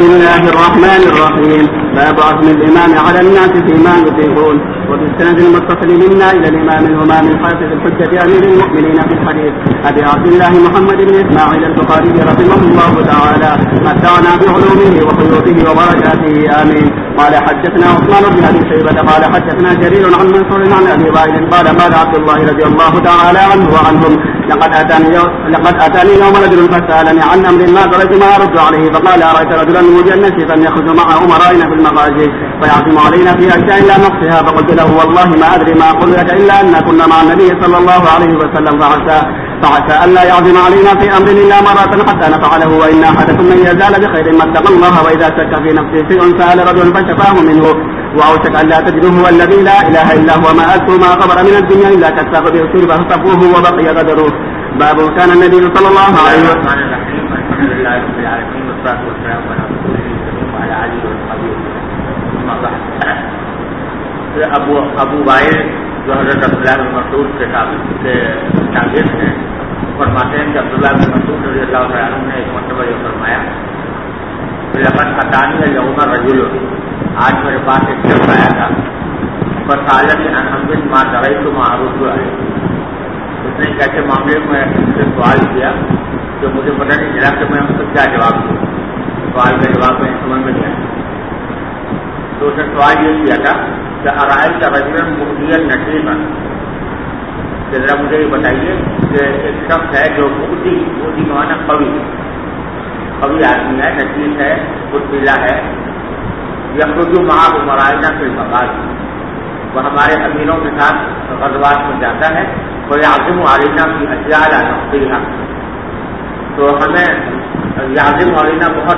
بسم الله الرحمن الرحيم. باب عزم الإمام على الناس فيما يطيقون. وفي السند المتصل منا إلى الإمام الهمام الحافظ الحجة أمير المؤمنين في الحديث أبي عبد الله محمد بن إسماعيل البخاري رحمه الله تعالى متعنا بعلومه وخيوطه وبركاته آمين. قال حدثنا عثمان بن أبي شيبة قال حدثنا جرير عن منصور عن أبي وائل قال قال عبد الله رضي الله تعالى عنه وعنهم لقد أتاني يوم رجل فسألني عن أمر ما درجت ما أرد عليه فقال أرأيت رجلا مجنسا يخرج مع أمرائنا في المغازي فيعزم علينا في أشياء لا نقصها فقلت له والله ما أدري ما أقول لك إلا أن كنا مع النبي صلى الله عليه وسلم فعسى ألا يعزم علينا في أمر إلا مرة حتى نفعله وإن أحدكم من يزال بخير ما اتقى الله وإذا شك في نفسه شيء سأل رجل فشفاه منه وأوشك أن لا تجده هو الذي لا إله إلا هو ما أتوا ما خبر من الدنيا إلا كالساق بأسير فاصطفوه وبقي قدره. باب كان النبي صلى الله عليه وسلم. الحمد لله رب العالمين والصلاة والسلام على رسول الله وعلى آله وصحبه وسلم. ابو وائل جو حضرت عبداللہ بن مسعود کے شاگرد ہیں فرماتے ہیں کہ عبداللہ بن مسعود رضی اللہ تعالیٰ عنہ نے ایک مرتبہ یہ فرمایا لقد اتانی اليوم رجل، آج میرے پاس ایک شخص آیا تھا فسألنی عن امر ما دريت ما ارد عليه، اس نے کیسے معاملے میں سے سوال کیا کہ مجھے پتہ نہیں چلا کہ میں اس کو کیا جواب دوں، سوال کا جواب میں سمجھ میں نہیں آیا. تو اس نے سوال یہ کیا تھا کہ ارائیت رجلا مؤذیا نشیبا، کہ ذرا مجھے یہ بتائیے کہ ایک شخص ہے جو مؤذی کا معنی قوی آدمی ہے، نشیب ہے، خودپیلا ہے، یخرج معه امرائنا فی المغازی، وہ ہمارے امینوں کے ساتھ غزوات میں جاتا ہے، ويعزم علينا في اشياء لا نحصيها، تو ہمیں یعزم علینا بہت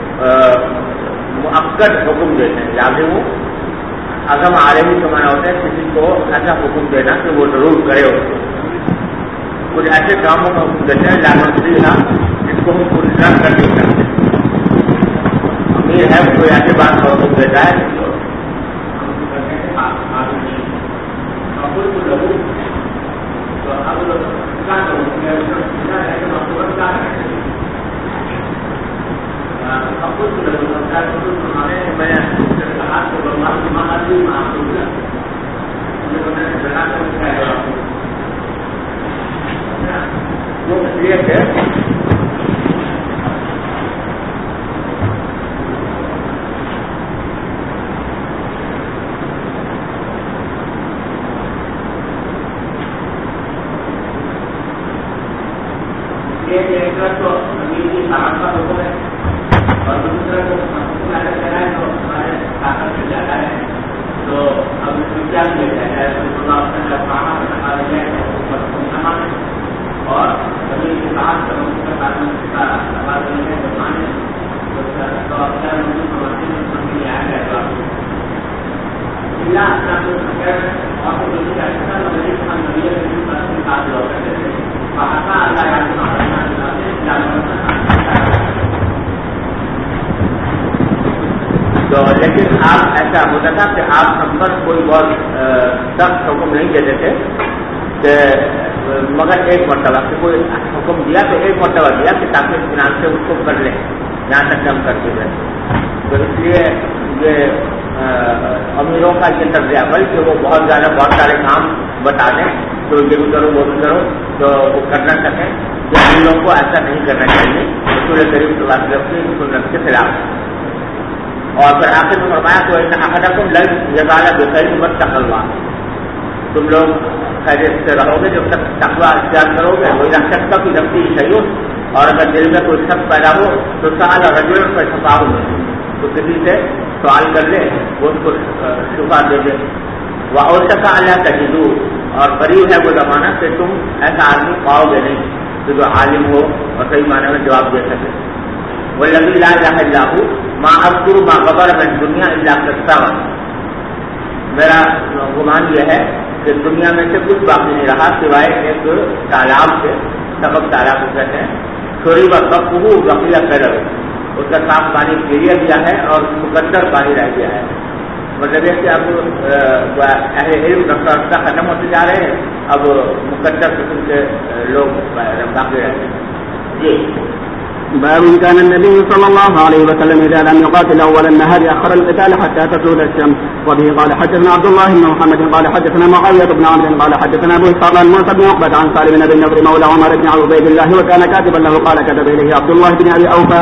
مؤکد حکم دیتے ہیں. یعزم عزم علیہ کے معنی ہوتا ہے کسی کو ایسا حکم دینا کہ وہ ضرور کرے اس کو. کچھ ایسے کاموں کا حکم دیتے ہیں لا نحصيها جس کو ہم پوری طرح کر نہیں سکتے. امیر ہے کوئی ایسی بات کا حکم دیتا ہے لیکن آپ ایسا ہوتا تھا کہ آپ ہم پر کوئی بہت سخت حکم نہیں دیتے تھے کہ مگر ایک مرتبہ سے کوئی حکم دیا تو ایک مرتبہ دیا کہ تاکہ اطمینان سے اس کو کر لیں جہاں تک ہم کرتے رہے. تو اس لیے یہ امیروں کا یہ طرز عمل کہ وہ بہت زیادہ بہت سارے کام بتا دیں تو یہ بھی کرو وہ بھی کرو تو وہ کرنا سکیں. تو امیروں کو ایسا نہیں کرنا چاہیے رسول کریم صلی اللہ علیہ وسلم کی سنت کے خلاف. اور پھر آخر میں فرمایا تو احدکم لن یزال بخیر ما اتقى الله، تم لوگ خیریت سے رہو گے جب تک تقوی اختیار کرو گے. وإذا شك في نفسه شيء، اور اگر دل میں کوئی شک پیدا ہو تو سأل رجل فشفاه منه، تو کسی سے سوال کر لے وہ اس کو شفا دے دے. وأوشك ألا تجدوا، اور قریب ہے وہ زمانہ کہ تم ایسا آدمی پاؤ گے نہیں کہ جو عالم ہو اور صحیح معنی میں جواب دے سکے. والذی لا الہ الا هو ما اذکر ما خبر من دنیا الا کالسوا، میرا گمان یہ ہے کہ دنیا میں سے کچھ باقی نہیں رہا سوائے ایک تالاب سے، سبب تالاب کو کہتے ہیں، چھوڑی وقت بقیہ کرو، اس کا صاف پانی پی لیا ہے اور مقدر پانی رہ گیا ہے. مطلب یہ کہ اب اہل علم رفتہ رفتہ ختم ہوتے جا رہے ہیں، اب مقدر قسم کے لوگ باقی رہتے ہیں. جی باب كان النبي صلى الله عليه وسلم إذا لم يقاتل أول النهار أخر القتال حتى تزول الشمس. وبه قال حدثنا عبد الله بن محمد قال حدثنا معاوية بن عمرو قال حدثنا أبو إسحاق عن موسى بن عقبة عن سالم بن النضر مولى عمر بن عبيد الله وكان كاتبا له قال كتب إليه عبد الله بن أبي أوفى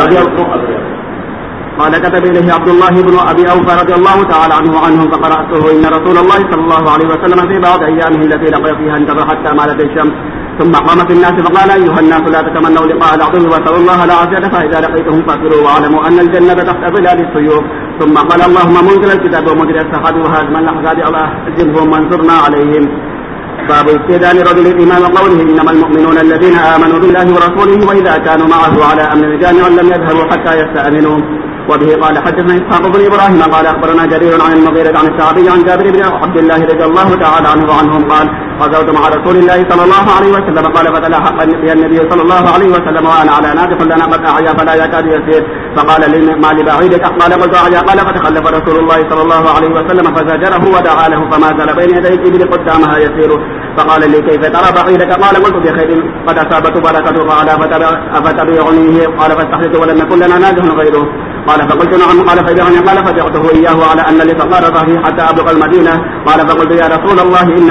رضي الله تعالى عنه فقرأته إن رسول الله صلى الله عليه وسلم في بعض أيامه التي لقي فيها انتظر حتى مالت الشمس ثم قام في الناس فقال أيها الناس لا تتمنوا لقاء العدو واسألوا الله العافية فإذا لقيتهم فاصبروا واعلموا أن الجنة تحت ظلال السيوف. ثم قال اللهم منزل الكتاب ومجري السحاب وهازم الأحزاب أجبهم وانصرنا عليهم. باب استئذان رجل الإمام وقوله إنما المؤمنون الذين آمنوا بالله ورسوله وإذا كانوا معه على أمر جامع لم يذهبوا حتى يستأذنوا. وبه قال حدثنا إسحاق بن إبراهيم قال أخبرنا جرير عن المغيرة عن الشعبي عن جابر بن عبد الله رضي الله تعالى عنه وعنهم قال غزوت مع رسول الله صلى الله عليه وسلم قال فتلاحق بي النبي صلى الله عليه وسلم وأنا على ناقة لنا قد أعيا فلا يكاد يسير فقال لي ما لبعيدك قال قلت أعيا قال فتخلف رسول الله صلى الله عليه وسلم فزجره ودعا له فما زال بين يدي الإبل قدامها يسير فقال لي كيف ترى بعيدك قال قلت بخير قد أصابت بركته قال أفتبيعنيه قال فاستحلت ولم يكن لنا ناجح غيره قال فقلت نعم قال فبيعني قال فبعته إياه على أن لفقار ظهري حتى أبلغ المدينة قال فقلت يا رسول الله إني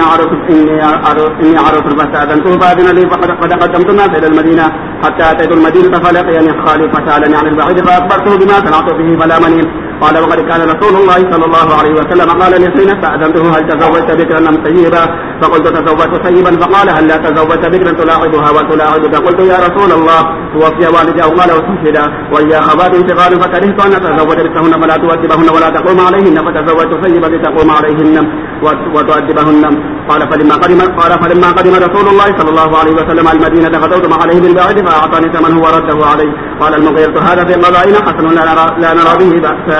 عرس فاستأذنته فأذن لي فقد قدمت الناس إلى المدينة حتى أتيت المدينة فلقيني خالي فسألني عن البعيد فأخبرته بما صنعت به فلامني قال وقد كان رسول الله صلى الله عليه وسلم قال لي حين استأذنته هل تزوجت بكرا أم طيبا فقلت تزوجت طيبا فقال هل لا تزوجت بكرا تلاعبها وتلاعبك قلت يا رسول الله توفي والدي أو قال وتشهدا ويا أخوات انتقال فكرهت أن أتزوج بكرهن فلا تؤدبهن ولا تقوم عليهن فتزوجت طيبا لتقوم عليهن وتؤدبهن قال فلما قدم رسول الله صلى الله عليه وسلم المدينة غدوت عليه بالبعيد فأعطاني ثمنه ورده عليه. قال المغيرة هذا في قضائنا حسن لا نرى به بأسا.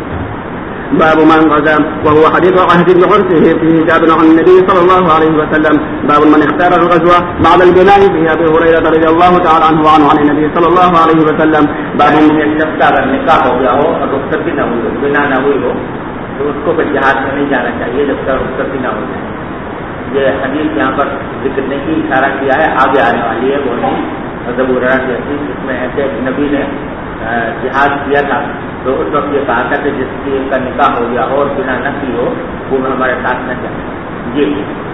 باب من غزا وهو حديث عهد بعرسه فيه جابر عن النبي صلى الله عليه وسلم. باب من اختار الغزوة بعد البناء فيه أبي هريرة رضي الله تعالى عنه وعنه عن النبي صلى الله عليه وسلم. باب من اگر نکاح ہو گیا ہو اور رخصت بھی نہ ہوئی ہو بنا نہ ہوئی ہو تو اس کو پھر جہاد میں نہیں جانا چاہیے جب تک رخصت بھی نہ ہو جائے. یہ حدیث یہاں پر ذکر نہیں کی اشارہ کیا ہے آگے آنے والی ہے وہ نہیں مطلب حدیث جس میں ایسے نبی نے جہاد کیا تھا تو اس وقت یہ کہا تھا کہ جس کی کا نکاح ہو گیا ہو اور بنا نہ کی ہو وہ ہمارے ساتھ نہ جائے. جی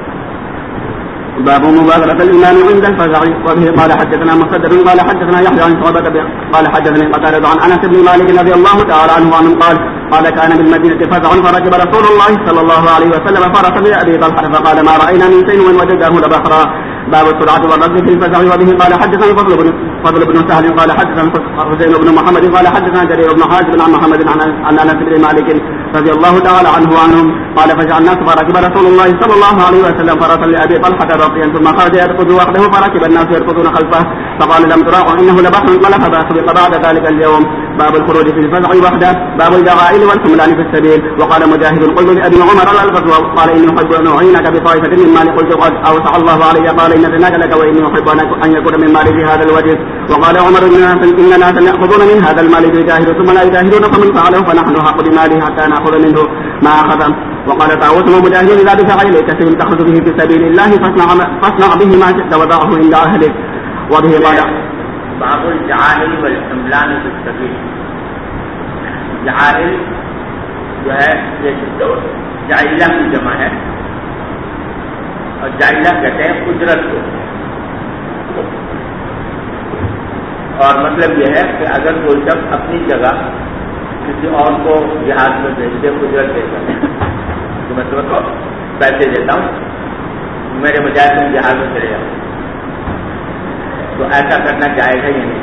باب مبادرة الإمام عند الفزع. وبه قال حدثنا مسدد قال حدثنا يحيى عن شعبة قال حدثني قتادة عن أنس بن مالك رضي الله تعالى عنه قال كان بالمدينة فزع فركب رسول الله صلى الله عليه وسلم فرس بأبي طلحة فقال ما رأينا من شيء من وجده لبحرا. باب السرعة والرد في الفزع. وبه قال حدثنا فضل بن سهل قال حدثنا حسين بن محمد قال حدثنا جرير بن حازم عن محمد عن أنس بن مالك رضي الله تعالى عنه وعنهم قال فزع الناس فركب رسول الله صلى الله عليه وسلم فرسا لأبي طلحة رضيا ثم خرج يركض وحده فركب الناس يركضون خلفه فقال لم تراعوا إنه لبحر انقلب فأخبط بعد ذلك اليوم. باب الخروج في الفزع وحده. باب الجرائل والحملان في السبيل. وقال مجاهد قلت لأبي عمر الغزو قال إني أحب أن أعينك بطائفة من مالي قلت قد أوسع الله علي قال إن ذناك لك وإني أحب أن يكون من مالي في هذا الوجه. وقال عمر إن ناسا يأخذون من هذا المال ليجاهدوا ثم لا يجاهدون فمن فعله فنحن حق بماله حتى نأخذ منه ما أخذ. وقال طاووس ومجاهد إذا دفع إليك شيء تأخذ به في سبيل الله فاصنع به ما شئت وضعه عند أهلك. وبه قال باب الجعائل والحملان في السبيل. جعائل جو ہے یہ جائلہ کی جمع ہے اور جائلہ کہتے ہیں اجرت کو. اور مطلب یہ ہے کہ اگر کوئی شخص اپنی جگہ کسی اور کو جہاد میں بھیج دے اجرت دے کر تو میں تمہیں کو پیسے دیتا ہوں میرے بجائے تم جہاد میں چلے جاؤ تو ایسا کرنا جائز ہے یا نہیں.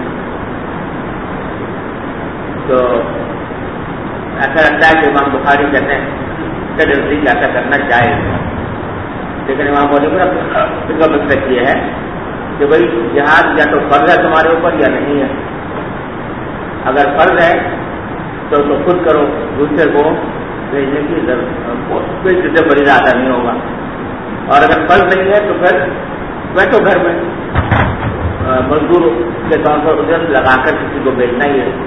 تو ایسا لگتا ہے کہ امام بخاری کہتے ہیں کہ ایسا کرنا جائز ہے لیکن امام بولی کا مطلب یہ ہے کہ بھائی جہاد یا تو فرض ہے تمہارے اوپر یا نہیں ہے. اگر فرض ہے تو خود کرو دوسرے کو بھیجنے کی کوئی جسے بڑی زیادہ نہیں ہوگا. اور اگر فرض نہیں ہے تو پھر بیٹھو گھر میں مزدور کے طور پر اجرت لگا کر کسی کو بھیجنا ہی ہے.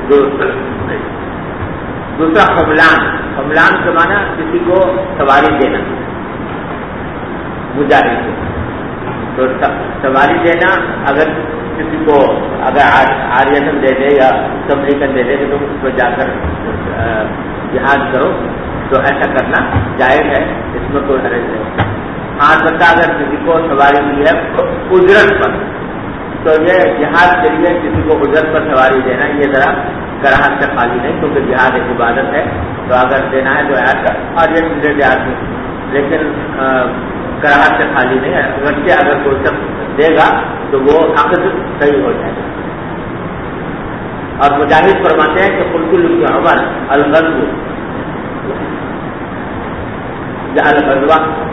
دوسرا حملان کے معنی کسی کو سواری دینا مجاہد کو. تو سواری دینا اگر کسی کو اگر آریتن دے دے یا تبلیغن دے دے کہ تم اس کو جا کر جہاد کرو تو ایسا کرنا جائز ہے، اس میں کوئی حرج نہیں۔ ہاں بندہ اگر کسی کو سواری دی ہے اجرت پر، تو یہ جہاد کے لیے کسی کو اجرت پر سواری دینا یہ ذرا کراہت سے خالی نہیں، کیونکہ جہاد ایک عبادت ہے، تو اگر دینا ہے تو ایسا اور یہ دے دے آدمی، لیکن کراہت سے خالی نہیں ہے۔ اگرچہ اگر کوئی شخص دے گا تو وہ عقد صحیح ہو جائے گا۔ اور مجاہد فرماتے ہیں کہ قلت لعمر الغزو یا الغزوہ،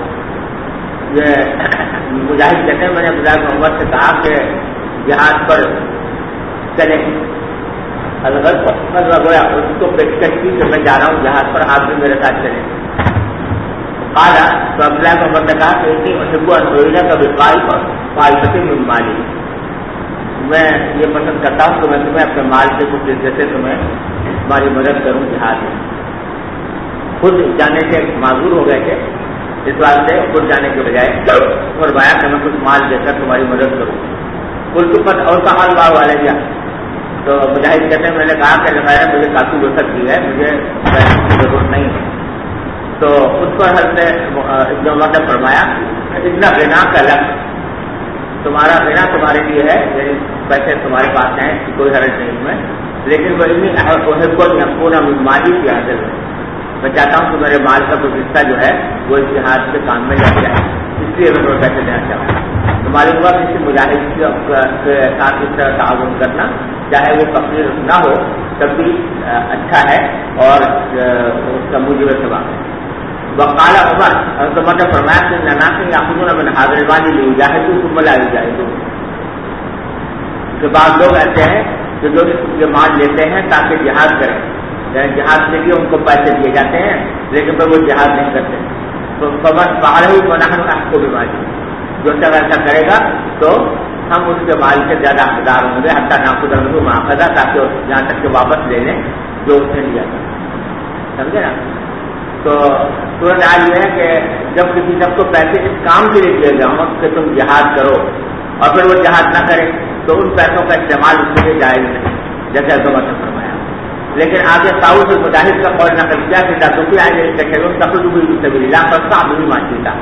یہ مجاہد کہتے ہیں میں نے عبداللہ بن عمر سے کہا کہ جہاد پر چلیں، الغزوہ گویا اس کو پیشکش کی کہ میں جا رہا ہوں جہاد پر، آپ بھی میرے ساتھ چلیں۔ قال تو عبداللہ بن عمر نے کہا کہ اتنی احب ان اعین کبھی طائفۃ من مالی، میں یہ پسند کرتا ہوں کہ میں تمہیں اپنے مال سے کچھ حصے سے تمہیں تمہاری مدد کروں جہاد میں۔ خود جانے سے معذور ہو گئے تھے، اس واسطے خود جانے کے بجائے فرمایا کہ میں کچھ مال دے کر تمہاری مدد کروں۔ کل تو اور کا حال واہ والے گیا، تو مجاہد کہتے ہیں میں نے کہا کہ مجھے کافی وسعت دی ہے، مجھے ضرورت نہیں ہے۔ تو اس پر حضرت ابن عمر نے فرمایا اتنا غنا کا لفظ، تمہارا غنا تمہارے لیے ہے، یعنی پیسے تمہارے پاس ہیں، کوئی حرج نہیں اس میں، لیکن وہ اتنی مالی کی حاصل ہے، میں چاہتا ہوں کہ میرے مال کا کچھ حصہ جو ہے وہ اتحاد کے کام میں لگ جائے، اس لیے میں تمہیں پیسے دینا چاہتا ہوں۔ تو معلوم ہوا کسی مجاہد کے ساتھ اس طرح تعاون کرنا، چاہے وہ فقیر نہ ہو تب بھی اچھا ہے اور اس کا موجب ثواب ہے۔ وقال عمر نے فرمایا کہ نناس یاخذون من حاضر المال لیجاہدوا ثم لا یجاہدون، کہ بعض لوگ ایسے ہیں کہ جو یہ مال لیتے ہیں تاکہ جہاد کریں، یعنی جہاد کے لیے ان کو پیسے دیے جاتے ہیں لیکن پھر وہ جہاد نہیں کرتے، تو فمن فعلہ فنحن احق بماله، جو ایسا کرے گا تو ہم اس کے مال سے زیادہ حقدار ہوں گے، حتیٰ ناخذ منہ ما اخذ، تاکہ یہاں تک کہ واپس لے لیں جو اس نے لیا تھا، سمجھے نا۔ تو صورت حال یہ ہے کہ جب کسی شخص کو پیسے اس کام کے لیے دیے گئے ہوں کہ تم جہاد کرو اور پھر وہ جہاد نہ کرے تو ان پیسوں کا استعمال اس کے لیے جائز نہیں، جیسے عظمت نے فرمایا۔ لیکن آگے طاؤس المجاہد کا قول نقل کیا کہ دفعی آئے تقرب بھی سبیل اللہ پر صاحب بھی مانتی تھا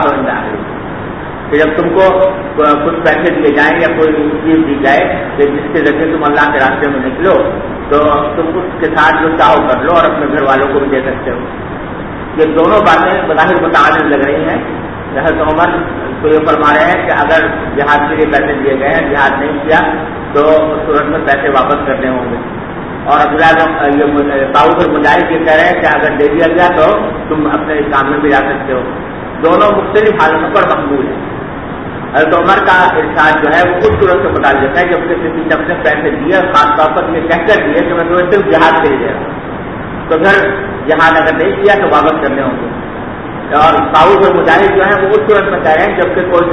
کہ جب تم کو کچھ پیسے دیے جائیں یا کوئی چیز دی جائے کہ جس کے ذریعے تم اللہ کے راستے میں نکلو تو تم اس کے ساتھ جو چاہو کر لو اور اپنے گھر والوں کو بھی دے سکتے ہو۔ یہ دونوں باتیں بظاہر متعارض لگ رہی ہیں۔ حضرت عمر تو یہ فرما رہے ہیں کہ اگر جہاد کے لیے پیسے دیے گئے ہیں، جہاد نہیں کیا تو اس صورت میں پیسے واپس کرنے ہوں گے، اور طاؤس المجاہد یہ کہہ رہے ہیں کہ اگر دے دیا گیا تو تم اپنے کام میں بھی جا سکتے ہو۔ دونوں مختلف حالتوں پر مقبول ہیں۔ حضرت عمر کا ارشاد جو ہے وہ اس صورت سے متعلق ہے جب کہ کسی شخص نے پیسے دیے اور خاص طور پر یہ کہہ کر دیے کہ میں تمہیں صرف جہاد کے لیے دے رہا ہوں، تو پھر جہاد اگر نہیں کیا تو واپس کرنے ہوں گے۔ اور طاؤس اور مجاہد جو ہیں وہ اس صورت میں کہہ رہے ہیں جبکہ کوئی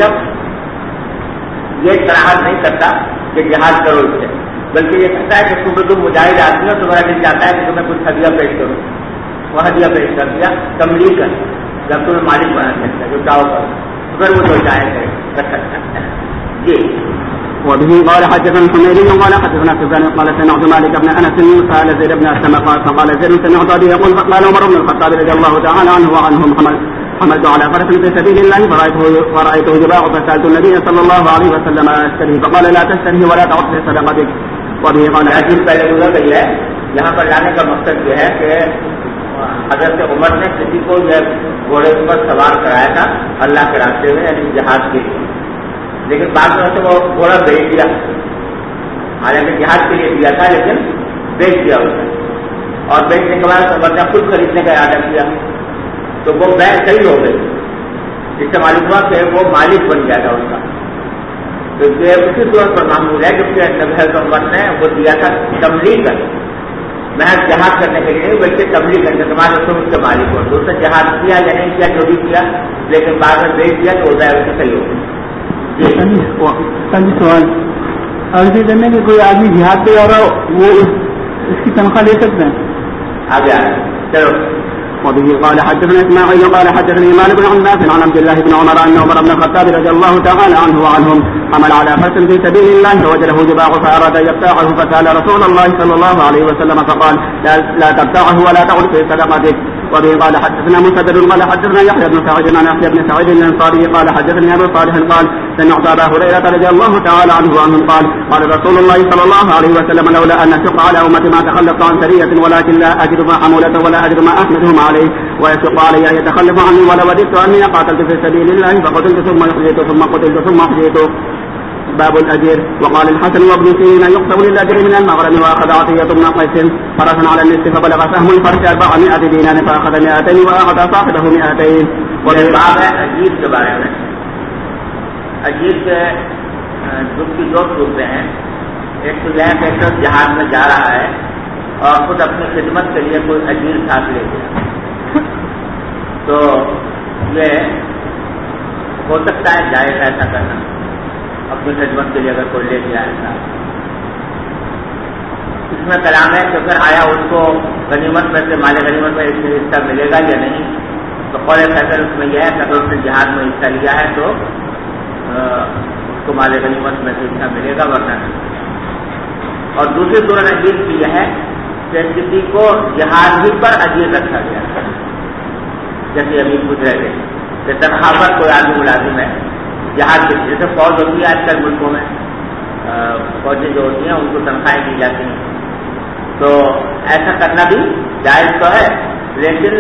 شخص یہ صلاحت نہیں کرتا کہ جہاد کرو اس سے، بلکہ یہ کہتا ہے کہ تم مجاہد آدمی ہو، تمہارا دل چاہتا ہے کہ تمہیں کچھ ہدیہ پیش کروں، وہ ہدیہ پیش کر دیا تملیغ کر، جب تمہیں مالک بنا سکتا ہے جو چاہو کرو، پھر وہ جو چاہے کر سکتا ہے۔ جی وبه قال حدثنا الحميري قال حدثنا سفيان قال سمعت مالك بن انس قال زيد بن اسلم قال زيد سمعت ابي يقول قال عمر بن الخطاب رضي الله تعالى عنه وعنهم حملت على فرس في سبيل الله فرأيته يباع فسألت النبي صلى الله عليه وسلم اشتريه فقال لا تشتريه ولا تعطه صدقتك۔ وبه قال حدیث پہلے گزر گئی ہے، یہاں پر لانے کا مقصد یہ ہے کہ حضرت عمر نے کسی کو یہ گھوڑے پر سوار کرایا تھا اللہ کے راستے میں یعنی جہاد کے لیے، لیکن بعد میں سے وہ گھوڑا بیچ دیا، حالانکہ جہاد کے لیے دیا تھا لیکن بیچ دیا اسے، اور بیچنے کے بعد عمر نے خود خریدنے کا ارادہ کیا تو وہ بیع صحیح ہو گئی، جس سے معلوم ہوا کہ وہ مالک بن گیا تھا اس کا۔ تو یہ اسی صورت پر معمول ہے کیونکہ حضرت عمر نے وہ دیا تھا تملیغ کر، محض جہاد کرنے کے لیے بلکہ تبلیغ کرنے کے بعد تم اس کے مالک ہو، تو اس نے جہاد کیا یا نہیں کیا جو بھی کیا لیکن بعد میں بیچ دیا تو ہوتا ہے اسے صحیح ہو گیا۔ سوال عرضی کرنے کے کوئی آدمی جہاد پہ آ رہا ہو وہ اس کی تنخواہ لے سکتے ہیں؟ آگے چلو وبه قال حدثنا إسماعيل قال حدثني مالك بن عناس عن عبد الله بن عمر أن عمر بن الخطاب رضي الله تعالى عنه وعنهم حمل على فرس في سبيل الله فوجده جباع فأراد أن يبتاعه فسأل رسول الله صلى الله عليه وسلم فقال لا تبتاعه ولا تعد في صدقتك. وبه قال حدثنا مسدد قال حدثنا يحيى بن سعيد عن يحيى بن سعيد الأنصاري قال حدثني أبو صالح قال سمعت أبا هريرة رضي الله تعالى عنه وعنهم قال قال رسول الله صلى الله عليه وسلم لولا أن أشق على أمتي ما تخلفت عن سرية ولكن لا أجد ما حمولة ولا أجد ما أحمدهم عليه ويشق علي أن يتخلف عني ولو وددت أني قاتلت في سبيل الله فقتلت ثم يحييت ثم قتلت ثم أحييت. باب الأجير. وقال الحسن وابن سيرين يقسم للأجر من المغرم وأخذ عطية بن قيس فرسا على النصف فبلغ سهم الفرس 400 دينار فأخذ 200 وأعطى صاحبه 200. باب ہے اجیر کے بارے میں. اجیر کے دو صورتیں ہیں. ایک تو یہ ہے کہ شخص جہاد میں جا رہا ہے اور خود اپنی خدمت کے لیے کوئی اجیر ساتھ لے گیا تو یہ ہو سکتا ہے جائز ایسا کرنا اپنی خدمت کے لیے اگر کوئی لے گیا ایسا. اس میں کلام ہے کہ اگر آیا اس کو غنیمت میں سے مال غنیمت میں حصہ ملے گا یا نہیں. تو قول فیصل اس میں یہ ہے کہ اگر اس نے جہاد میں حصہ لیا ہے تو اس کو مال غنیمت میں سے حصہ ملے گا ورنہ نہیں. اور دوسری صورت اجیر کی یہ ہے کہ کسی کو جہاد ہی پر اجیر رکھا گیا جیسے ابھی گزرے گئے کہ تنخواہ پر کوئی آدمی ملازم ہے جہاد کے جیسے فوج ہوتی ہے آج کل ملکوں میں فوجیں جو ہوتی ہیں ان کو تنخواہیں دی جاتی ہیں تو ایسا کرنا بھی جائز تو ہے لیکن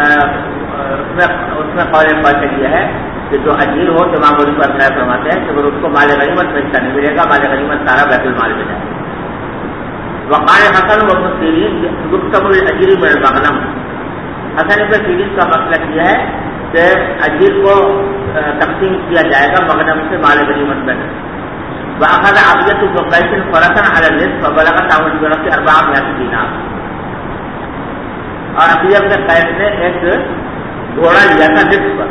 اس میں قول فیصل یہ ہے کہ جو اجیر ہو تمام ملک پر طے فرماتے ہیں کہ اگر اس کو مال غنیمت میں حصہ نہیں ملے گا مال غنیمت سارا بیت المال میں جائے. وقال حسن وابن سیرین یقسم الاجر من المغنم. حسن ابن سیرین کا مسلک یہ ہے کہ اجیر کو تقسیم کیا جائے گا مغنم سے مال غنیمت میں. وأخذ عطية بن قيس فرسا على النصف فبلغ سهم الفرس 400 دینار. اور عطیہ بن قیس نے ایک گھوڑا لیا تھا نصف پر.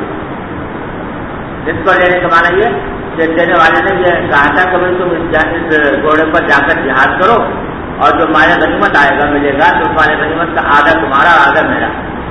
نصف پر لینے کا معنی یہ کہ دینے والے نے یہ کہا تھا کہ تم اس گھوڑے پر جا کر جہاد کرو اور جو مال غنیمت آئے گا ملے گا تو مال غنیمت کا آدھا تمہارا آدھا میرا.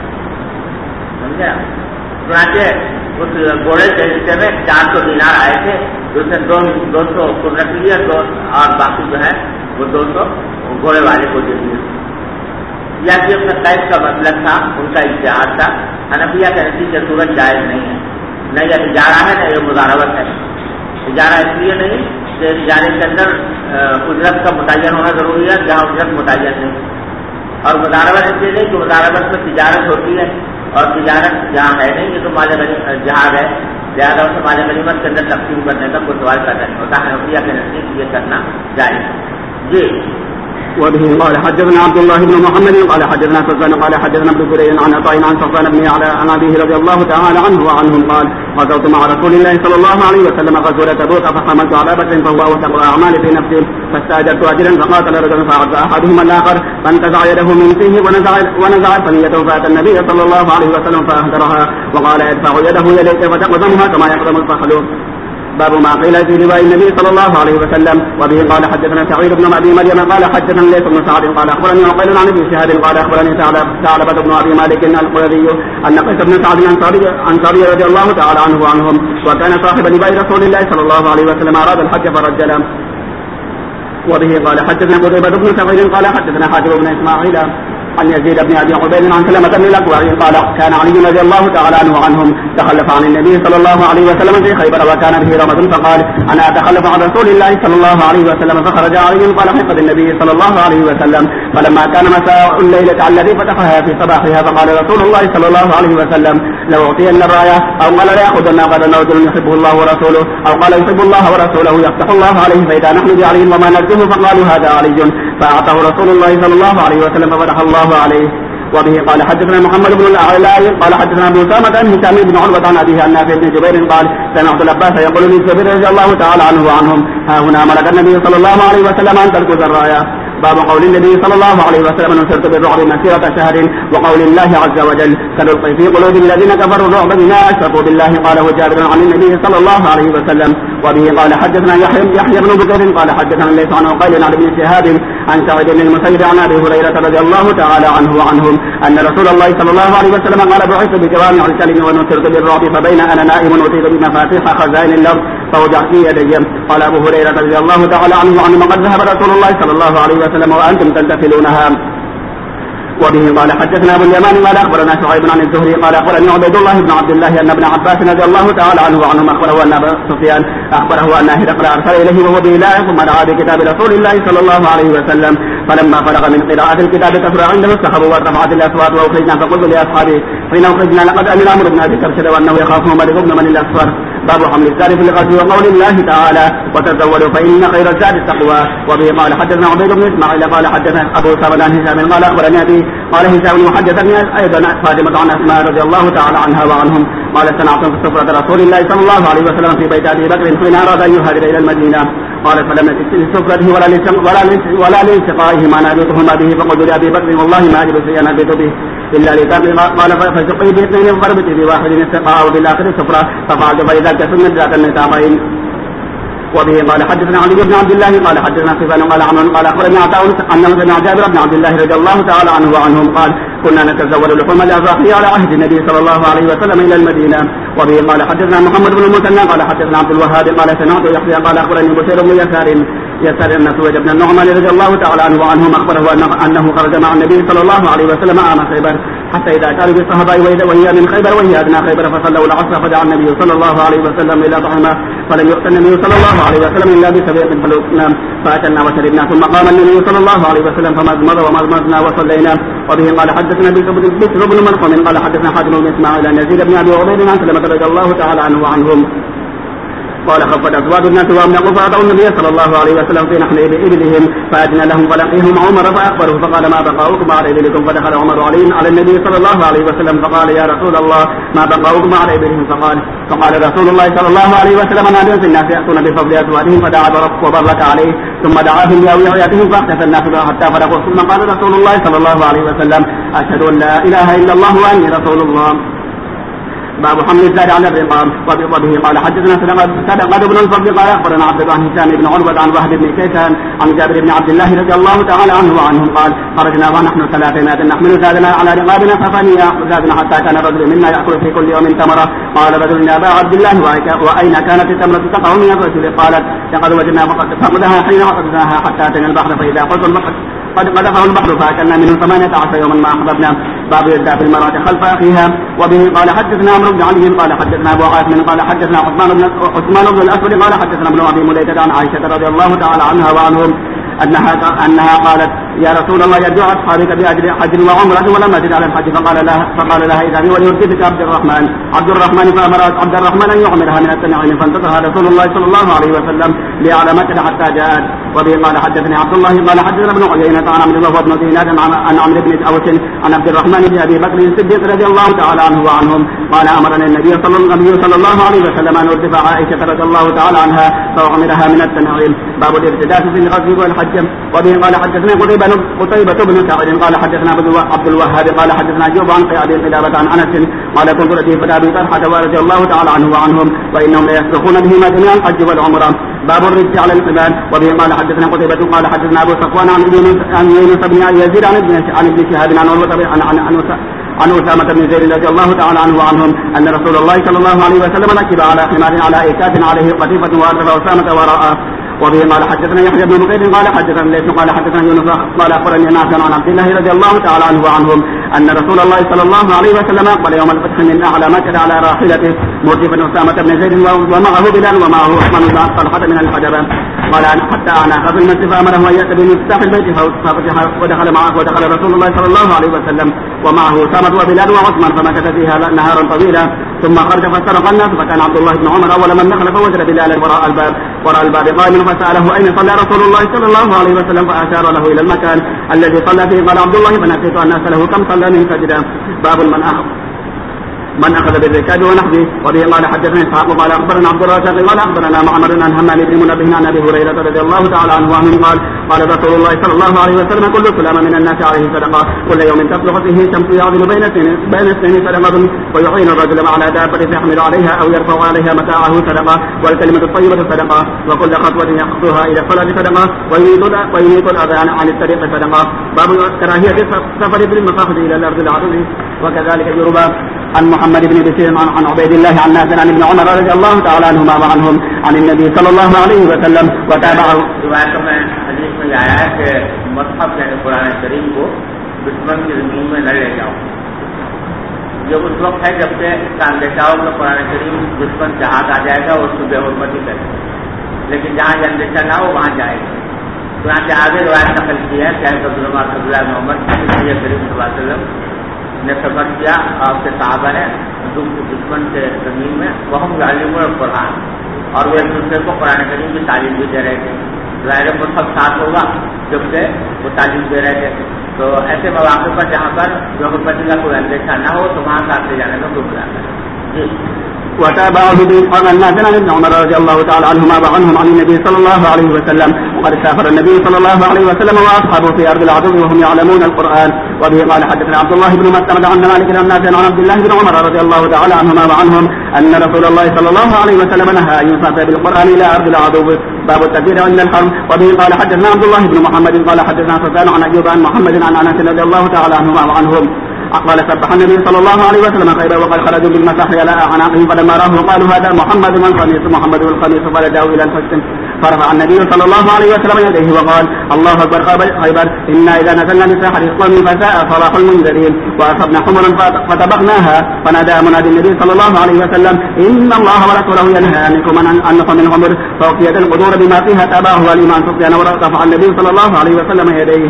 سمجھے؟ چنانچہ اس گھوڑے کے حصے میں 400 دینار آئے تھے اس نے 200 کو رکھ لیا اور باقی جو ہے وہ 200 گھوڑے والے کو دے دیے. یا کہ اپنے قید کا مطلب تھا ان کا اجتہاد تھا. حنفیہ کے نتیجے صورت جائز نہیں ہے. نہ یہ اجارہ ہے نہ یہ مزاربت ہے. اجارہ اس لیے نہیں کہ اجارے کے اندر اجرت کا متعین ہونا ضروری ہے جہاں اجرت متعین نہیں. اور مزاربت اس لیے نہیں کہ مزاربت میں تجارت ہوتی ہے اور تجارت جہاں ہے نہیں یہ تو مال جہاد ہے لہٰذا اسے مال غنیمت کے اندر تقسیم کرنے کا کوئی سوال پیدا نہیں ہوتا. حنفیہ کے نزدیک یہ کرنا جائز. جی. وبه قال حدثنا عبد الله بن محمد قال حدثنا سفيان قال حدثنا ابن جرير عن عطاء عن صفوان بن عن ابيه رضي الله تعالى عنه وعنهم قال غزوت مع رسول الله صلى الله عليه وسلم غزوة تبوك فحملت على بكر فهو اوثق الاعمال في نفسه فاستاجرت اجرا فقاتل رجل فعد احدهما الاخر فانتزع يده من فيه ونزع ثنيته فاتى النبي صلى الله عليه وسلم فاهدرها وقال يدفع يده اليك فتقدمها كما يقدم الفحل. باب ما قيل في لواء النبي صلى الله عليه وسلم. وبه قال حدثنا سعيد بن ابي مريم قال حدثنا ليث بن سعد قال اخبرني عقيل عن ابي شهاب قال اخبرني ثعلبة بن ابي مالك القرظي ان قيس بن سعد الانصاري رضي الله تعالى عنه وعنهم وكان صاحب لواء رسول الله صلى الله عليه وسلم اراد الحج فرجله. وبه قال حدثنا قتيبة بن سعيد قال حدثنا حاتم بن اسماعيل عن يزيد بن ابي عبيد عن سلمة بن الاكوع قال كان علي رضي الله تعالى عنه وعنهم تخلف عن النبي صلى الله عليه وسلم في خيبر وكان به رمض فقال انا اتخلف عن رسول الله صلى الله عليه وسلم فخرج علي فلحق بالنبي صلى الله عليه وسلم فلما كان مساء الليلة الذي فتحها في صباحها فقال رسول الله صلى الله عليه وسلم لو اعطين الرايه او قال لا ياخذن غدا رجل يحبه الله ورسوله او قال يحب الله ورسوله يفتح الله عليه فاذا نحن بعلي وما نرجوه فقالوا هذا علي فاعطاه رسول الله صلى الله عليه وسلم ففتح الله عليه. وبه قال حدثنا محمد بن الاعلى قال حدثنا ابو اسامه عن هشام بن عروه عن ابيه عن نافع بن جبير قال سمعت العباس يقول للزبير رضي الله تعالى عنه وعنهم ها هنا امرك النبي صلى الله عليه وسلم ان تركوا الرايه. باب قول النبي صلى الله عليه وسلم نصرت بالرعب مسيرة شهر وقول الله عز وجل سنلقي في قلوب الذين كفروا الرعب بما اشركوا بالله قاله جابر عن النبي صلى الله عليه وسلم. وبه قال حدثنا يحيى بن بكير قال حدثنا ليس عن عقيل عن ابن شهاب عن سعيد بن المسيب عن ابي هريره رضي الله تعالى عنه وعنهم ان رسول الله صلى الله عليه وسلم قال بعثت بجوامع الكلم ونصرت بالرعب فبين انا نائم اوتيت بمفاتيح خزائن الارض فوجعت في يدي. قال ابو هريره رضي الله تعالى عنه وعنهم قد ذهب رسول الله صلى الله عليه وسلم وانتم تلتفلونها. وبه قال حدثنا ابو اليمان قال اخبرنا شعيب عن الزهري قال اخبرني عبيد الله بن عبد الله ان ابن عباس رضي الله تعالى عنه وعنهم اخبره ان ابا سفيان اخبره ان هرقل ارسل اليه وهو بإله ثم دعا بكتاب رسول الله صلى الله عليه وسلم فلما فرغ من قراءة الكتاب كثر عنده السحب وارتفعت الاصوات واخرجنا فقلت لاصحابي حين اخرجنا لقد امن عمرو بن ابي كرشد وانه يخاف ملك بن من الاصفر. باب حمل الزاد في الغزو وقول الله تعالى وتزودوا فان خير الزاد التقوى. وبه قال حدثنا عبيد بن اسماعيل قال حدثنا ابو سعد عن هشام قال اخبرني ابي قال هشام وحدثني ايضا فاطمه عن اسماء رضي الله تعالى عنها وعنهم قال سمعت في سفرة رسول الله صلى الله عليه وسلم في بيت ابي بكر حين اراد ان يهاجر الى المدينه قال فلم يجد لسفرته ولا لالتقائه ما نابتهما به فقلت لابي بكر والله ما اجد شيئا نبت به الا لتقي قال فسقي باثنين فضربت بواحد استقاء بالاخر سفره ففعلت فاذا كسرت ذات النتاقين. وبه قال حدثنا علي بن عبد الله قال حدثنا سفيان قال عمرو قال اخبرني عطاء انه سمع جابر بن عبد الله رضي الله تعالى عنه وعنهم قال كنا نتزود لحوم الاضاحي على عهد النبي صلى الله عليه وسلم الى المدينه. وبه قال حدثنا محمد بن المثنى قال حدثنا عبد الوهاب قال سمعت يحيى قال اخبرني بشير بن يسار ان سويد بن النعمان رضي الله تعالى عنه وعنهم اخبره انه خرج مع النبي صلى الله عليه وسلم عام خيبر حتى اذا كانوا بالصحابه وهي من خيبر وهي ادنى خيبر فصلوا العصر فدعا النبي صلى الله عليه وسلم الى طعامه فلم يؤت النبي صلى الله عليه وسلم الا بسبيع فلوكنا فاكلنا وشربنا ثم قام النبي صلى الله عليه وسلم فمضمض ومضمضنا وصلينا. وبه قال حدثنا بشر بن مرقم قال حدثنا حاتم بن اسماعيل عن يزيد بن ابي عبيد عن سلمة رضي الله تعالى عنه وعنهم قال خفت ازواج الناس وامنقوا فاتوا النبي صلى الله عليه وسلم في نحل ابلهم فاذن لهم فلقيهم عمر فاخبره فقال ما بقاؤكم على ابلكم فدخل عمر على النبي صلى الله عليه وسلم فقال يا رسول الله ما بقاؤكم على ابلهم فقال رسول الله صلى الله عليه وسلم نادوا في الناس ياتون بفضل ازواجهم فدعا وبرك عليه ثم دعاهم باوعيتهم فاحدث الناس حتى فرقوا ثم قال رسول الله صلى الله عليه وسلم اشهد ان لا اله الا الله واني رسول الله. باب حمل الزاد على الرقاب. وبه قال حدثنا صدقة بن الفضل قال اخبرنا عبد الله هشام بن عروة عن وهب بن كيسان عن جابر بن عبد الله رضي الله تعالى عنه وعنهم قال خرجنا ونحن 300 نحمل زادنا على رقابنا ففنيا زادنا حتى كان رجل منا ياكل في كل يوم تمره. قال رجل يا ابا عبد الله واين كانت التمره تقع من الرجل؟ قالت لقد وجدنا فقدها حين وقدناها حتى اتينا البحر فاذا قلت البحر قد قذفه البحر فاكلنا منه 18 يوما ما احببنا. باب يدعى في المراه خلف اخيها. وبه قال حدثنا عمرو بن علي قال حدثنا ابو عاصم قال حدثنا عثمان بن الاسود قال حدثنا ابن ابي مليكه عن عائشه رضي الله تعالى عنها وعنهم انها قالت يا رسول الله يرجع اصحابك باجر حج وعمره ولم اجد على الحج فقال لها اذا وليرتبك عبد الرحمن فامرت عبد الرحمن ان يعمرها من التنعيم فانتظرها رسول الله صلى الله عليه وسلم ليعلى مكه حتى جاءت. وبه قال حدثني عبد الله قال حدثنا ابن عيينة عن عمرو وهو ابن دينار عن عمرو بن اوس عن عبد الرحمن بن ابي بكر الصديق رضي الله تعالى عنه وعنهم قال امرنا النبي صلى الله عليه وسلم ان نرتفع عائشه رضي الله تعالى عنها فاعمرها من التنعيم. باب الارتداد في الغزو والحج. وبه قال حدثنا قتيبة بن سعد قال حدثنا عبد الوهاب قال حدثنا ايوب عن ابي قلابة عن انس قال كنت رديف ابي طلحة رضي الله تعالى عنه وعنهم وانهم ليسلكون بهما جميعا الحج والعمره. باب الرجل على القبال. وبه قال حدثنا قتيبة قال حدثنا ابو صفوان عن يونس بن يزيد عن ابن شهاب عن أسامة بن زيد رضي الله تعالى عنه وعنهم أن رسول الله صلى الله عليه وسلم ركب على حمار على إيكاف عليه قطيفة وأرسل أسامة وراءه. وبه قال حدثنا يحيى بن بكير قال حدثنا ليث قال حدثنا يونس قال اخبرني نافع عن عبد الله رضي الله تعالى عنه وعنهم ان رسول الله صلى الله عليه وسلم اقبل يوم الفتح من اعلى مكه على راحلته مرجفا اسامه بن زيد ومعه بلال ومعه عثمان بن طلحه من الحجبه قال حتى انا في المسجد فامره ان ياتي بمفتاح البيت ففتح ودخل رسول الله صلى الله عليه وسلم ومعه اسامه وبلال وعثمان فمكث فيها نهارا طويلا ثم خرج فاسترق الناس فكان عبد الله بن عمر اول من دخل فوجد بلالا وراء الباب قائما فساله اين صلى رسول الله صلى الله عليه وسلم فاشار له الى المكان الذي صلى فيه قال عبد الله فنسيت ان اساله كم صلى من سجدا. باب من من أخذ بالركاب ونحوه. وبه قال حدثنا إسحاق قال أخبرنا عبد الرزاق قال أخبرنا معمر عن همام بن منبه عن أبي هريرة رضي الله تعالى عنه وعنه قال رسول الله صلى الله عليه وسلم كل سلام من الناس عليه صدقة كل يوم تطلع فيه الشمس يعدل بين اثنين صدقة ويعين الرجل على دابة فيحمل عليها أو يرفع عليها متاعه صدقة والكلمة الطيبة صدقة وكل خطوة يخطوها إلى الصلاة صدقة ويميت الأذان عن الطريق صدقة. باب كراهية السفر بالمصاحف إلى الأرض العربي. وكذلك يروى عن محمد بن بشير عن عبيد الله عن نافع عن ابن عمر رضي الله تعالى عنهما وعنهم عن النبي صلى الله عليه وسلم وتابعه. روایتوں میں حدیث میں آیا ہے کہ مصحف یعنی قرآن کریم کو دشمن کی زمین میں نہ لے جاؤ. یہ اس وقت ہے جب سے اس کا اندیشہ ہو کہ قرآن کریم دشمن جہاد آ جائے گا اور اس کو بے حرمتی کرے گا, لیکن جہاں یہ اندیشہ نہ ہو وہاں جائے گا. چنانچہ آگے روایت نقل کی ہے کہ عبداللہ بن عمر نبی کریم صلی اللہ علیہ وسلم نے سفر کیا آپ کے صحابہ نے دشمن کے زمین میں وہ عالم القرآن اور وہ ایک دوسرے کو قرآن کریم کی تعلیم بھی دے رہے تھے. ظاہر مصحف ساتھ ہوگا جب سے وہ تعلیم دے رہے تھے. تو ایسے مواقع پر جہاں پر جو حکومت کا کوئی اندیشہ نہ ہو تو وہاں ساتھ لے جانے میں کوئی برا نہیں. جی وتابعه بن نافع عن ابن عمر رضي الله تعالى عنهما وعنهم عن النبي صلى الله عليه وسلم وقد سافر النبي صلى الله عليه وسلم واصحابه في ارض العدو وهم يعلمون القران. وبه قال حدثنا عبد الله بن مسعود عن مالك بن نافع عن عبد الله بن عمر رضي الله تعالى عنهما وعنهم ان رسول الله صلى الله عليه وسلم نهى ان يسافر بالقران الى ارض العدو. باب التكبير عند الحرم. وبه قال حدثنا عبد الله بن محمد قال حدثنا سفيان عن ايوب عن محمد عن انس رضي الله تعالى عنهما وعنهم قال سبح النبي صلى الله عليه وسلم خيبر وقد خرجوا بالمساح على اعناقهم فلما راه قالوا هذا محمد والقميص محمد والقميص فرجعوا الى الحسن فرفع النبي صلى الله عليه وسلم يديه وقال الله اكبر خيبر انا اذا نزلنا بساحر القوم فساء صلاح المنذرين واصبنا حمرا فطبقناها فنادى منادي النبي صلى الله عليه وسلم ان الله ورسوله ينهانكم ان نصم من الحمر فوقيت القدور بما فيها تابعه الامام سفيان ورفع النبي صلى الله عليه وسلم يديه.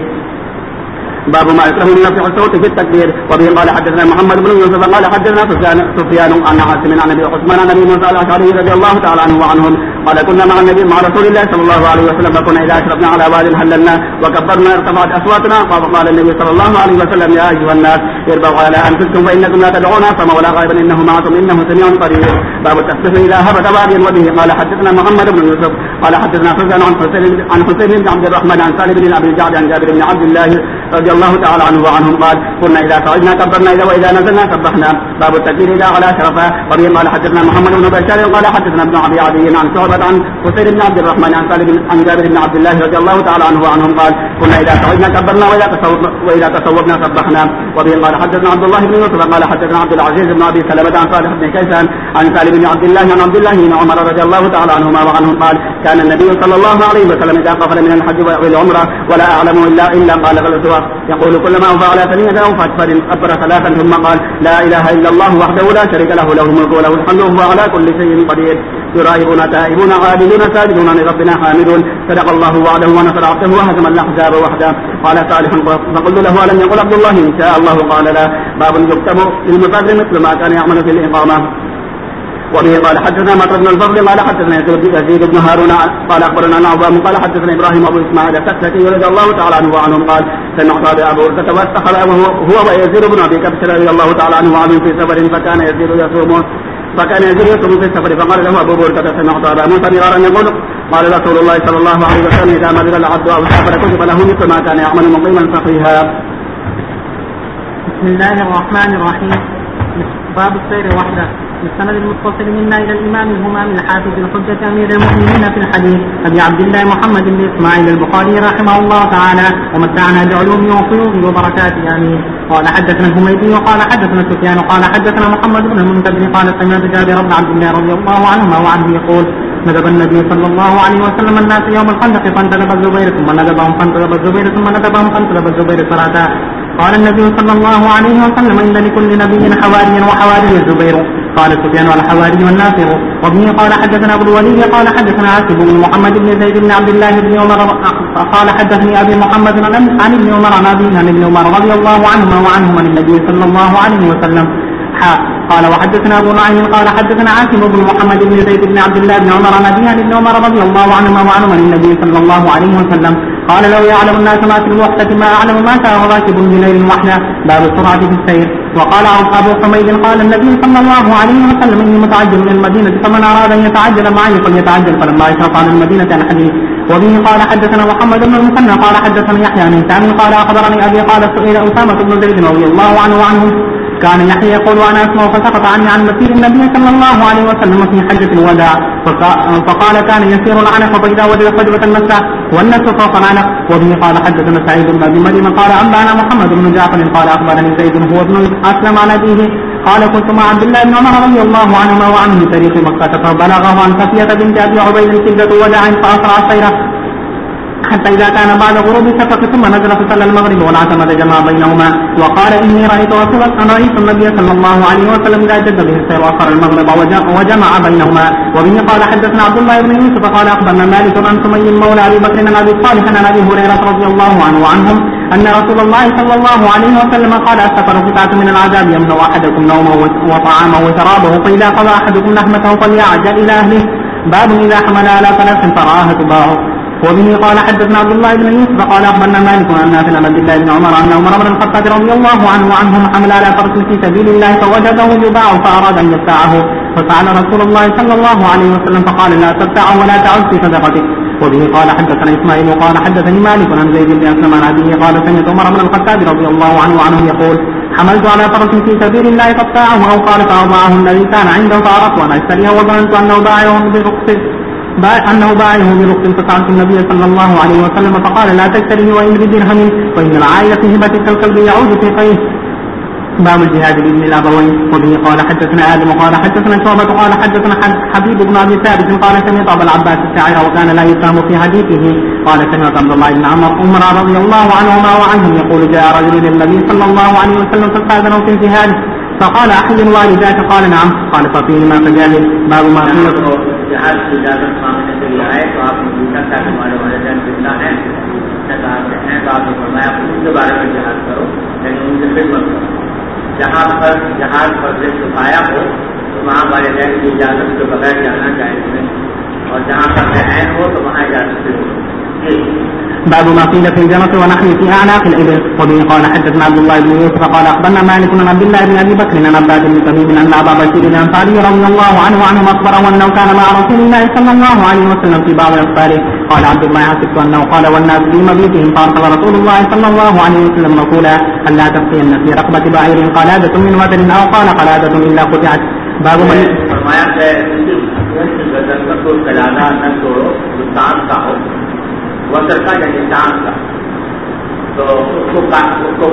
باب ما يكره من رفع الصوت في التكبير. وبه قال حدثنا محمد بن يوسف قال حدثنا سفيان عن عاصم عن ابي عثمان عن ابي موسى الاشعري رضي الله تعالى عنه وعنهم قال كنا مع رسول الله صلى الله عليه وسلم فكنا اذا اشرفنا على واد حللنا وكبرنا ارتفعت اصواتنا فقال النبي صلى الله عليه وسلم يا ايها الناس اربعوا على انفسكم فانكم لا تدعون صما ولا غائبا انه معكم انه سميع قريب. باب التسبيح اذا هبط واديا. وبه قال حدثنا محمد بن يوسف قال حدثنا سفيان عن حسين بن عبد الرحمن عن سالم بن ابي الجعد عن جابر بن عبد الله رضي الله تعالى عنه وعنهم قال كنا اذا صعدنا كبرنا واذا نزلنا سبحنا. باب التكبير اذا على شرفا. وبه قال حدثنا محمد بن بشار قال حدثنا ابن ابي عدي عن شعبة عن حسين بن عبد الرحمن عن سالم عن جابر بن عبد الله رضي الله تعالى عنه وعنهم قال كنا اذا صعدنا كبرنا واذا تصوبنا سبحنا. وبه قال حدثنا عبد الله بن يوسف قال حدثنا عبد العزيز بن ابي سلمة عن صالح بن كيسان عن سالم بن عبد الله عن عبد الله بن عمر رضي الله تعالى عنهما وعنهم قال كان النبي صلى الله عليه وسلم اذا قفل من الحج والعمره ولا اعلم الا قال غلطوا يقول كلما فعل ثنيته فكبر ثلاثا ثم قال لا اله الا الله وحده لا شريك له له الملك وله الحمد وهو على كل شيء قدير. يرائبون تائبون عابدون ساجدون لربنا حامدون. صدق الله وعده ونصر عبده وهزم الاحزاب وحده. قال صالح فقلت له الم يقل عبد الله ان شاء الله قال لا. باب يكتب للمسافر مثل ما كان يعمل في الاقامه. وبه قال حدثنا مطر بن الفضل قال حدثنا يزيد بن هارون قال اخبرنا نعوام قال حدثنا ابراهيم ابو اسماعيل السكتي رضي الله تعالى عنه وعنهم قال سمعت ابا هريره واستخر هو ويزيد بن ابي كبش رضي الله تعالى عنه وعنهم في سفر فكان يزيد يصوم في السفر فقال له ابو هريره سمعت ابا موسى مرارا يقول قال رسول الله صلى الله عليه وسلم اذا مرض العبد او سافر كتب له مثل ما كان يعمل مقيما صحيحا. بسم الله الرحمن الرحيم. باب السير وحده. بالسند المتصل منا الى الامام الهمام الحافظ الحجة امير المؤمنين في الحديث ابي عبد الله محمد بن اسماعيل البخاري رحمه الله تعالى ومتعنا بعلومه وقلوبه وبركاته امين. قال حدثنا الحميدي وقال حدثنا سفيان قال حدثنا محمد بن المنتظر قال سمعت جابر بن عبد الله رضي الله عنهما وعنه يقول ندب النبي صلى الله عليه وسلم الناس يوم الخندق فانتدب الزبير ثم ندبهم فانتدب الزبير ثم ندبهم فانتدب الزبير صلاتا. قال النبي صلى الله عليه وسلم ان لكل نبي حواريا وحواري الزبير. قال سفيان والحواري والناصر. وبه قال حدثنا ابو الوليد قال حدثنا عاصم بن محمد بن زيد بن عبد الله بن عمر قال حدثني ابي محمد عن ابن عمر عن ابيه عن ابن عمر رضي الله عنهما وعنهم عن النبي صلى الله عليه وسلم. قال وحدثنا ابو نعيم قال حدثنا عاصم بن محمد بن زيد بن عبد الله بن عمر عن ابيه عن ابن عمر رضي الله عنهما وعنهم عن النبي صلى الله عليه وسلم قال لو يعلم الناس ما في الوحدة ما اعلم ما كان راكب بليل وحده. باب السرعة في السير. وقال أبو حميد قال النبي صلى الله عليه وسلم إني متعجل من المدينة فمن أراد أن يتعجل معي فليتعجل فلما أشرف عن المدينة عن حديث. وبه قال حدثنا محمد بن المثنى قال حدثنا يحيى عن هشام قال أخبرني أبي قال سئل أسامة بن زيد رضي الله عنه وعنهم كان يحيى يقول وأنا أسمع فسقط عني عن مسير النبي صلى الله عليه وسلم في حجة الوداع فقال كان يسير العنق فإذا وجد فجوة المسح والنسف فوق العنق. وبه قال حدثنا سعيد بن أبي مريم قال أنبأنا محمد بن جعفر قال أخبرني زيد هو ابن أسلم عن أبيه قال كنت مع عبد الله بن عمر رضي الله عنهما وعنه طريق مكة فبلغه عن صفية بنت أبي عبيد شدة وداع فأسرع السير حتى إذا كان بعد غروب الشفق ثم نزل فصلى المغرب والعتمة جمع بينهما وقال إني رأيت النبي صلى الله عليه وسلم إذا جد به السير وأخر المغرب وجمع بينهما. وبه قال حدثنا عبد الله بن يوسف قال أخبرنا مالك عن سمي مولى أبي بكر عن أبي صالح عن أبي هريرة رضي الله عنه وعنهم أن رسول الله صلى الله عليه وسلم قال السفر قطعة من العذاب يمنع أحدكم نومه وطعامه وشرابه فإذا قضى أحدكم لحمته فليعجل إلى أهله باب إذا حمل على ثلاث فرآها تباعه. وبه قال حدثنا عبد الله بن يوسف قال أخبرنا مالك عن نافع عن عبد الله بن عمر أن عمر بن الخطاب رضي الله عنه وعنهم حمل على فرس في سبيل الله فوجده يباع فأراد أن يبتاعه فسأل رسول الله صلى الله عليه وسلم فقال لا تبتاعه ولا تعد في صدقتك. وبه قال حدثنا إسماعيل قال حدثني مالك عن زيد بن أسلم عن أبيه قال سمعت عمر بن الخطاب رضي الله عنه وعنهم يقول حملت على فرس في سبيل الله فابتاعه أو قال فأضاعه الذي كان عنده فأردت أن أشتريه وظننت أنه باعه برخص فسألت النبي صلى الله عليه وسلم فقال لا تشتريه وإن بدرهم وإن العائلة هبة كالكلب يعود في قيه. باب الجهاد بإذن الأبوين. وبه قال حدثنا آدم قال حدثنا شعبة قال حدثنا حبيب بن أبي ثابت قال سمعت أبا العباس الشاعر وكان لا يفهم في حديثه قال سمعت عبد الله بن عمر رضي الله عنهما وعنهم يقول جاء رجل للنبي صلى الله عليه وسلم فاستأذنه في الجهاد فقال أحد والداك قال نعم قال ففيهما فجاهد. باب ما قيل جہاد کی اجازت سامنے کے لیے آئے تو آپ نے پوچھا تھا کہ ہمارے والدین زندہ ہیں سے ہیں تو آپ نے فرمایا ان کے بارے میں جہاد کرو یعنی ان کی خدمت کرو. جہاد پر سے چھپایا ہو تو وہاں والدین کی اجازت کے بغیر جانا چاہیے نہیں اور جہاں پر عین ہو تو وہاں اجازت سے ہو. باب ما قيل في الجنة ونحن في أعناق الإبل. وبه قال حدثنا عبد الله بن يوسف قال أخبرنا مالك عن عبد الله بن أبي بكر عن عباد بن تميم أن أبا بشير الأنصاري رضي الله عنه أخبره أنه كان مع رسول الله صلى الله عليه وسلم في بعض أسفاره قال عبد الله حسبت أنه قال والناس في مبيتهم فأرسل رسول الله صلى الله عليه وسلم مقولا ألا تبقين في رقبة بعير قلادة من وتر أو قال قلادة إلا قطعت. باب من فرمایا کہ گردن کا کوئی قلادہ نہ چھوڑو جو کام کا ہو وطر کا یعنی چاند کا تو اس کو کاٹ دو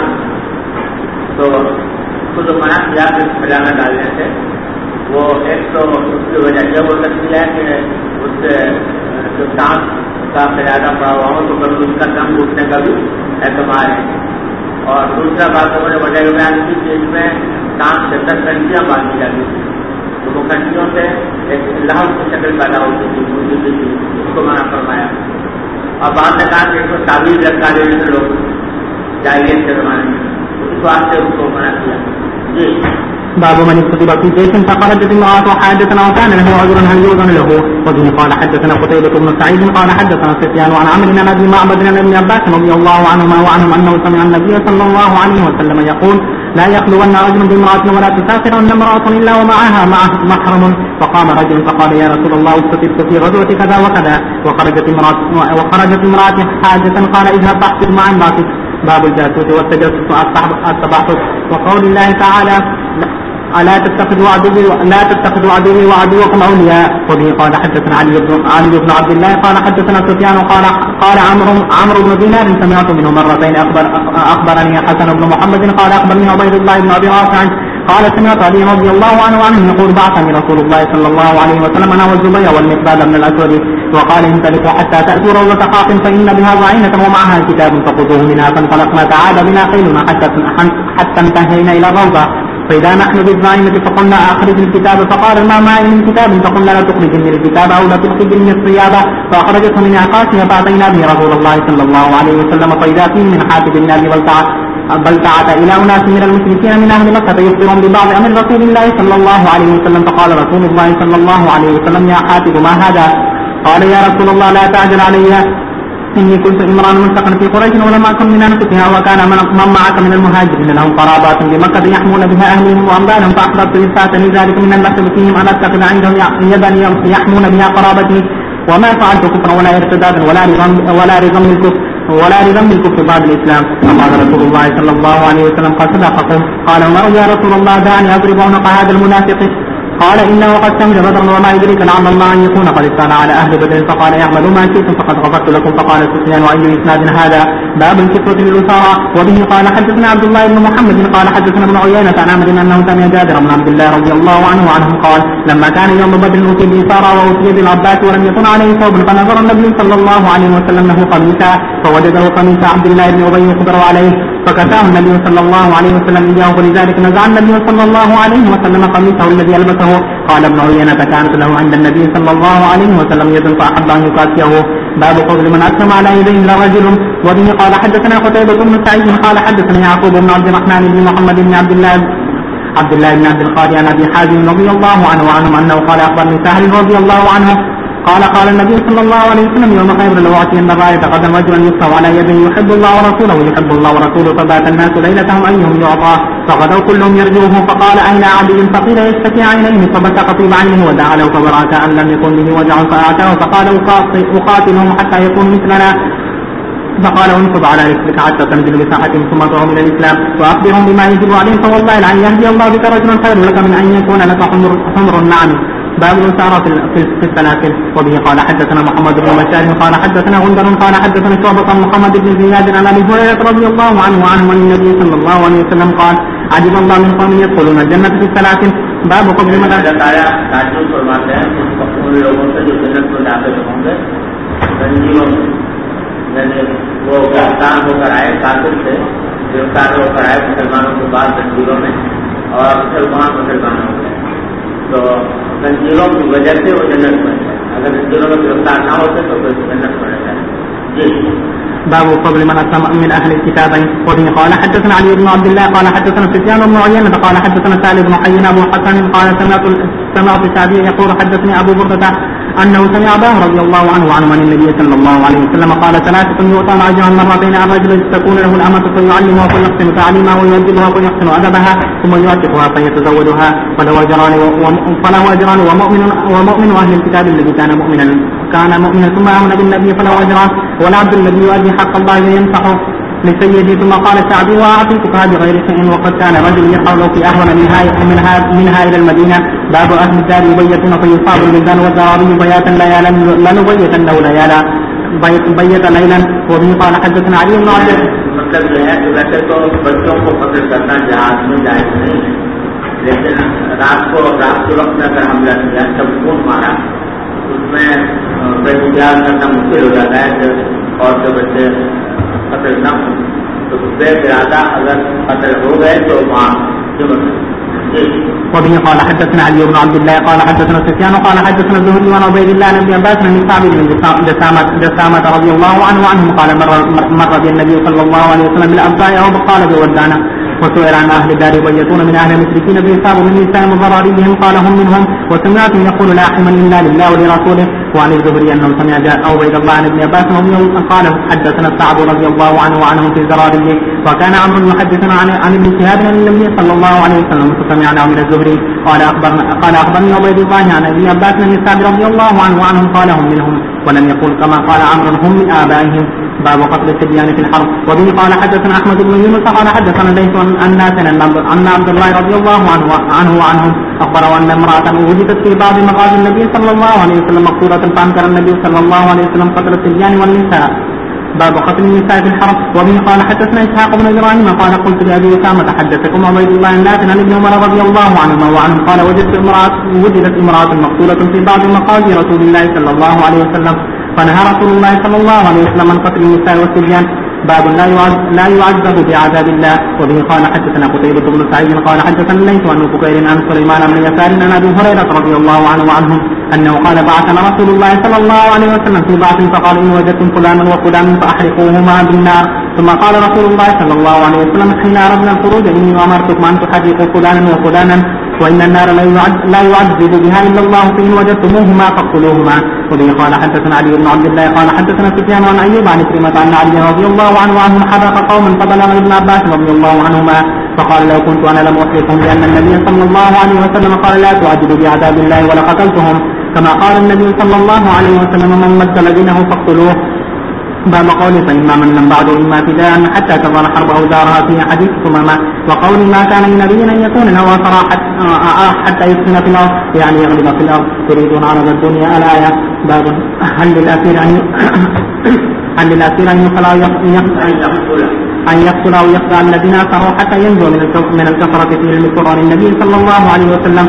تو اس کو جو منع کیا کہ کھلانا ڈالنے سے وہ ایک تو اس کی وجہ یہ ہو سکتی ہے کہ اس سے جو چاند کا خیالہ پڑا ہوا ہو تو کبھی اس کا دم گھٹنے کا بھی اعتبار ہے. اور دوسرا بات تو نے وجہ بیان کی کہ اس میں چاند سے 10 کنٹیاں باندھی جاتی تھی تو وہ کنٹیوں سے ایک لاہور کی شکل پیدا ہوتی تھی اس کو منع فرمایا. اور بعد نے کہا کہ اس کو تعبیر لٹکا دینے سے لوگ جاہلیت کے زمانے میں اس واسطے اس کو منع کیا. جی باب من اكتب في جيش فخرجت امرأة حاجة وكان له عذر هل يؤذن له. وبه قال حدثنا قتيبة بن سعيد قال حدثنا سفيان عن عمرو بن ابي معبد عن ابن عباس رضي الله عنهما وعنهم انه سمع النبي صلى الله عليه وسلم يقول لا يخلون رجل بامرأة ولا تسافرن امرأة الا ومعها محرم. فقام رجل فقال يا رسول الله استتبت في غزوة كذا وكذا وخرجت امرأة حاجة قال اذهب فاحفظ مع امرأتك. باب الجاسوس والتجسس التباحث. وقول الله تعالى لا تتخذوا عدوي وعدوكم أولياء. وبه قال حدثنا علي بن عبد الله قال حدثنا سفيان قال عمرو بن دينار سمعت منه مرتين أخبرني حسن بن محمد قال أخبرني عبيد الله بن أبي رافع قال سمعت علي رضي الله عنه يقول بعثني رسول الله صلى الله عليه وسلم أنا والزبير والمقداد بن الأسود وقال انطلقوا حتى تأتوا روضة قاف فإن بها ضعينة ومعها كتاب فخذوه منها فانطلقنا تعاد بنا خيلنا حتى انتهينا إلى الروضة فإذا نحن بالضعينة فقلنا أخرج الكتاب فقال ما معي من كتاب فقلنا لا تخرجني الكتاب أو لا تخرجني الصيابة فأخرجته من عقاسها فأتينا به رسول الله صلى الله عليه وسلم فإذا فيه من حاتب الناس بلتعت إلى أناس من المشركين من أهل مكة يخبرون ببعض أمر رسول الله صلى الله عليه وسلم فقال رسول الله صلى الله عليه وسلم يا حاتب ما هذا؟ قال يا رسول الله لا تعجل علي إني كنت إمران ملتقا في قريش ولم أكن من أنفسها وكان من معك من المهاجرين لهم قرابات بمكة يحمون بها أهلهم وأموالهم فأحببت إذ فاتني ذلك من اللحظة فيهم أن أتخذ عندهم يدا يحمون بها قرابتي وما فعلت كفرا ولا ارتدادا ولا رضا بالكفر بعد الإسلام. فقال رسول الله صلى الله عليه وسلم قد صدقكم. قال عمر يا رسول الله دعني أضرب عنق هذا المنافق. قال إنه قد شمل بدرا وما يدريك لعل الله أن يكون قد اطلع على أهل بدر فقال اعملوا ما شئتم فقد غفرت لكم. فقال سفيان وأي إسناد هذا؟ باب الكفرة للأسارى. وبه قال حدثنا عبد الله بن محمد قال حدثنا ابن عيينة عن عمرو أنه سمع جابر بن عبد الله رضي الله عنهم قال لما كان يوم بدر أوتي بالأسارى وأوتي بالعباس ولم يكن عليه ثوب فنظر النبي صلى الله عليه وسلم له قميصا فوجده قميص عبد الله بن أبي يقدر عليه فكساه النبي صلى الله عليه وسلم إياه فلذلك نزع النبي صلى الله عليه وسلم قميصه الذي يلبسه. قال ابن عيينة كانت له عند النبي صلى الله عليه وسلم يد فأحب أن يكاسيه. باب قول من أسلم على يديه لرجل. وبه قال حدثنا قتيبة بن سعيد قال حدثنا يعقوب بن عبد الرحمن بن محمد بن عبد الله بن عبد القادر عن أبي حازم رضي الله عنه وعنهم أنه قال أخبرني سهل رضي الله عنه قال النبي صلى الله عليه وسلم يوم خيبر لأعطين الراية قدم رجلا يكتب على يده يحب الله ورسوله يحب الله ورسوله فبات الناس ليلتهم أيهم يعطى فغدوا كلهم يرجوه فقال أين عبد فقيل يشتكي عينيه فبكى طيب عينه ودعا له فبرأ كأن لم يكن به وجع فأعتاه فقال أقاتلهم حتى يكون مثلنا فقال انصب على رسلك حتى تنزل بساحتهم ثم ترهم إلى الإسلام وأخبرهم بما يجب عليهم فوالله لأن يهدي الله بك رجلا خير لك من أن يكون لك حمر النعم. باب الأسارى في السلاسل. وبه قال حدثنا محمد بن بشار قال حدثنا غندر قال حدثنا شعبة محمد بن زياد عن أبي هريرة رضي الله عنه وعنه عن النبي صلى الله عليه وسلم قال عجب الله من قوم يدخلون الجنة في السلاسل. باب قبل من تعجب فرماتے ہیں ان لوگوں سے جو جنت میں داخل ہوں گے زنجیروں میں یعنی وہ گرفتار ہو کر آئے قاتل سے گرفتار ہو کر آئے مسلمانوں کے بعد زنجیروں میں اور مسلمان ہو گئے تو زنجیروں کی وجہ سے وہ جنت میں ہے. اگر زنجیروں میں گرفتار نہ ہوتے تو پھر جنت میں رہتا ہے. جی باب قبل من أسلم من أهل الكتابين. وبه قال حدثنا علي بن عبد الله قال حدثنا سفيان بن عيينة قال حدثنا سالم بن حي أبو حسن قال سمعت الشعبي يقول حدثني أبو بردة أنه سمع أباه رضي الله عنه عن النبي صلى الله عليه وسلم قال ثلاثة يؤتى أجرا مرتين الرجل تكون له الأمة فيعلمها فيحسن تعليمها ويؤدبها فيحسن أدبها ثم يعتقها فيتزوجها فله أجران ومؤمن أهل الكتاب الذي كان مؤمنا ثم آمن بالنبي فله أجران والعبد الذي يؤدي حق الله وينصحه لسيدي. ثم قال الشعبي وأعطيتك بغير شيء وقد كان رجل يحول في أهون منها إلى المدينة. باب أهل الدار يبيتون فيصاب البلدان والزراري بياتا ليالا لنبيتنه ليالا بيت ليلا. وبه قال حدثنا علي بن عبد مطلب یہ ہے کہ ویسے تو بچوں کو قتل کرنا جہاز میں جائز نہیں ہے لیکن رات کے وقت میں اگر حملہ کیا سب خون مارا اس میں احتیاط کرنا مشکل ہو جاتا ہے کہ اور کے بچے قتل نہ ہوں تو بے ارادہ اگر قتل ہو گئے تو وہاں وبه قال حدثنا علي بن عبد الله قال حدثنا سفيان قال حدثنا الزهري عن عبيد الله بن عباس بن ثابت بن جسامة رضي الله عنهم قال مر بالنبي صلى الله عليه وسلم بالأبطاء أو قال بودانا وسئل عن أهل الدار يبيتون من أهل المشركين فيصاب من نساء وضراريهم قال هم منهم وسمعتم يقول لا حما إلا لله ولرسوله. وعن الزهري أنه سمع عبيد الله بن عباس قال حدثنا الصعب رضي الله عنه وعنهم في الزراري وكان عمرو يحدثنا عن ابن شهاب عن النبي صلى الله عليه وسلم فسمعنا من الزهري قال أخبرني عبيد الله عن ابن عباس بن الصعب رضي الله عنه وعنهم قال هم منهم ولم يقول كما قال عمرو هم من آبائهم. باب قتل الصبيان في الحرب. وبه قال حدثنا أحمد بن يونس قال حدثنا ليس عن نافع أن عبد الله رضي الله عنه وعنهم أخبره أن امرأة وجدت في بعض مغازي النبي صلى الله عليه وسلم مقتولة فأنكر النبي صلى الله عليه وسلم قتل الصبيان والنساء. باب قتل النساء في الحرب. وبه قال حدثنا إسحاق بن إبراهيم قال قلت لأبي أسامة حدثكم عبيد الله النافع عن ابن عمر رضي الله عنهما وعنهم قال وجدت امرأة مقتولة في بعض مقاضي رسول الله صلى الله عليه وسلم فنهى رسول الله صلى الله عليه وسلم عن قتل النساء والصبيان. باب لا يعذب بعذاب الله. وبه قال حدثنا قتيبة بن سعيد قال حدثنا الليث عن بكير عن سليمان بن يسار عن أبي هريرة رضي الله عنه وعنهم أنه قال بعثنا رسول الله صلى الله عليه وسلم في بعث فقال إن وجدتم فلانا وفلانا فأحرقوهما بالنار. ثم قال رسول الله صلى الله عليه وسلم حين أردنا الخروج إني أمرتكم أن تحرقوا فلانا وفلانا وإن النار لا يعذب بها إلا الله فإن وجدتموهما فاقتلوهما. وبه قال حدثنا علي بن عبد الله قال حدثنا سفيان عن أيوب عن كريمة عن علي رضي الله عنه وعنهم حرق قوما فبلغ ابن عباس رضي الله عنهما فقال لو كنت أنا لم أحرقهم لأن النبي صلى الله عليه وسلم قال لا تعذبوا بعذاب الله ولقتلتهم كما قال النبي صلى الله عليه وسلم من مثل دينه فاقتلوه. باب قوله فإما من لم بعد إما فداء حتى تظل حرب أوزارها في حديث ثمامة. وقول ما كان لنبي أن يكون له صراحة حتى يسكن في الأرض يعني يغلب في الأرض تريدون عرض الدنيا. الآية. باب هل للأسير أن يقتل أو يقتل الذين أسروا حتى ينجو من الكفرة في المكر عن النبي صلى الله عليه وسلم.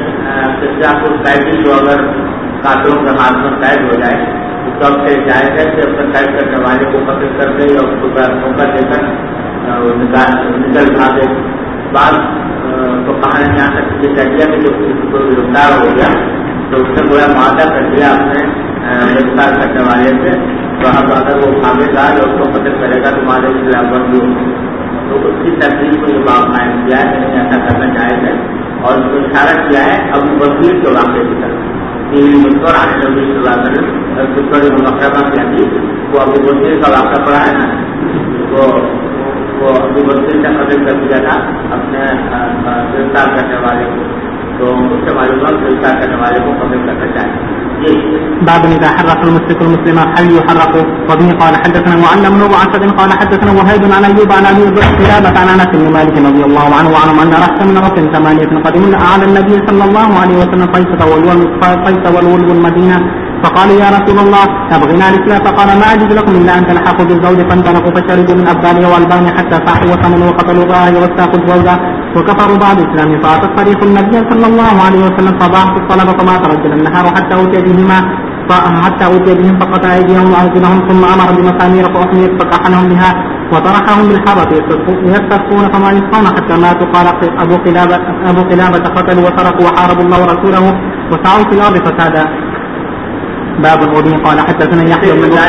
سب سے جائز ہے کہ اپنا قید کرنے والے کو قتل کر دے یا اس کو موقع دے کر نکل بنا دے. بعد تو کہانی یہاں تک یہ کہہ دیا کہ جو کسی کو گرفتار ہو گیا تو اس نے گویا معاہدہ کر دیا اپنے گرفتار کرنے والے سے. تو اب اگر وہ بھاگے گا یا اس کو قتل کرے گا تو معاہدے کی خلاف ورزی ہوگی. تو اس کی ترتیب کو یہ باب قائم کیا ہے کہ ایسا کرنا جائز ہے اور اس کو اشارہ کیا ہے ابو بکر کے واقعے کی طرف. مشور آنے نبی صلی اللہ علیہ وسلم مقربہ کی حدیث وہ ابو بکر کا واقعہ پڑا ہے نا. وہ ابو بکر کا قتل کر دیا تھا اپنے گرفتار کرنے والے کو. تو اس سے معلوم گرفتار کرنے والے کو قتل کرنا چاہیے. باب إذا حرق المشرك المسلم هل يحرق. وبه قال حدثنا معلم بن معتد قال حدثنا وهيب عن أيوب عن أبي قلابة عن أنس بن مالك رضي الله عنه وعنهم أن رأسا من ركن 8 قدموا على النبي صلى الله عليه وسلم قيس والولد المدينة فقالوا يا رسول الله أبغنا الإسلام فقال ما أجد لكم إلا أن تلحقوا بالزوج فانطلقوا فشربوا من أبدانه والبان حتى صاحوا وثمنوا وقتلوا ظاهر واستاقوا الزوجة وكفروا بعد الإسلام. فأتت طريق النبي صلى الله عليه وسلم فضاعت الطلب فما ترجل النهار حتى أوتي بهم فقطع أيديهم وأرجلهم ثم أمر بمسامير فأحميت فطحنهم بها وطرحهم بالحرة يستسقون فما يسقون حتى ماتوا. قال أبو قلابة قتلوا وسرقوا وحاربوا الله ورسوله وسعوا في الأرض فسادا. باب وبه قال حدثنا يحيى بن انہوں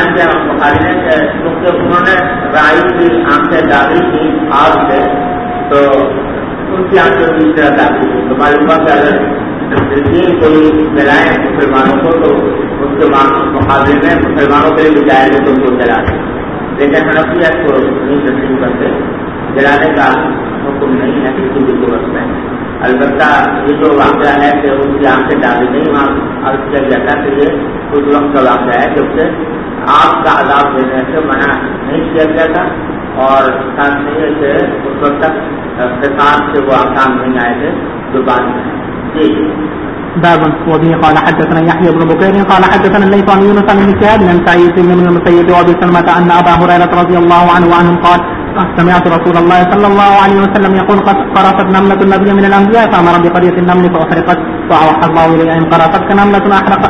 نے رائی کی آنکھیں ڈالی تھی آگ سے تو ان کی آنکھیں بھی طرح ڈالی تھی. تو معلوم کہ اگر کوئی جلائے مسلمانوں کو تو اس کے مقابلے میں مسلمانوں کے لیے بھی جائے گا تو ان کو جلا دیں. لیکن حنفیت کو نہیں تسلیم کرتے. جلانے کا حکم نہیں ہے کسی بھی صورت میں. البتہ یہ جو واقعہ ہے کہ ان کی آنکھیں ڈالی نہیں وہاں عرض کیا جاتا کہ یہ کچھ وقت کا واقعہ ہے جب سے آگ کا عذاب دینے سے منع نہیں کیا گیا تھا اور ساتھ نہیں ہے کہ اس وقت تک فساد سے وہ احکام نہیں آئے تھے جو بعد میں. جی باب وبه قال حدثنا يحيى بن بكير قال حدثنا الليث عن يونس بن شهاب عن سعيد بن المسيب وابي سلمة ان ابا هريرة رضي الله عنه وعنهم قال سمعت رسول الله صلى الله عليه وسلم يقول قد قرصت نملة النبي من الأنبياء فأمر بقرية النمل فأحرقت فأوحى الله إليه إن قرصتك نملة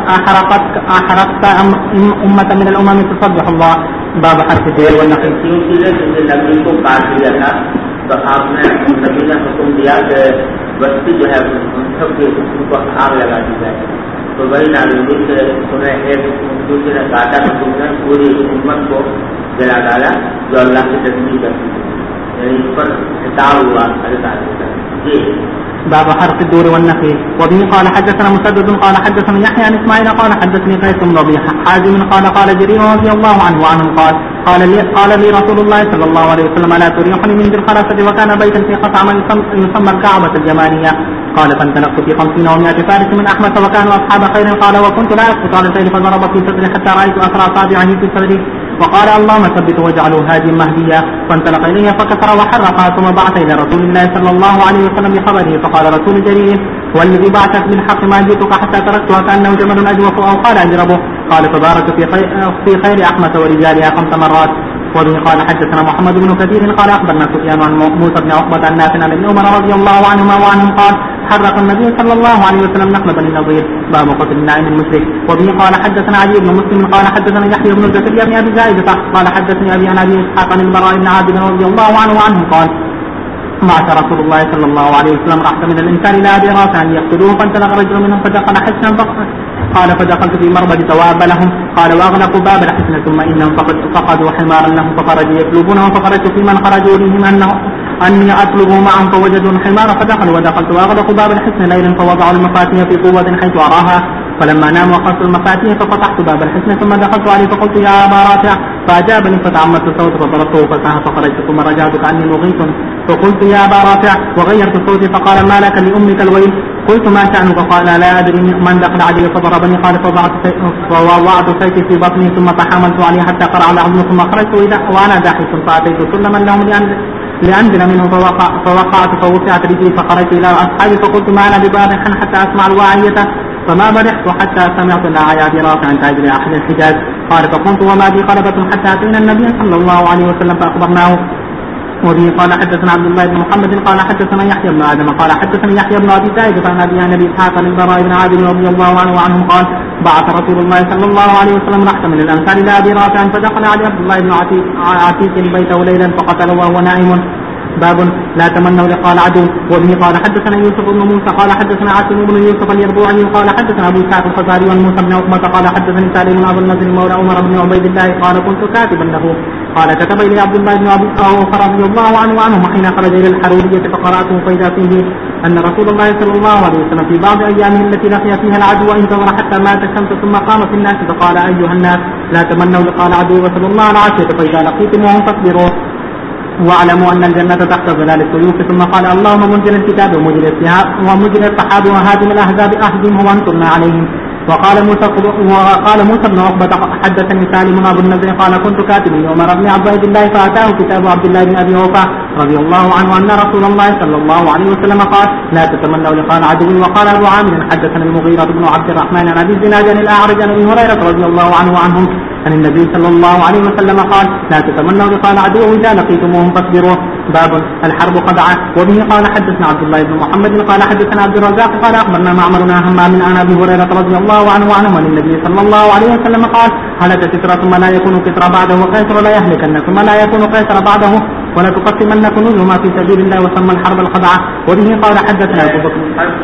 أحرقت أمة من الأمم تسبح الله. باب حرف الدير والنخل. نبی کو کاٹ دیا تھا تو آپ نے نبی نے حکم دیا کہ بستی جو ہے سب کے ان کو آگ لگا دی جائے. تو وہی ناگزی سے انہیں ایک دوسرے نے کاٹا تو تم نے پوری امت کو جلا ڈالا جو اللہ کی تصدیق کرتی ہے. یعنی اس پر خطاب ہوا اللہ. جی باب حرف الدور والنخل. وبه قال حدثنا مسدد قال حدثنا يحيى عن اسماعيل قال حدثني قيس بن ربيع حازم قال جرير رضي الله عنه قال لي رسول الله صلى الله عليه وسلم لا تريحني من ذي الخلافة وكان بيتا في قصعة يسمى الكعبة اليمانية. قال فانطلقت في 50 و100 فارس من أحمس وكانوا أصحاب خير. قال وكنت لا أسقط على الخير فضرب في صدري حتى رأيت أثر أصابعه في صدري وقال اللهم ثبت واجعله هاديا مهديا. فانطلق إليه فكسر وحرق ثم بعث إلى رسول الله صلى الله عليه وسلم بخبره فقال رسول جرير والذي بعثك بالحق ما جئتك حتى تركتها كأنه جمل أجوف أو قال أجربه. قال فبارك في خير أحمس ورجالها 5 مرات. وبه قال حدثنا محمد بن كثير قال أخبرنا سفيان عن موسى بن عقبة عن نافع عن ابن عمر رضي الله عنهما وعنهم قال حرق النبي صلى الله عليه وسلم نخل بني النضير. باب قتل النائم المشرك. وبه قال حدثنا علي بن مسلم قال حدثنا يحيى بن زكريا بن ابي زائدة قال حدثني ابي عن ابي اسحاق عن البراء بن عازب رضي الله عنه وعنه قال بعث رسول الله صلى الله عليه وسلم رحت من الانسان الى ابي رافع ان يقتلوه فانطلق رجل منهم فدخل حسنا قال فدخلت في مربد تواب لهم. قال واغلقوا باب الحسن ثم انهم فقدوا حمارا لهم فخرجوا يطلبونه فخرجت في من خرجوا اليهم أني أطلبه معهم فوجدوا الحمار فدخلوا ودخلت وأغلق باب الحصن ليلا فوضعوا المفاتيح في قوة حيث أراها فلما نام وأخذت المفاتيح ففتحت باب الحصن ثم دخلت عليه فقلت يا أبا رافع فأجابني فتعمدت الصوت فضربته فساها فخرجت ثم رجعت كأني مغيث فقلت يا أبا رافع وغيرت صوتي فقال ما لك لأمك الويل قلت ما شأنك قال لا أدري من دخل علي فضربني قال فوضعت سيفي في بطني ثم تحاملت عليه حتى قرع العظم ثم خرجت وأنا داحس فأتيت سلما لهم لأنزل منه فوقعت فوقعت رجلي فخرجت إلى أصحابي فقلت ما أنا ببارح حتى أسمع الواعية فما برحت حتى سمعت الآيات رافعا تاجر أحد الحجاز قال فقمت وما بي قلبة حتى أتينا النبي صلى الله عليه وسلم فأخبرناه وبه قال حدثنا عبد الله بن محمد قال حدثنا يحيى بن آدم قال حدثني يحيى بن أبي سعيد عن أبي النبي إسحاق للبراء بن عازب رضي الله عنه وعنهم قال بعث رسول الله صلى الله عليه وسلم رحتا من الأنصار إلى أبي رافع فدخل علي عبد الله بن عتيق بيته ليلا فقتله وهو نائم. باب لا تمنوا لقاء العدو. وبه قال حدثنا يوسف بن موسى قال حدثنا عاصم بن يوسف اليربوعي قال حدثنا ابو اسحاق الخزاعي والموسى بن عقبة قال حدثني سالم بن ابي النضر مولى عمر بن عبيد الله قال كنت كاتبا له قال كتب الي عبد الله بن ابي اوفى رضي الله عنه حين خرج الى الحرورية فقراته فاذا فيه ان رسول الله صلى الله عليه وسلم في بعض ايامه التي لقي فيها العدو انتظر حتى مات الشمس ثم قام في الناس فقال ايها الناس لا تمنوا لقاء العدو وصلوا الله العافية فاذا لقيتموهم فاصبروا واعلموا أن الجنة تحت ظلال السيوف ثم قال اللهم منزل الكتاب ومجري السحاب وهادم الأحزاب أهزمه وانصرنا عليهم. وقال موسى بن عقبة حدثني سالم أبو النضر قال كنت كاتبا لعمر بن عبيد الله فأتاه كتاب عبد الله بن أبي أوفى رضي الله عنه أن رسول الله صلى الله عليه وسلم قال لا تتمنوا لقاء العدو. وقال أبو عامر حدثنا المغيرة بن عبد الرحمن عن أبي الزناد عن الأعرج عن أبي هريرة رضي الله عنه وعنهم عن النبي صلى الله عليه وسلم قال لا تتمنوا لقاء العدو إذا لقيتموهم فاصبروا. باب الحرب خدعة. وبه قال حدثنا عبد الله بن محمد قال حدثنا عبد الرزاق قال أخبرنا معمر بن همام عن أبي هريرة رضي الله عنه عن النبي صلى الله عليه وسلم قال هلك كسرى ثم لا يكون كسرى بعده وقيصر لا يهلكن ثم لا يكون قيصر بعده ولا تقسمن كنوزهما في سبيل الله وسمى الحرب الخدعة. وبه قال حدثنا أبو بكر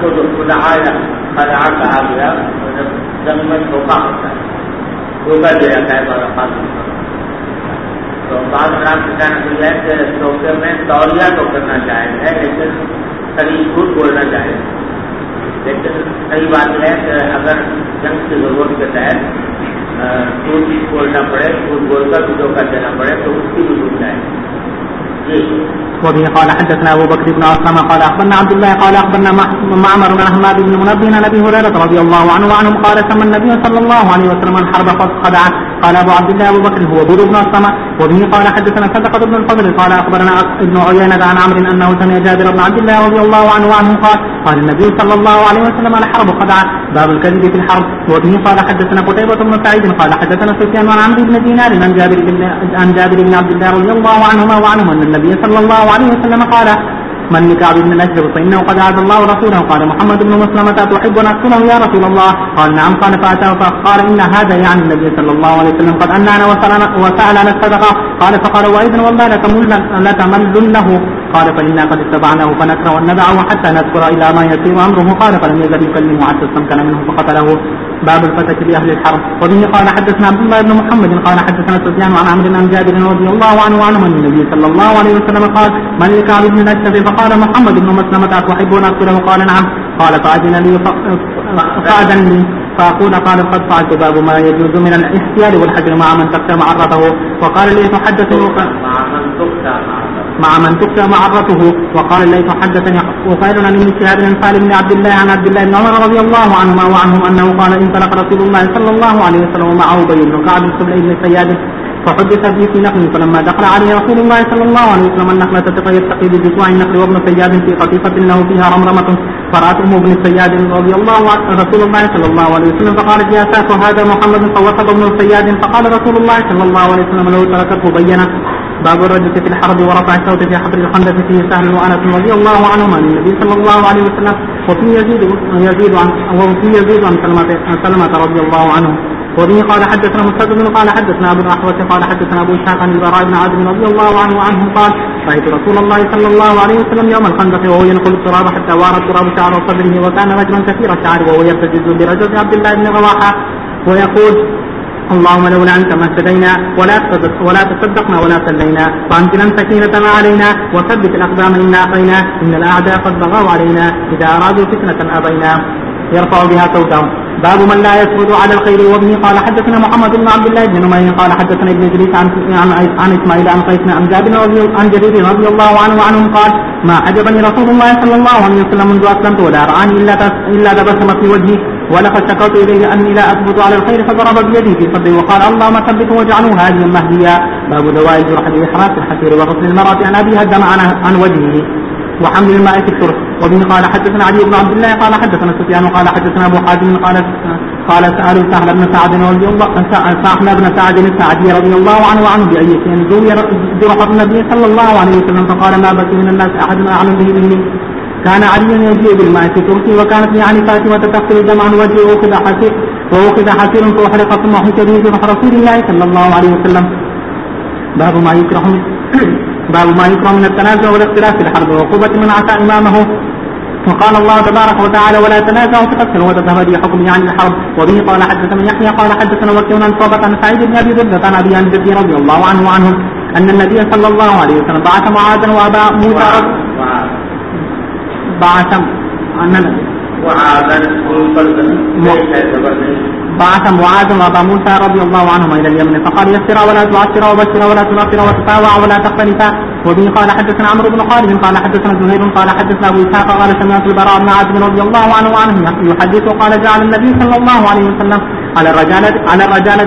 تو بعض رام کہنا ہے کہ ڈاکٹر میں تولیہ تو کرنا چاہیے ہے لیکن صحیح جھوٹ بولنا چاہیے. لیکن صحیح بات ہے کہ اگر جنگ کی ضرورت کے تحت جھوٹ بولنا پڑے جھوٹ بول کر دھوکہ دینا پڑے تو اس کی بھی ضرورت ہے. وبه قال حدثنا أبو بكر بن عاصم قال أخبرنا عبد الله قال أخبرنا معمر بن حماد بن منبه عن أبي هريرة رضي الله عنه وعنهم قال سمى النبي صلى الله عليه وسلم الحرب خدعة. قال أبو عبد الله أبو بكر هو بر بن عاصم. وبه قال حدثنا صدقة بن الفضل قال أخبرنا ابن عيينة عن عمرو أنه سمع جابر بن عبد الله رضي الله عنه وعنهم قال النبي صلى الله عليه وسلم الحرب خدعة. باب الكذب في الحرب. وبه قال حدثنا قتيبة بن سعيد قال حدثنا سفيان عن عمرو بن دينار عن جابر بن عبد الله رضي الله عنهما وعنهم أن النبي صلى الله عليه وسلم قال من لكعب بن الأشرف فإنه قد عاد الله رسوله. قال محمد بن مسلمة تحب نقتله يا رسول الله؟ قال نعم. قال فأتاه فقال إن هذا يعني النبي صلى الله عليه وسلم قد أنانا وسألنا الصدقة. قال فقال وأيضا والله لتمل له. قال فإنا قد اتبعناه فنكره أن ندعه حتى نذكر إلى ما يسير أمره. قال فلم يزل يكلمه حتى استمكن منه فقتله. باب الفتك بأهل الحرب. وبه قال حدثنا عبد الله بن محمد قال حدثنا سفيان عن عمرو عن جابر رضي الله عنه وعنه أن النبي صلى الله عليه وسلم قال من لكعب بن الأشرف؟ فقال محمد بن مسلمة أتحبون أقتله؟ قال نعم. قال فأذن لي فأقول قال قد فعلت. باب ما يجوز من الاحتيال والحجر مع من تخشى معرته. وقال لي تحدثني مع من تخشى معرته. وقال لي تحدثني وقال عن ابن شهاب بن سالم بن عبد الله عن عبد الله بن عمر رضي الله عنهما وعنهم أنه قال انطلق رسول الله صلى الله عليه وسلم ومعه أبي بن كعب بن سياد فحدث به في نخل. فلما دخل عليه رسول الله صلى الله عليه وسلم النخلة يتقي بجذوع النخل وابن سياد في قطيفة له فيها رمرمة فرأت ابن سياد رضي الله عنه رسول الله صلى الله عليه وسلم فقالت يا ساس هذا محمد فوسط ابن سياد. فقال رسول الله صلى الله عليه وسلم لو تركته بينا. باب الرجل في الحرب ورفع الصوت في حفر الخندق فيه سهل وأنس رضي الله عنهما عن النبي صلى الله عليه وسلم. وفي يزيد عن سلمة رضي الله عنه. وبه قال حدثنا مسدد قال حدثنا ابو الاحوص قال حدثنا ابو اسحاق عن البراء بن عازب رضي الله عنه وعنهم قال رايت رسول الله صلى الله عليه وسلم يوم الخندق وهو ينقل التراب حتى وارى التراب شعر صدره وكان رجلا كثير الشعر وهو يرتجز برجل عبد الله بن رواحه ويقول اللهم لولا أنت ما اهتدينا ولا تصدقنا ولا صلينا وأنزلا سكينة علينا وثبت الأقدام إنا أعطينا إن الأعداء قد بغوا علينا إذا أرادوا فتنة أبينا يرفع بها صوته. باب من لا يسجد على الخير. وابني قال حدثنا محمد بن عبد الله بن نمير قال حدثنا ابن إدريس عن إسماعيل عن قيس عن جابر عن جرير رضي الله عنه وعنهم قال ما عجبني رسول الله صلى الله عليه وسلم منذ أسلمت ولا رآني إلا تبسم في وجهي ولقد شكوت إليه أني لا أثبت على الخير فضرب بيدي في صدري وقال اللهم ثبته واجعله هاديا مهديا. باب دواء الجرح بإحراس الحسير وغسل المرأة عن أبيها الدم عن وجهه وحمل الماء في الترس. وبه قال حدثنا علي بن عبد الله قال حدثنا سفيان قال حدثنا أبو حازم قال سألوا سهل بن سعد الساعدي رضي الله عنه بأي شيء زوي جرح النبي صلى الله عليه وسلم فقال ما بقي من الناس أحد أعلم به مني. كان علي يجيء بالماء في ترسي وكانت يعني فاطمة تغسل الدم عن وجهه وأخذ حسير فأحرق ثم حك به جرح رسول الله صلى الله عليه وسلم. باب ما يكره من التنازع والاختلاف في الحرب وعقوبة من عصى إمامه. وقال الله تبارك وتعالى ولا تنازعوا فتفشلوا وتذهب ريحكم عن الحرب. وبه قال حدثنا يحيى قال حدثنا وكيع عن صوبة عن سعيد بن أبي بردة عن أبي جدي رضي الله عنه وعنهم أن النبي صلى الله عليه وسلم بعث معاذا وأبا موسى بعث معاذ وابا موسى رضي الله عنهما الى اليمن فقال يسرا ولا تعسرا وبشرا ولا تنفرا وتطاوعا ولا تختلفا. وبه قال حدثنا عمرو بن خالد قال حدثنا زهير قال حدثنا ابو اسحاق قال سمعت البراء بن عازب رضي الله عنه يحدث قال جعل النبي صلى الله عليه وسلم على الرجالة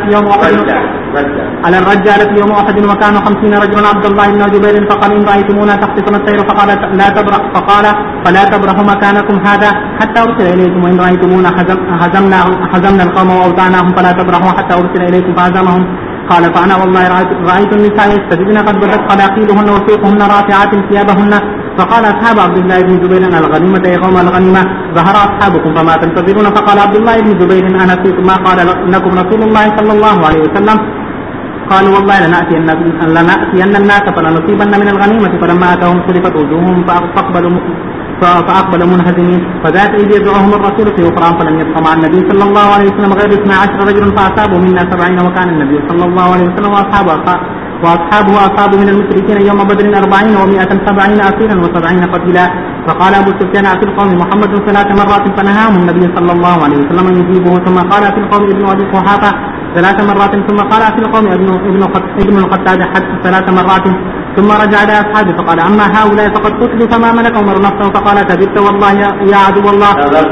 يوم أحد وكانوا 50 رجلا عبد الله بن جبير فقال إن رأيتمونا تخطفنا السير فقال فلا تبرحوا مكانكم هذا حتى أرسل إليكم وإن رأيتمونا هزمنا القوم وأوضعناهم فلا تبرحوا حتى أرسل إليكم فهزمهم. قال فأنا والله رأيت النساء يستجدن قد بدت قلاقيلهن وسوقهن رافعات ثيابهن. فقال أصحاب عبد الله بن زبير الغنيمة يا قوم الغنيمة ظهر أصحابكم فما تنتظرون. فقال عبد الله بن زبير أنا فيكم ما قال لكم رسول الله صلى الله عليه وسلم. قالوا والله لنأتين الناس فلنصيبن من الغنيمة. فلما أتاهم صرفت وجوههم فأقبلوا منهزمين. فذات إذ يدعوهم الرسول في أخرى فلم يبق مع النبي صلى الله عليه وسلم غير 12 رجل فأصابوا منا 70 وكان النبي صلى الله عليه وسلم وأصحابه أصابوا من المشركين يوم بدر 40 و170 أسيرا و70 قتيلا. فقال أبو سفيان في القوم محمد 3 مرات فنهاهم النبي صلى الله عليه وسلم أن يجيبه. ثم قال في القوم ابن أبي قحافة 3 مرات. ثم قال في القوم ابن الخطاب 3 مرات. ثم رجع إلى أصحابه فقال أما هؤلاء فقد قتلوا فما ملك عمر نفسه. فقال كذبت والله يا عدو الله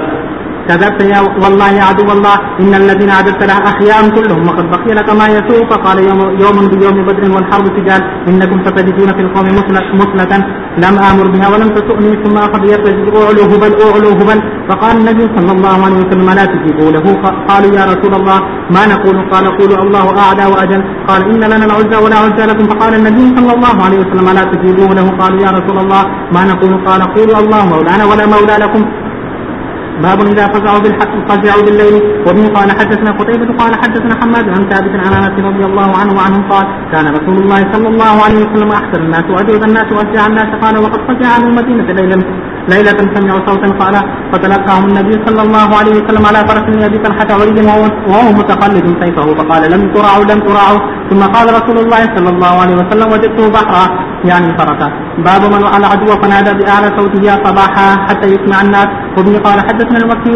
عدو الله إن الذين عددت له أحياء كلهم وقد بقي لك ما يسوء. فقال يوم بيوم بدر والحرب سجال إنكم ستجدون في القوم مثلة لم آمر بها ولم تسؤني. ثم أخذ يرتجد أعلو هبل. فقال النبي صلى الله عليه وسلم لا تجيبوا له. قالوا يا رسول الله ما نقول؟ قال قولوا الله أعلى وأجل. قال إن لنا العزى ولا عزى لكم. فقال النبي صلى الله عليه وسلم لا تجيبوا له. قالوا يا رسول الله ما نقول؟ قال قولوا الله مولانا ولا مولى لكم. باب إذا فزعوا بالليل. وبه قال حدثنا قتيبة قال حدثنا حماد عن ثابت عن أنس رضي الله عنه وعنهم قال كان رسول الله صلى الله عليه وسلم أحسن الناس وأجود الناس وأشجع الناس. قال وقد فزع عن المدينة ليلة سمعوا صوتا قال فتلقاهم النبي صلى الله عليه وسلم على فرس أبي طلحة عري وهو متقلد سيفه فقال لم تراعوا. ثم قال رسول الله صلى الله عليه وسلم وجدته بحرا يعني فرسا. باب من على عدو فنادى بأعلى صوته يا صباحا حتى يسمع الناس. وبه قال حدثنا المكي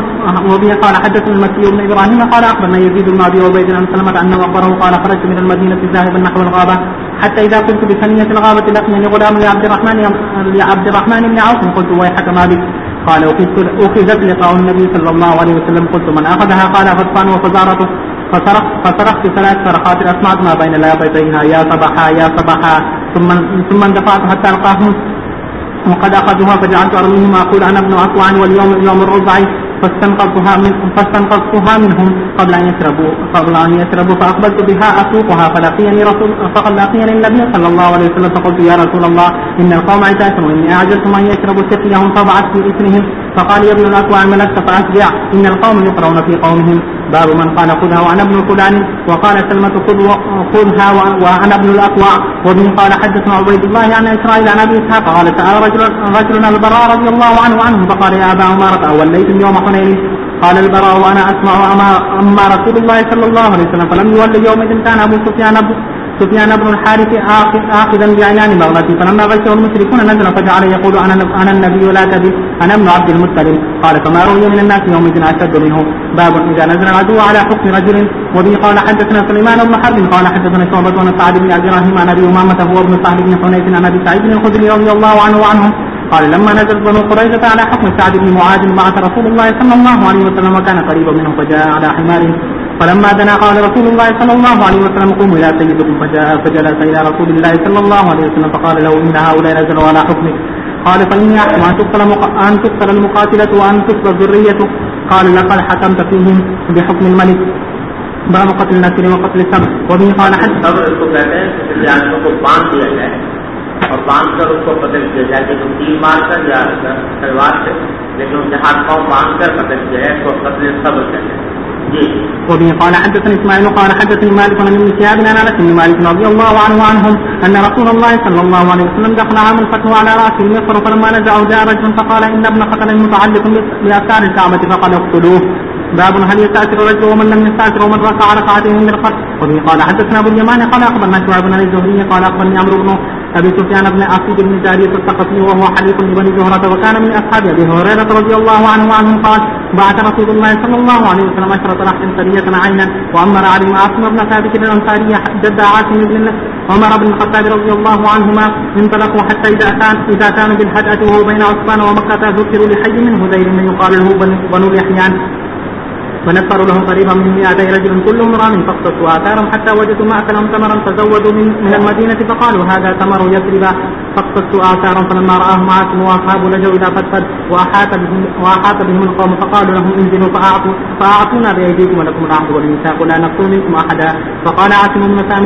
بن إبراهيم قال أخبرنا يزيد بن أبي عبيد عن سلمة أنه أخبره قال خرجت من المدينة ذاهبا نحو الغابة حتى إذا كنت بثنية الغابة لقيني غلام لعبد الرحمن بن عوف. قلت ويحك ما بك؟ قال أخذت لقاء النبي صلى الله عليه وسلم. قلت من أخذها؟ قال غطفان وفزارته. فصرخت 3 صرخات أسمعت ما بين لافتيها يا صباحا ثم اندفعت حتى ألقاهم وقد أخذوها فجعلت أرميهم أقول أنا ابن أكوع واليوم يوم الربع فاستنقذتها منهم قبل أن يشربوا فأقبلت بها أسوقها فلقيني النبي صلى الله عليه وسلم. فقلت يا رسول الله إن القوم عتاس وإني أعجلت من يشربوا سقيهم فبعث في إثمهم. فقال يا ابن الأكوع ملكت فأسجع إن القوم يقرون في قومهم. باب من قال خذها وأنا ابن فلان. وقال سلمة خذها وأنا ابن الأكوع. وابن قال حدثنا عبيد الله عن إسرائيل عن أبي إسحاق قال سأل رجل البراء رضي الله عنه فقال يا أبا عمارة أوليتم يوم حنين؟ قال البراء وانا اسمع اما رسول الله صلى الله عليه وسلم فلم يولي يومئذ كان ابو سفيان بن الحارث آخذا بعنان بغلتي فلما غشه المشركون نزل فجعل يقول انا النبي لا كذب انا ابن عبد المطلب. قال فما روي من الناس يومئذ اشد منه. باب اذا نزل العدو على حكم رجل. وبه قال حدثنا سليمان بن حرب قال حدثنا شعبة عن سعد بن ابي ابراهيم عن ابي امامة هو ابن سعد بن حنيف عن ابي سعيد الخدري رضي الله عنه وعنهم قال لما نزل بنو قريظة على حكم سعد بن معاذ بعث رسول الله صلى الله عليه وسلم وكان قريبا منه فجاء على حماره فلما دنا قال رسول الله صلى الله عليه وسلم قوموا الى سيدكم فجلس الى رسول الله صلى الله عليه وسلم فقال له ان هؤلاء نزلوا على حكمك. قال فاني احكم ان تقتل المقاتلة وان تقتل الذرية. قال لقد حكمت فيهم بحكم الملك. باب قتل النسر وقتل السبع. وبه قال حدثنا اور باندھ کر اس کو قتل کیا جائے کہ تیر مار کر یا تلوار سے، لیکن اس کے ہاتھ پاؤں باندھ کر قتل کیا ہے تو قتل صبر کہتے ہیں. جی. وبه قال حدثني اسماعيل قال حدثني مالك عن ابن شهاب عن انس بن مالك رضي الله عنه وعنهم ان رسول الله صلى الله عليه وسلم دخل عام الفتح على راس المصر فلما نزعه جاء رجل فقال ان ابن قتل متعلق باثار الكعبة فقال اقتلوه. باب هل يستأثر الرجل ومن لم يستأثر ومن ركع ركعتين من القتل. وبه قال حدثنا ابو اليمان قال اخبرنا شعيب بن الزهري قال اخبرني عمرو بن ابي سفيان بن عقيل بن جارية الثقفي وهو حليف لبني زهرة وكان من اصحاب ابي هريرة رضي الله عنه وعنهم قال بعث رسول الله صلى الله عليه وسلم 10 رحل سرية عينا وامر علي عاصم بن ثابت الانصاري جد عاصم بن عمر بن الخطاب رضي الله عنهما انطلقوا حتى اذا كانوا بالحدأة وهو بين عثمان ومكة ذكروا لحي من هذيل من يقال له بنو اليحيان ونفروا له قريبا من 200 رجل كلهم رام فاقتصوا آثارهم حتى وجدوا مأكلهم تمرا فزودوا من المدينة فقالوا هذا تمر يثرب فاقتصوا آثارهم فلما رآهم عاصم وأصحابه لجوا إلى فتفد وأحاط بهم القوم فقالوا لهم انزلوا فأعطونا بأيديكم ولكم العهد والميثاق لا نقتل منكم أحدا. فقال عاصم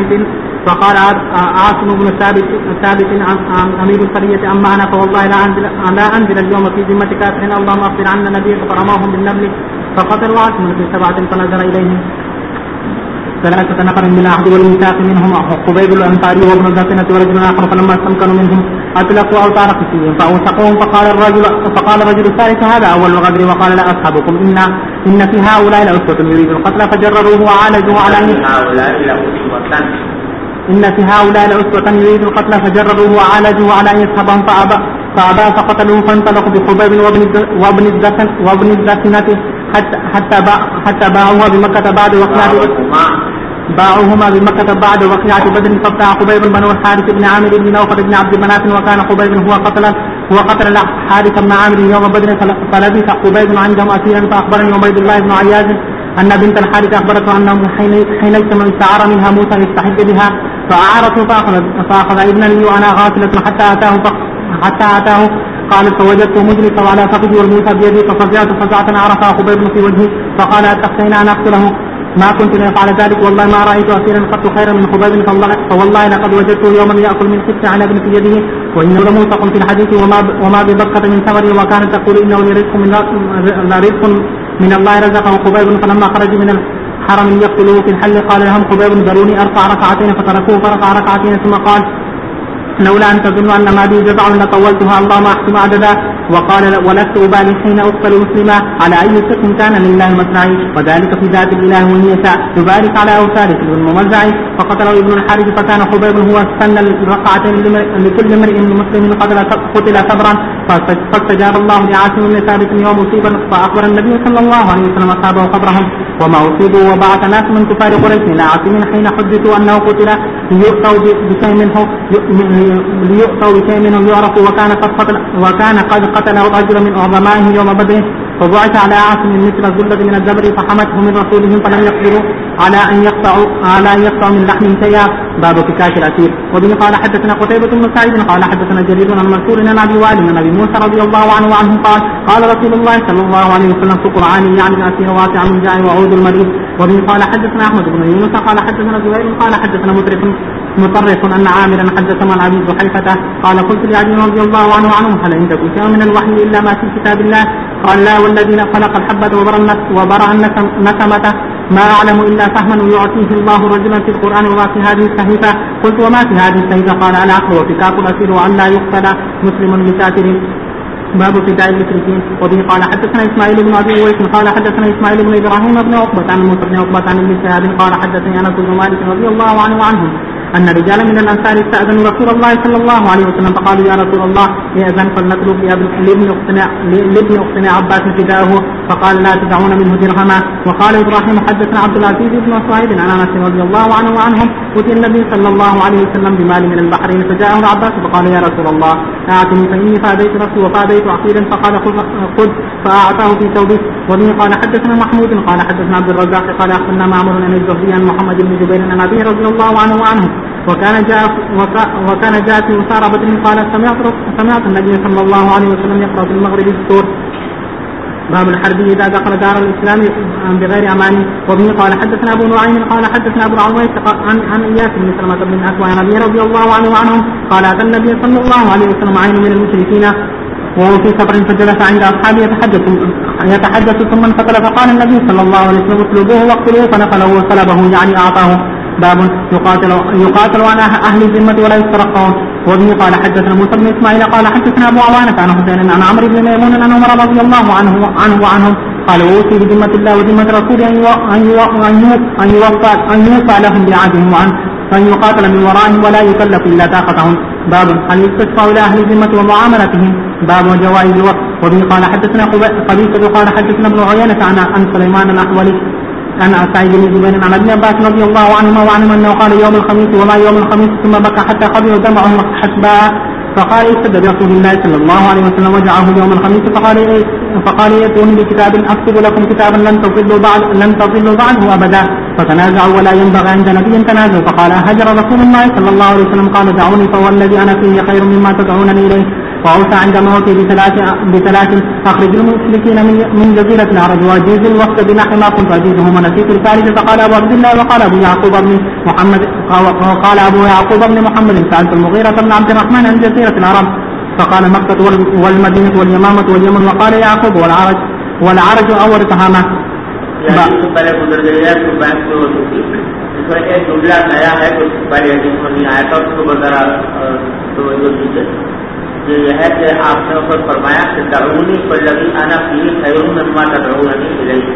بن ثابت عن أمير السرية أما أنا فوالله لا أنزل اليوم في ذمة كافر اللهم اغفر عنا نبيك فرماهم بالنبل فقتلوا عاصم في 7 فنزل إليهم 3 نفر من العهد والميثاق منهم خبيب الأنصاري وابن الزاكنة ورجل آخر فلما استمكنوا منهم أطلقوا أوتار قسيهم فأوثقوهم فقال الرجل الثالث هذا أول الغدر وقال لا أصحابكم إن في هؤلاء لأسوة يريد القتل فجرروه وعالجوا على إن في هؤلاء لأسوة يريد القتل فجرروه وعالجوا على أن يصحبهم فأبى فقتلوه فانطلقوا بخبيب وابن الزاكنة حتى باعوهما بمكة بعد وقيعة بدر فابتاع خبيب بن الحارث بن عامر بن نوفل بن عبد مناف وكان خبيب هو قتل الحارث بن عامر يوم بدر فلبث خبيب عندهم أسيرا فأخبرني عبيد الله بن عياذ أن بنت الحارث أخبرته أنه حين اجتمع استعار منها موسى يستحب بها فأعارته فأخذ ابنا لي وأنا غافلة حتى أتاه قال فوجدته مدركا على فخذي والموسى بيدي ففزعت فزعة عرفها خبيب في وجهي فقال أتخشين أن أقتله ما كنت لأفعل ذلك والله ما رأيت أسيرا قط خيرا من خبيب فوالله لقد وجدته يوما يأكل من حس عنب في يده وإنه لموثق في الحديث وما ببقة من ثمر وكانت تقول إنه لرزق من الله رزقه خبيب فلما خرجوا من الحرم يقتلوه في الحل قال لهم خبيب ذروني أرفع ركعتين فتركوه فركع ركعتين ثم قال لولا أن تظنوا أن ما بي جزع لطولتها اللهم أحكم عددا وقال ولست أبالي حين أقتل مسلما على أي سكن كان لله مصنعي وذلك في ذات الإله وإن يشاء يبارك على أوتاره الممزع فقتله ابن الحارث فكان خبيب هو استنى الركعتين لكل امرئ مسلم قتل صبرا فاستجاب الله لعاصم بن ثابت يوم أصيبا فأخبر النبي صلى الله عليه وسلم أصابه صبرهم وما أصيبوا وبعث ناس من كفار قريش إلى عاصم حين حدثوا أنه قتل ليؤتوا بشيء منه يعرف وكان قد قتله رجل من عظمائه يوم بدر فبعث على عاصم مثل الزلة من الزبر فحمته من رسولهم فلم يقدروا على أن يقطعوا من لحم شيئا. باب فكاك الأسير. وبه قال حدثنا قتيبة بن سعيد قال حدثنا جرير عن منصور عن أبي وائل عن أبي موسى رضي الله عنه وعنه قال رسول الله صلى الله عليه وسلم في قرآن يعني الأسير واسع من جاء وعود المريض. وبه قال حدثنا أحمد بن يونس قال حدثنا زهير قال حدثنا مطرف أن عامرا حدث عن أبي جحيفة قال قلت لعلي رضي الله عنه هل عندكم شيء من الوحي إلا ما في كتاب الله؟ قال لا والذي خلق الحبة وبرأ النسمة ما أعلم إلا فهما ويعطيه الله رجلا في القرآن وما في هذه الصحيفة. قلت وما في هذه الصحيفة؟ قال العقل وفكاك الأسير وأن لا يقتل مسلم بساتر. باب فداء المشركين. وبه قال حدثنا اسماعيل بن ابي اويس قال حدثنا اسماعيل بن ابراهيم بن عقبة عن موسى بن عقبة عن ابن شهاب قال حدثني انس بن مالك رضي الله عنه وعنهم ان رجالا من الانصار استاذنوا رسول الله صلى الله عليه وسلم فقالوا يا رسول الله يأذن فلنطلب لابن اختنا عباس فداءه فقال لا تدعون منه درهما. وقال ابراهيم حدثنا عبد العزيز بن صهيب عن انس رضي الله عنه وعنهم اتي النبي صلى الله عليه وسلم بمال من البحرين فجاءه العباس فقال يا رسول الله اعطني فاني فاديت نفسي وفاديت عقيلا فقال خذ فاعطاه في ثوبه. وبه قال حدثنا محمود قال حدثنا عبد الرزاق قال اخبرنا معمر عن الزهري عن محمد بن جبير عن ابيه رضي الله عنه وعنه وكان جاء في مسار بدر قال سمعت النبي صلى الله عليه وسلم يقرأ في المغرب السور. باب الحرب اذا دخل دار الاسلام بغير امان. وبه قال حدثنا ابو نعيم قال حدثنا ابو العويس عن اياس بن سلمة بن الاكوع عن ابي رضي الله عنه وعنهم قال اتى النبي صلى الله عليه وسلم عين من المشركين وهو في سفر فجلس عند اصحابه يتحدث ثم انفتل فقال النبي صلى الله عليه وسلم اطلبوه واقتلوه فنقله وصلبه يعني اعطاه. باب يقاتل عن اهل الذمه ولا يسترقون. وبه قال حدثنا موسى بن اسماعيل قال حدثنا ابو عوانة عن حسين عن عمرو بن ميمون عن عمر رضي الله عنه وعنهم قال اوصي بذمه الله وذمه رسوله ان يوفى لهم بعهدهم وان يقاتل من ورائهم ولا يكلف الا طاقتهم. باب هل يستشفع الى اهل الذمه ومعاملتهم. باب جوائز الوقت. وبه قال حدثنا قبيصة قال حدثنا ابن عيينة عن سليمان الاحولي عن سعيد بن جبير عن ابن عباس رضي الله عنهما وعنهم انه قال يوم الخميس وما يوم الخميس ثم بكى حتى قبل دمعه حسبا فقال اشتد برسول الله صلى الله عليه وسلم وجعه يوم الخميس فقال ائتوني بكتاب اكتب لكم كتابا لن تضلوا بعده ابدا فتنازعوا ولا ينبغي عند نبي تنازع فقال هجر رسول الله صلى الله عليه وسلم قال دعوني فوالذي انا فيه خير مما تدعونني اليه. وأوصى عند موته بثلاث أخرج المشركين من جزيرة العرب وأجيز الوفد بنحو ما كنت أجيزه ونسيت الثالث. فقال أبو عبد الله وقال أبو يعقوب بن محمد سألت المغيرة بن عبد الرحمن عن جزيرة العرب فقال مكة والمدينة واليمامة واليمن وقال يعقوب والعرج أول تهامة. پہلے گزر گئی ہے تو بینک میں ہو چکی اس میں ایک جملہ نیا ہے کچھ پہلے حدیث میں نہیں آیا تھا اس کو ذرا توجہ دیجیے. یہ ہے کہ آپ نے اوپر فرمایا کہ درونی پر لگی آنا فی خیر مما تدعوننی الیہ.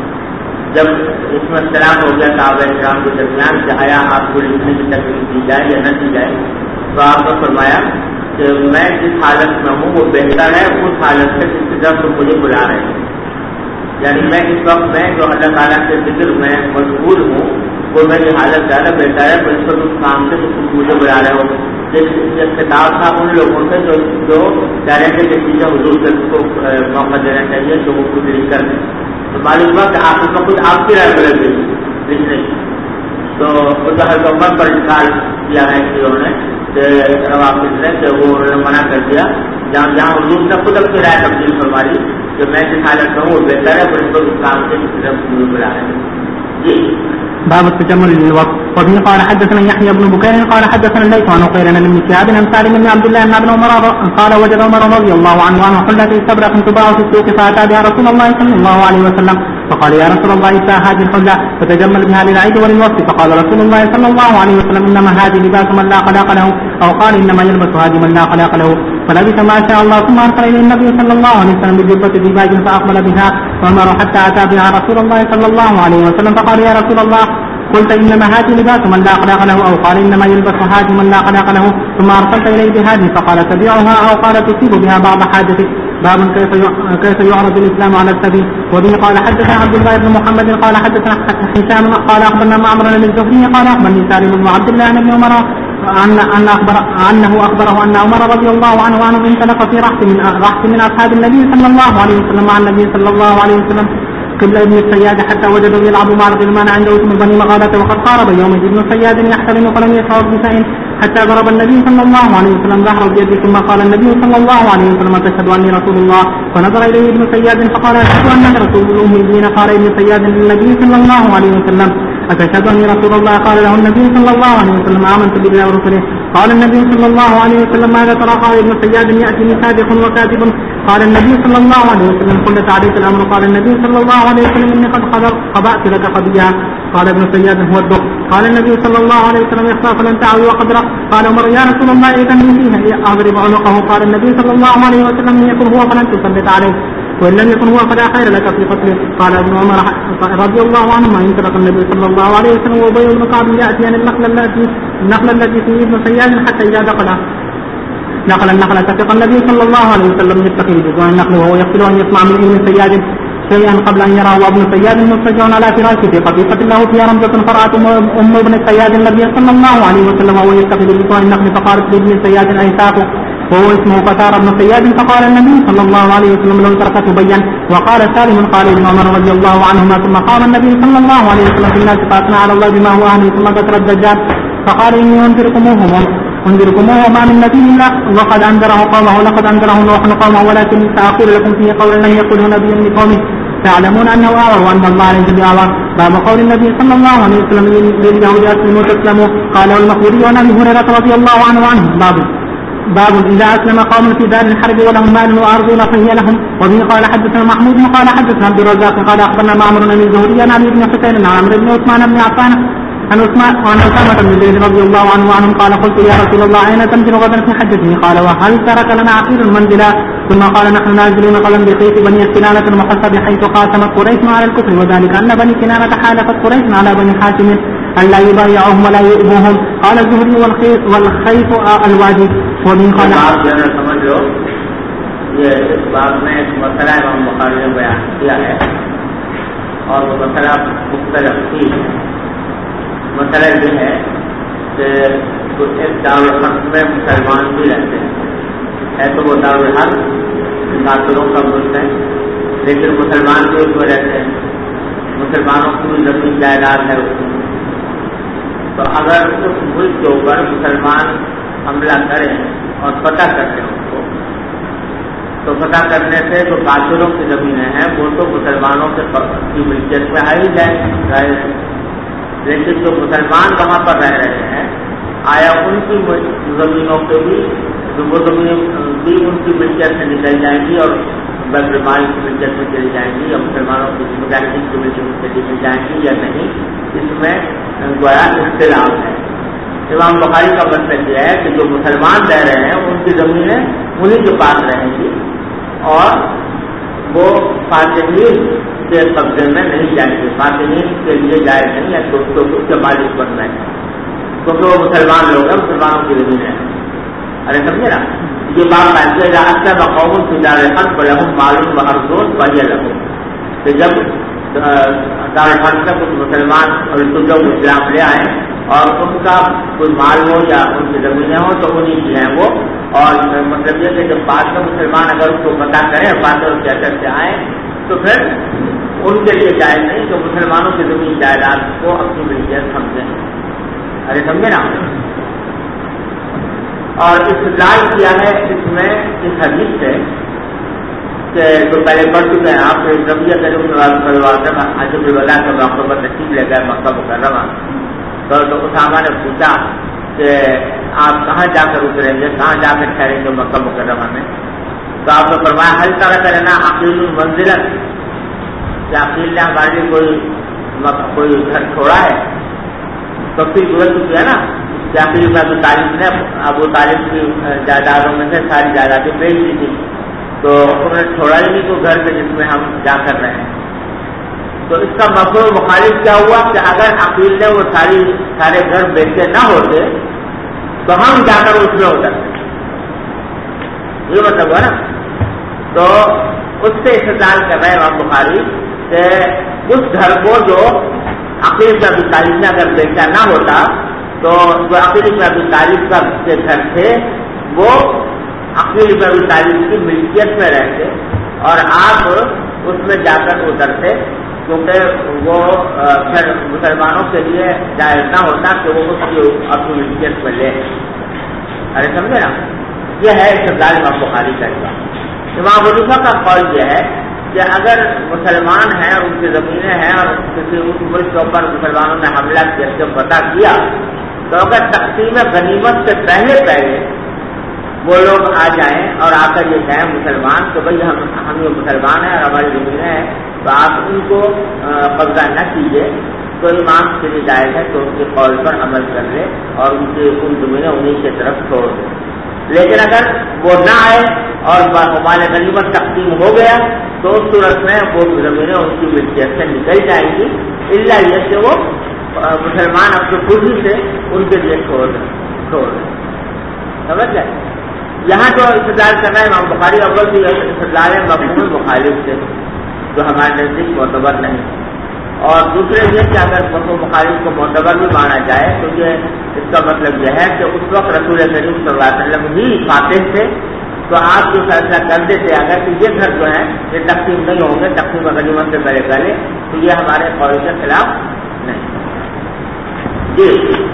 جب اس میں اختلاف ہو گیا صحابہ کرام کے درمیان کہ آیا آپ کو لکھنے کی تکلیف دی جائے یا نہ دی جائے تو آپ نے فرمایا کہ میں جس حالت میں ہوں وہ بہتر ہے اس حالت سے جس کی طرف تم مجھے بلا رہے ہیں. یعنی میں اس وقت میں جو اللہ تعالیٰ کے ذکر میں مشغول ہوں وہ میری حالت زیادہ بہتر ہے اس وقت اس کام سے تم مجھے بلا رہے ہو. جس خطاب تھا ان لوگوں سے جو کہہ رہے تھے کہ چیزیں حضور سے کو موقع دینا چاہیے تو وہ خود لکھ کر دیں. تو معلوم ہوا کہ آپ کو خود آپ کی رائے بدل گئی لکھنے کی. تو حضرت عمر پر انکار کیا ہے انہوں نے کہ واپس نے کہ وہ انہوں نے منع کر دیا جہاں حضور نے خود اپنی رائے تبدیل فرما لی کہ میں جس حالت میں ہوں وہ بہتر ہے پر اس کو اس کام سے بلا رہے ہیں. جی باب التجمل للوقت. وبه قال حدثنا يحيى بن بكير قال حدثنا الليث عن عقيل بن شهاب عن سالم بن عبد الله بن عمر قال وجد عمر رضي الله عنه حلة استبرق تباع في السوق فاتى بها رسول الله صلى الله عليه وسلم فقال يا رسول الله اتى هذه الحلة فتجمل بها للعيد وللوقت. فقال رسول الله صلى الله عليه وسلم انما هذه لباس من لا خلاق له او قال انما يلبس هذه من لا خلاق له. فلبث ما شاء الله ثم ارسل اليه النبي صلى الله عليه وسلم بجبة ديباج فاقبل بها وامر حتى اتى بها رسول الله صلى الله عليه وسلم فقال يا رسول الله قلت انما هذه لباس من لا خلاق له او قال انما يلبس هذه من لا خلاق له ثم ارسلت اليه بهذه فقال تبيعها او قال تصيب بها بعض حاجتك. باب كيف يعرض الاسلام على السبيل. وبه قال حدثنا عبد الله بن محمد قال حدثنا حسام قال اخبرنا معمر بن الزهري قال اخبرني سالم بن عبد الله بن عمر انه اخبره ان عمر رضي الله عنه انطلق في رحت من اصحاب النبي صلى الله عليه وسلم مع النبي صلى الله عليه وسلم قبل ابن الصياد حتى وجدوا يلعب مع الغلمان عنده اسم بني مغادة وقد قارب يوم ابن الصياد يحترم فلم يشعر بشيء حتى ضرب النبي صلى الله عليه وسلم ظهره بيده ثم قال النبي صلى الله عليه وسلم تشهد اني رسول الله. فنظر اليه ابن الصياد فقال اشهد انك رسول الاميين. قال ابن الصياد للنبي صلى الله عليه وسلم اتشهد اني رسول الله. قال له النبي صلى الله عليه وسلم امنت بالله ورسله. قال النبي صلى الله عليه وسلم ماذا ترى؟ قال ابن الصياد ياتي سابق وكاتب قال النبي صلى الله عليه وسلم قلت عليك الأمر. قال النبي صلى الله عليه وسلم إني قد خبأت لك خبيئا. قال ابن سياد هو الدخ. قال النبي صلى الله عليه وسلم يخفى فلن تعوي وقدره. قال عمر يا رسول الله إذن فيها أضرب عنقه. قال النبي صلى الله عليه وسلم إن يكن هو فلن تثبت عليه وإن لم يكن هو فلا خير لك في قتله. قال ابن عمر رضي الله عنهما انطلق النبي صلى الله عليه وسلم وأبي بن كعب يأتيان النخلة التي في ابن سياد حتى إذا نقل النخلة تفق النبي صلى الله عليه وسلم يتقي بجوع النخل وهو يقتل أن يسمع من ابن سياد شيئا قبل أن يراه ابن سياد مضطجع على فراشه في قطيفة له فيها رمزة فرأت أم ابن سياد النبي صلى الله عليه وسلم وهو يتقي بجوع النخل فقالت لابن سياد أيساقه وهو اسمه فتار بن سياد. فقال النبي صلى الله عليه وسلم لو تركته بين. وقال سالم قال ابن عمر رضي الله عنهما ثم قام النبي صلى الله عليه وسلم في الناس فأثنى على الله بما هو أهله ثم ذكر الدجال فقال إني أنذركموه وما من نبي الله وقد أنذره قومه لقد أنذره نوح قومه ولكن سأقول لكم فيه قولا لم يقله نبي لقومه تعلمون أنه أعور وأن الله ليس بأعور. باب قول النبي صلى الله عليه وسلم لليهود أسلموا تسلموا. قاله المخبري عن أبي هريرة رضي الله عنه باب إذا أسلم قوم في دار الحرب ولهم مال وأرضون فهي لهم. وبه قال حدثنا محمود قال حدثنا عبد الرزاق قال أخبرنا معمر بن الزهري عن أبي بن حسين عن عمرو بن عثمان بن عفان عن أسامة بن زيد رضي الله عنهم قال قلت يا رسول الله أين تنزل غدا في حجته؟ قال وهل ترك لنا عقيل منزلا؟ ثم قال نحن نازلون غدا بخيف بني كنانة المحصب حيث قاسمت قريش على الكفر وذلك أن بني كنانة حالفت قريش على بني حاتم ألا يبايعهم ولا يؤذوهم. قال الزهري والخيف الواجب. ومن قال سمجھ لو یہ اس بات میں ایک مسئلہ امام بخاری نے بیان کیا ہے اور وہ مسئلہ مختلف تھی. مسئلہ یہ ہے کہ ایک دارالحق میں مسلمان بھی رہتے ہیں. ہے تو وہ دارالحق کافروں کا ملک ہے لیکن مسلمان بھی اس میں رہتے ہیں. مسلمانوں کی بھی زمین جائیداد ہے اس میں. تو اگر اس ملک کے اوپر مسلمان حملہ کریں اور فتح کرتے ہیں اس کو تو فتح کرنے سے جو کافروں کی زمینیں ہیں وہ تو مسلمانوں کی ملکیت میں آ ہی جائیں. لیکن جو مسلمان وہاں پر رہ رہے ہیں آیا ان کی زمینوں پہ بھی وہ زمینیں بھی ان کی ملکیت سے نکل جائیں گی اور بیماری کی ملکیت میں چلی جائیں گی یا مسلمانوں کی مجاہدین کی ملکیت میں چلی جائیں گی یا نہیں. اس میں گویا اختلاف ہے. امام بخاری کا مطلب یہ ہے کہ جو مسلمان رہ رہے ہیں ان کی زمینیں انہیں کے پاس رہیں گی اور وہ فاتحین کے قبضے میں نہیں جائیں گے. فاتحین کے لیے جائز نہیں ہے تو اس کے مالک بن رہے ہیں کیونکہ وہ مسلمان لوگ ہیں, مسلمانوں کی زمینیں ہیں. ارے سمجھے نا یہ بات ہے اکثر قوم کی دارالحق بلحم معلوم بحرزون بھیا لگو کہ جب دارالحق سے کچھ مسلمان اور لوگ اسلام لے آئے اور ان کا کوئی مال ہو یا ان کی زمینیں ہوں تو انہیں کی ہیں وہ. اور مطلب یہ کہ جب بعد میں مسلمان اگر اس کو پتہ کریں بات اور کیا کرتے آئیں تو پھر ان کے لیے جائز نہیں کہ مسلمانوں کی زمین جائیداد کو اپنی ملکیت سمجھیں. ارے سمجھے نا. اور استدلال کیا ہے اس میں اس حدیث سے کہ جو پہلے پڑھ چکے ہیں آپ ربیہ کریم عجب الولا کے موقع پر تشریف لے گئے مکہ مکرمہ تو اسامہ نے پوچھا کہ آپ کہاں جا کر اتریں گے, کہاں جا کر ٹھہریں گے مکہ مکرمہ میں؟ تو آپ نے فرمایا حل طرح کرنا عقیل منزلت کیا عقیل نے ہمارے لیے کوئی گھر چھوڑا ہے؟ تو پھر گزر چکی ہے نا کہ عقیل میں ابو طالب نے ابو طالب کی جائیدادوں میں سے ساری جائیدادیں بیچ دی تھی تو انہوں نے چھوڑا ہی نہیں تو گھر پہ جس میں ہم جا کر رہے ہیں. تو اس کا مفہوم مخالف کیا ہوا کہ اگر عقیل نے وہ سارے گھر بیچے نہ ہوتے تو ہم جا کر اس میں اترتے, یہ مطلب ہوا نا. تو اس سے استدلال کر رہے ہیں امام بخاری کہ اس گھر کو جو عقیل میں ابو طالب نے اگر بیچا نہ ہوتا تو جو عقیل میں ابو طالب کا کے گھر تھے وہ عقیل میں ابو طالب کی ملکیت میں رہتے اور آپ اس میں جا کر اترتے کیونکہ وہ پھر مسلمانوں کے لیے جائز نہ ہوتا کہ وہ اس کی اپنی ملکیت میں لے. ارے سمجھے نا. یہ ہے استدلال امام بخاری کا. امام حنیفہ کا قول یہ ہے کہ اگر مسلمان ہیں ان کی زمینیں ہیں اور کسی اس ملک کے اوپر مسلمانوں نے حملہ کیا پتہ کیا تو اگر تقسیم غنیمت سے پہلے وہ لوگ آ جائیں اور آ کر یہ کہیں مسلمان تو بھائی ہم یہ مسلمان ہیں اور ہماری زمین ہے تو آپ ان کو قبضہ نہ کیجیے، تو امام کے لیے جائز ہے تو ان کے قول پر عمل کر لے اور ان زمینیں انہیں کی طرف چھوڑ دیں۔ لیکن اگر وہ نہ آئے اور مال غنیمت تقسیم ہو گیا تو اس صورت میں وہ زمینیں ان کی ملکیت سے نکل جائیں گی، الا یہ کہ وہ مسلمان اپنی خوشی سے ان کے لیے چھوڑ دیں۔ سمجھ گئے؟ یہاں جو استدلال کرنا ہے امام بخاری اول کی استدلال ہے مفہوم مخالف سے جو ہمارے نزدیک معتبر نہیں، اور دوسرے یہ کہ اگر مفہوم مخالف کو معتبر بھی مانا جائے تو یہ اس کا مطلب یہ ہے کہ اس وقت رسول کریم صلی اللہ علیہ وسلم ہی فاتح تھے تو آپ جو فیصلہ کر دیتے اگر کہ یہ گھر جو ہیں یہ تقسیم نہیں ہوں گے تقسیم غنیمت سے پہلے تو یہ ہمارے قول کے خلاف نہیں۔ جی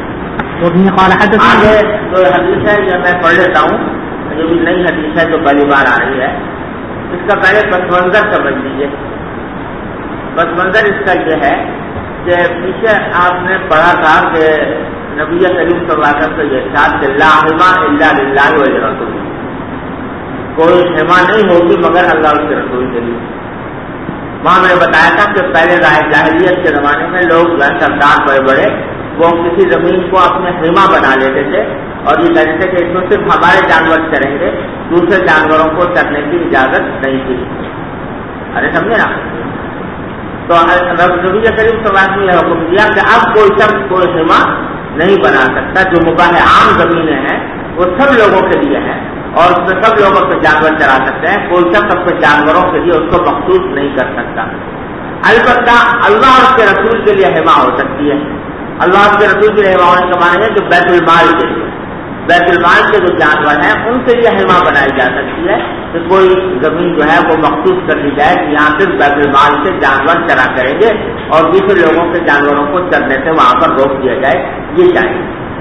آگے جو حدیث ہے یہ میں پڑھ لیتا ہوں، جو بھی نئی حدیث ہے جو پہلی بار آ رہی ہے، اس کا پہلے پس منظر سمجھ لیجیے۔ پس منظر اس کا یہ ہے کہ پیچھے آپ نے پڑھا تھا کہ نبی کریم صلی اللہ علیہ وسلم کا یہ ارشاد کہ لا حما الا للہ ولرسول، کوئی حما نہیں ہوگی مگر اللہ اور اس کے رسول کے لیے۔ وہاں میں نے بتایا تھا کہ پہلے جاہلیت کے زمانے میں لوگ سردار بڑے بڑے وہ کسی زمین کو اپنے حما بنا لیتے تھے اور یہ کہتے تھے کہ اس میں صرف ہمارے جانور چریں گے، دوسرے جانوروں کو چرنے کی اجازت نہیں تھی۔ ارے سمجھے نا؟ تو نبی کریم صلی اللہ علیہ وسلم نے حکم دیا کہ اب کوئی شخص کوئی حما نہیں بنا سکتا، جو مباح عام زمینیں ہیں وہ سب لوگوں کے لیے ہیں اور اس میں سب لوگ اپنے جانور چرا سکتے ہیں، کوئی شخص اپنے جانوروں کے لیے اس کو مخصوص نہیں کر سکتا۔ البتہ اللہ اور اس کے رسول کے لیے حما ہو سکتی ہے۔ اللہ کے رسول کے حما ہونے کا معنی ہے کہ بیت المال کے لیے، بیت المال کے جو جانور ہیں ان کے لیے حما بنائی جا سکتی ہے کہ کوئی زمین جو ہے وہ مخصوص کر دی جائے کہ یہاں صرف بیت المال سے جانور چرا کریں گے اور دوسرے لوگوں کے جانوروں کو چرنے سے وہاں پر روک دیا جائے، یہ چاہیے۔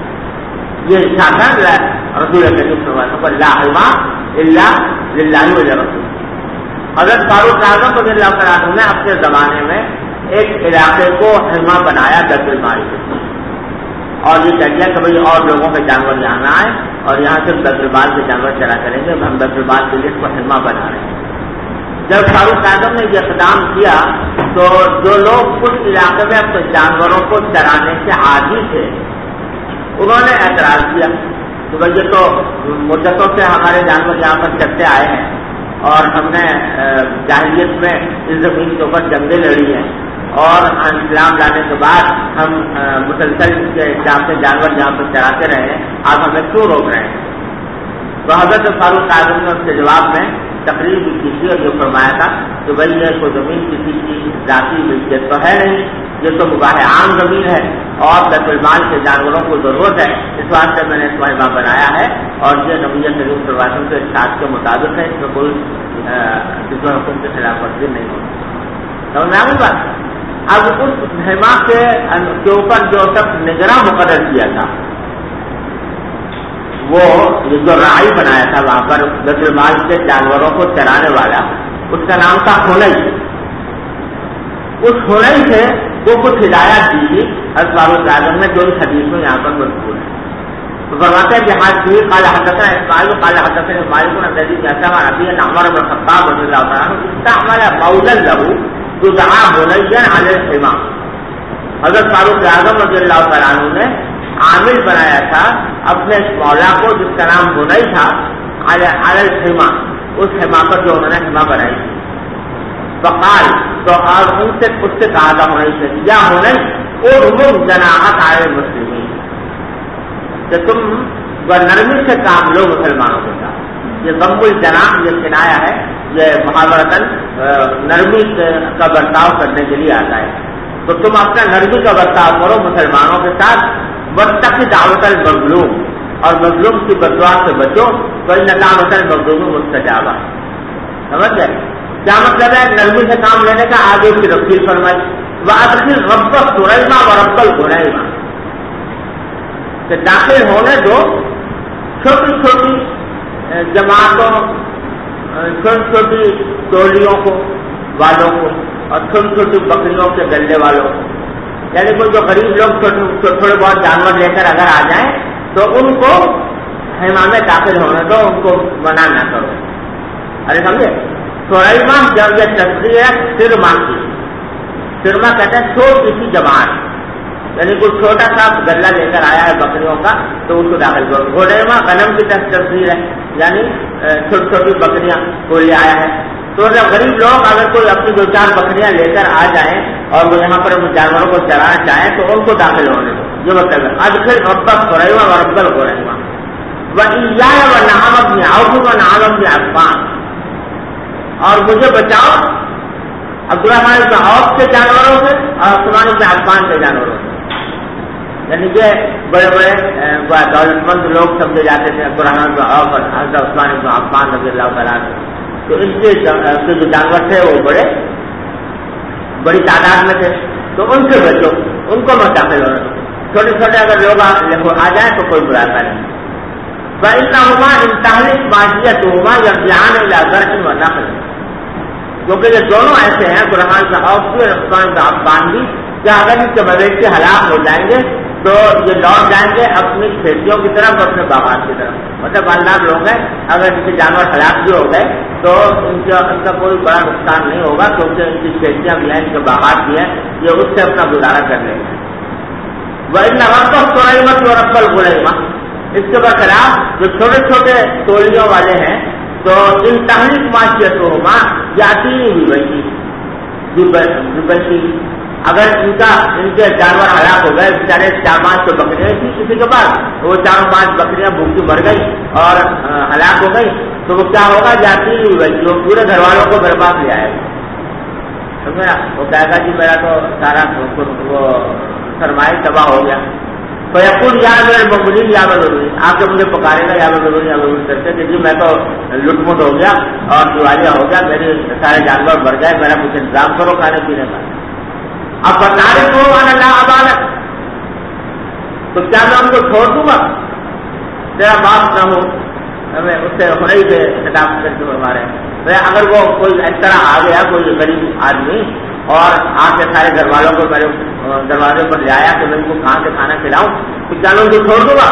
یہ اشارہ رسول کریم صلی اللہ علیہ وسلم لا حما الا للہ ولرسول۔ حضرت فاروق اعظم رضی اللہ تعالیٰ عنہ نے اپنے زمانے میں ایک علاقے کو حما بنایا بیت المال سے اور یہ کہہ دیا کہ بھائی اور لوگوں کے جانور یہاں نہ آئے اور یہاں صرف بیت المال کے جانور چلا کریں گے، ہم بیت المال کے لیے اس کو حما بنا رہے ہیں۔ جب فاروق اعظم نے یہ اقدام کیا تو جو لوگ اس علاقے میں اپنے جانوروں کو چرانے سے عادی تھے انہوں نے اعتراض کیا کہ بھائی یہ تو مدتوں سے ہمارے جانور یہاں پر چرتے آئے ہیں اور ہم نے جاہلیت میں اس زمین کے اوپر جنگیں لڑی ہیں اور اسلام لانے کے بعد ہم مسلسل کے جانور جہاں پر چراتے رہے ہیں، آپ ہمیں کیوں روک رہے ہیں؟ تو حضرت فاروق اعظم نے اس کے جواب میں تقریر بھی کی تھی اور جو فرمایا تھا کہ بھائی یہ کوئی زمین کسی کی ذاتی ملکیت تو ہے نہیں، یہ تو مباح عام زمین ہے اور بیت المال کے جانوروں کو ضرورت ہے، اس واسطے میں نے اس کو بنایا ہے اور یہ نبی کریم صلی اللہ علیہ وسلم کے ارشاد کے مطابق ہے، اس میں کوئی کسی حکم کے خلاف ورزی نہیں ہوتی۔ سمجھ میں آ گئی بات؟ اب اس حما کے اوپر جو سب نگراں مقرر کیا تھا وہ جو راعی بنایا تھا وہاں پر بیت المال کے جانوروں کو چرانے والا، اس کا نام تھا حنئی۔ اس حنئی سے وہ کچھ ہدایات دی تھی حضرت فاروق اعظم نے جو اس حدیث میں یہاں پر مذکور ہے۔ تو فرماتے ہیں جہاز کی قال حدثنا اسماعیل قال حدثنا مالک عن ابي جعفر عن ابي ان عمر بن الخطاب رضي الله تعالى عنه استعمل مولا له دعا حنيا على الحما۔ حضرت فاروق اعظم رضی اللہ تعالیٰ عنہ نے عامل بنایا تھا اپنے اس مولا کو جس کا نام حنئی تھا علی الحما، اس حما پر جو انہوں نے حما بنائی تھی۔ فقال تو اور ان سے اس سے کہا تھا حنئی سے یا حنئی ارمم جناحک علی المسلمین، کہ تم نرمی سے کام لو مسلمانوں کے ساتھ۔ یہ ضم الجناح یہ کنایا ہے، یہ محاورتاً نرمی کا برتاؤ کرنے کے لیے آتا ہے، تو تم اپنا نرمی کا برتاؤ کرو مسلمانوں کے ساتھ۔ واتقِ دعوت المظلوم، اور مظلوم کی بددعا سے بچو، فإن دعوت المظلوم مستجابہ۔ سمجھ گئے کیا مطلب ہے نرمی سے کام لینے کا؟ آگے کی تفصیل فرمائی وَأَدْخِلْ رَبَّ سُلَيْمَا وَرَبَّ الْغُنَيْمَا، کہ داخل ہونے دو چھوٹی چھوٹی جماعتوں، چھوٹی چھوٹی ٹولیوں کو والوں کو اور چھوٹی چھوٹی بکریوں کے گلے والوں کو، یعنی کوئی جو غریب لوگ تھوڑے بہت جانور لے کر اگر آ جائیں تو ان کو خیمہ میں داخل ہونے دو، ان کو منع نہ کرو. ارے سمجھے؟ سورائمہ جب یہ تصریح ہے سرما کی، سرما کہتے ہیں چھوٹی سی جماعت، یعنی کوئی چھوٹا سا گلہ لے کر آیا ہے بکریوں کا تو اس کو داخل کرو. گھوڑیما غنم کی تصویر ہے، یعنی چھوٹی چھوٹی بکریاں کوئی لے آیا ہے. تو جب غریب لوگ اگر کوئی اپنی دو چار بکریاں لے کر آ جائیں اور وہ یہاں پر جانوروں کو چرانا چاہیں تو ان کو داخل ہونے دو. یہ مطلب ہے اب پھر ربک گھوڑیما و ربل گھوڑیما وَإِيَّايَ وَنَعَمَ ابْنِ عَوْفٍ وَنَعَمَ ابْنِ عَفَّانَ، اور مجھے بچاؤ عبدالرحمن بن عوف کے جانوروں سے اور عثمان بن عفان کے جانوروں سے. یعنی کہ بڑے بڑے دولت مند لوگ سمجھے جاتے تھے عبدالرحمن بن عوف اور حضرت عثمان بن عفان رضی اللہ تعالیٰ عنہ. تو ان کے جو جانور تھے وہ بڑی تعداد میں تھے، تو ان سے بچو، ان کو مت داخل ہونا. چھوٹے چھوٹے اگر لوگ آ جائیں تو کوئی براتا نہیں. فَإِنَّهُمَا إِن تَهْلِكْ مَاشِيَتُهُمَا يَرْجِعَانِ إِلَىٰ زَرْعٍ وَنَخْلٍ، کیونکہ یہ دونوں ایسے ہیں عبدالرحمن بن عوف بھی اور عثمان بن عفان بھی، کہ اگر ان کے مویشی ہلاک ہو جائیں گے تو یہ لوٹ جائیں گے اپنی کھیتیوں کی طرف، اپنے باغات کی طرف. مطلب مالدار لوگ ہیں، اگر ان کے جانور ہلاک بھی ہو گئے تو ان کا کوئی بڑا نقصان نہیں ہوگا، کیونکہ ان کی کھیتیاں بھی ہیں، ان کے باغات بھی ہیں، یہ اس سے اپنا گزارا کر لیں گے. وَإِنَّ رَبَّكَ سُلَيْمَةُ وَرَبَّ الْغُلَيْمَةِ، اس کے برخلاف جو چھوٹے چھوٹے تولیوں والے ہیں تو ان تحریک معاشیتوں جاتی بھی اگر ان کے جانور ہلاک ہو گئے، بیچارے 4-5 تو بکریاں تھیں کسی کے پاس، وہ 4-5 بکریاں بھوکی مر گئی اور ہلاک ہو گئی تو وہ کیا ہوگا؟ جاتی نہیں ہوگی، وہ پورے گھر والوں کو برباد لے آئے گا. سمجھے نا؟ وہ کہے گا جی میرا تو سارا وہ سرمایہ تباہ ہو گیا. تو یقول یا میرے مغرب یا مغربی آ کے مجھے پکارے گا یا مغربی یا مغربی کرتے کہ جی میں تو لٹ مٹ ہو گیا اور دیوالیہ ہو گیا، میرے سارے جانور مر گئے، میرا کچھ انتظام کرو کھانے پینے کا. اب بتانے کو اللہ عبادت، تو کیا میں ان کو چھوڑ دوں گا؟ تیرا باپ نہ ہو، ہمیں اس سے ہونے سے خطاب کر کے ہمارے اگر وہ کوئی اس طرح آ گیا کوئی غریب آدمی اور آ کے سارے گھر والوں کو میرے دروازے پر لے آیا کہ میں ان کو کہاں سے کھانا کھلاؤں، تو کیا میں ان کو چھوڑ دوں گا؟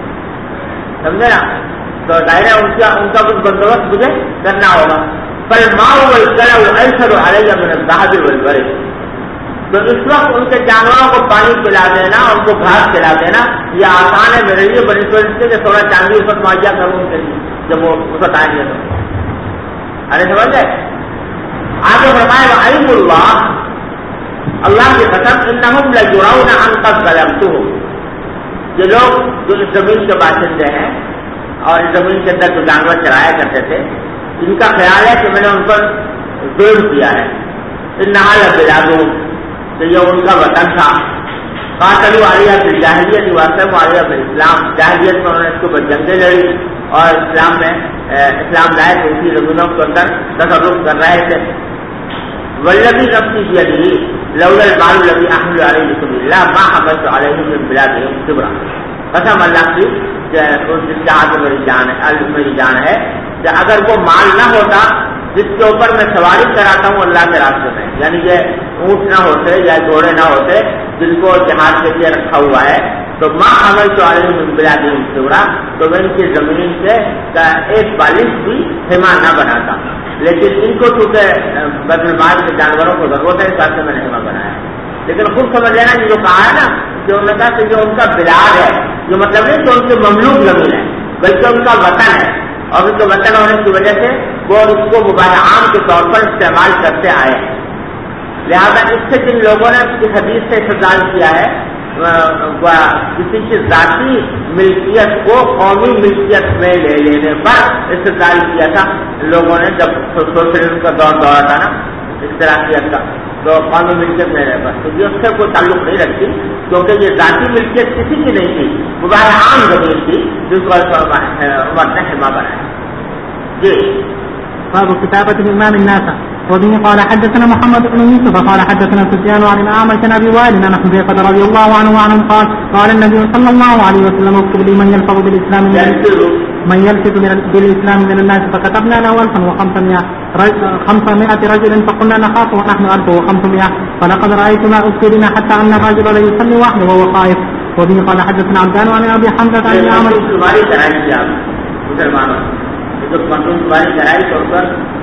سمجھے نا؟ تو ظاہر ہے ان کا کچھ بندوبست مجھے کرنا ہوگا. پر ماں ایسر علیہ من الذهب والورق، تو اس وقت ان کے جانوروں کو پانی پلا دینا، ان کو گھاس کھلا دینا یہ آسان ہے میرے لیے بنسبت سے کہ تھوڑا چاندی اس وقت مہیا کروں ان کے لیے جب وہ اس وقت آئیں گے تو. ارے سمجھ گئے؟ آگے فرمائے وعلم اللہ کی قسم انہم لیرون ان قد ظلمتہم، یہ لوگ جو اس زمین کے باشندے ہیں اور اس زمین کے اندر جو جانور چرایا کرتے تھے ان کا خیال ہے کہ میں نے ان پر ظلم کیا ہے. انہا لبلادون، کہ یہ ان کا وطن تھا. قاتلوا علیہ بالجاہلیت واسلموا علیہ بالاسلام، جاہلیت میں انہوں نے اس کے اوپر جنگیں لڑی اور اسلام لائے تو اسی زمینوں کے اندر تصرف کر رہے تھے. والذی نفسی بیدہ لولا المال الذی احمل علیہ سبیل اللہ ما حملت علیہ من بلادہم کبرا، قسم اللہ کی کہ جس کے ہاتھ میری جان ہے کہ اگر وہ مال نہ ہوتا جس کے اوپر میں سواری کراتا ہوں اللہ کے راستے میں، یعنی کہ اونٹ نہ ہوتے یا گھوڑے نہ ہوتے جن کو جہاد کے لیے رکھا ہوا ہے، تو ماں عمل تو علیہ من بلادہم کبرا، تو میں ان کی زمین سے ایک بالش بھی خیمہ نہ بناتا. لیکن ان کو چونکہ بیت المال کے جانوروں کو ضرورت ہے اس واسطے میں نے خیمہ بنایا. لیکن خود سمجھ لینا یہ جو کہا ہے نا کہ انہوں نے کہا کہ جو ان کا بلاد ہے، یہ مطلب نہیں کہ ان کی مملوک زمین ہے بلکہ ان کا وطن ہے، اور ان کے وطن ہونے کی وجہ سے وہ اس کو مباح عام کے طور پر استعمال کرتے آئے ہیں. لہذا اس سے جن لوگوں نے اس حدیث سے استدلال کیا ہے کسی کی ذاتی ملکیت کو قومی ملکیت میں لے لینے پر استدلال کیا تھا لوگوں نے جب سوشلزم کا دور تھا نا اشتراکیت کا، تو قومی ملکیت میں رہے پر تو یہ اس سے کوئی تعلق نہیں رکھتی کیونکہ یہ ذاتی ملکیت کسی کی نہیں تھی، مباح عام زمین تھی جس کو عمر نے خیمہ بنایا. جی باب كتابة الإمام الناس. وبه قال حدثنا محمد بن يوسف قال حدثنا سفيان عن الأعمش عن أبي وائل عن حذيفة رضي الله عنه وعنهم قال النبي صلى الله عليه وسلم اكتب لي من يلفظ بالإسلام من الناس، فكتبنا له 1500 رجل فقلنا نخاف ونحن 1500، فلقد رأيت ما أكتبنا حتى أن الرجل لا يصلي وحده وهو خائف وبه قال حدثنا عبدان عن ابي حمزه عن عمرو تمہاری چڑھائی کی آپ مسلمانوں جو مردوں تمہاری چڑھائی طور پر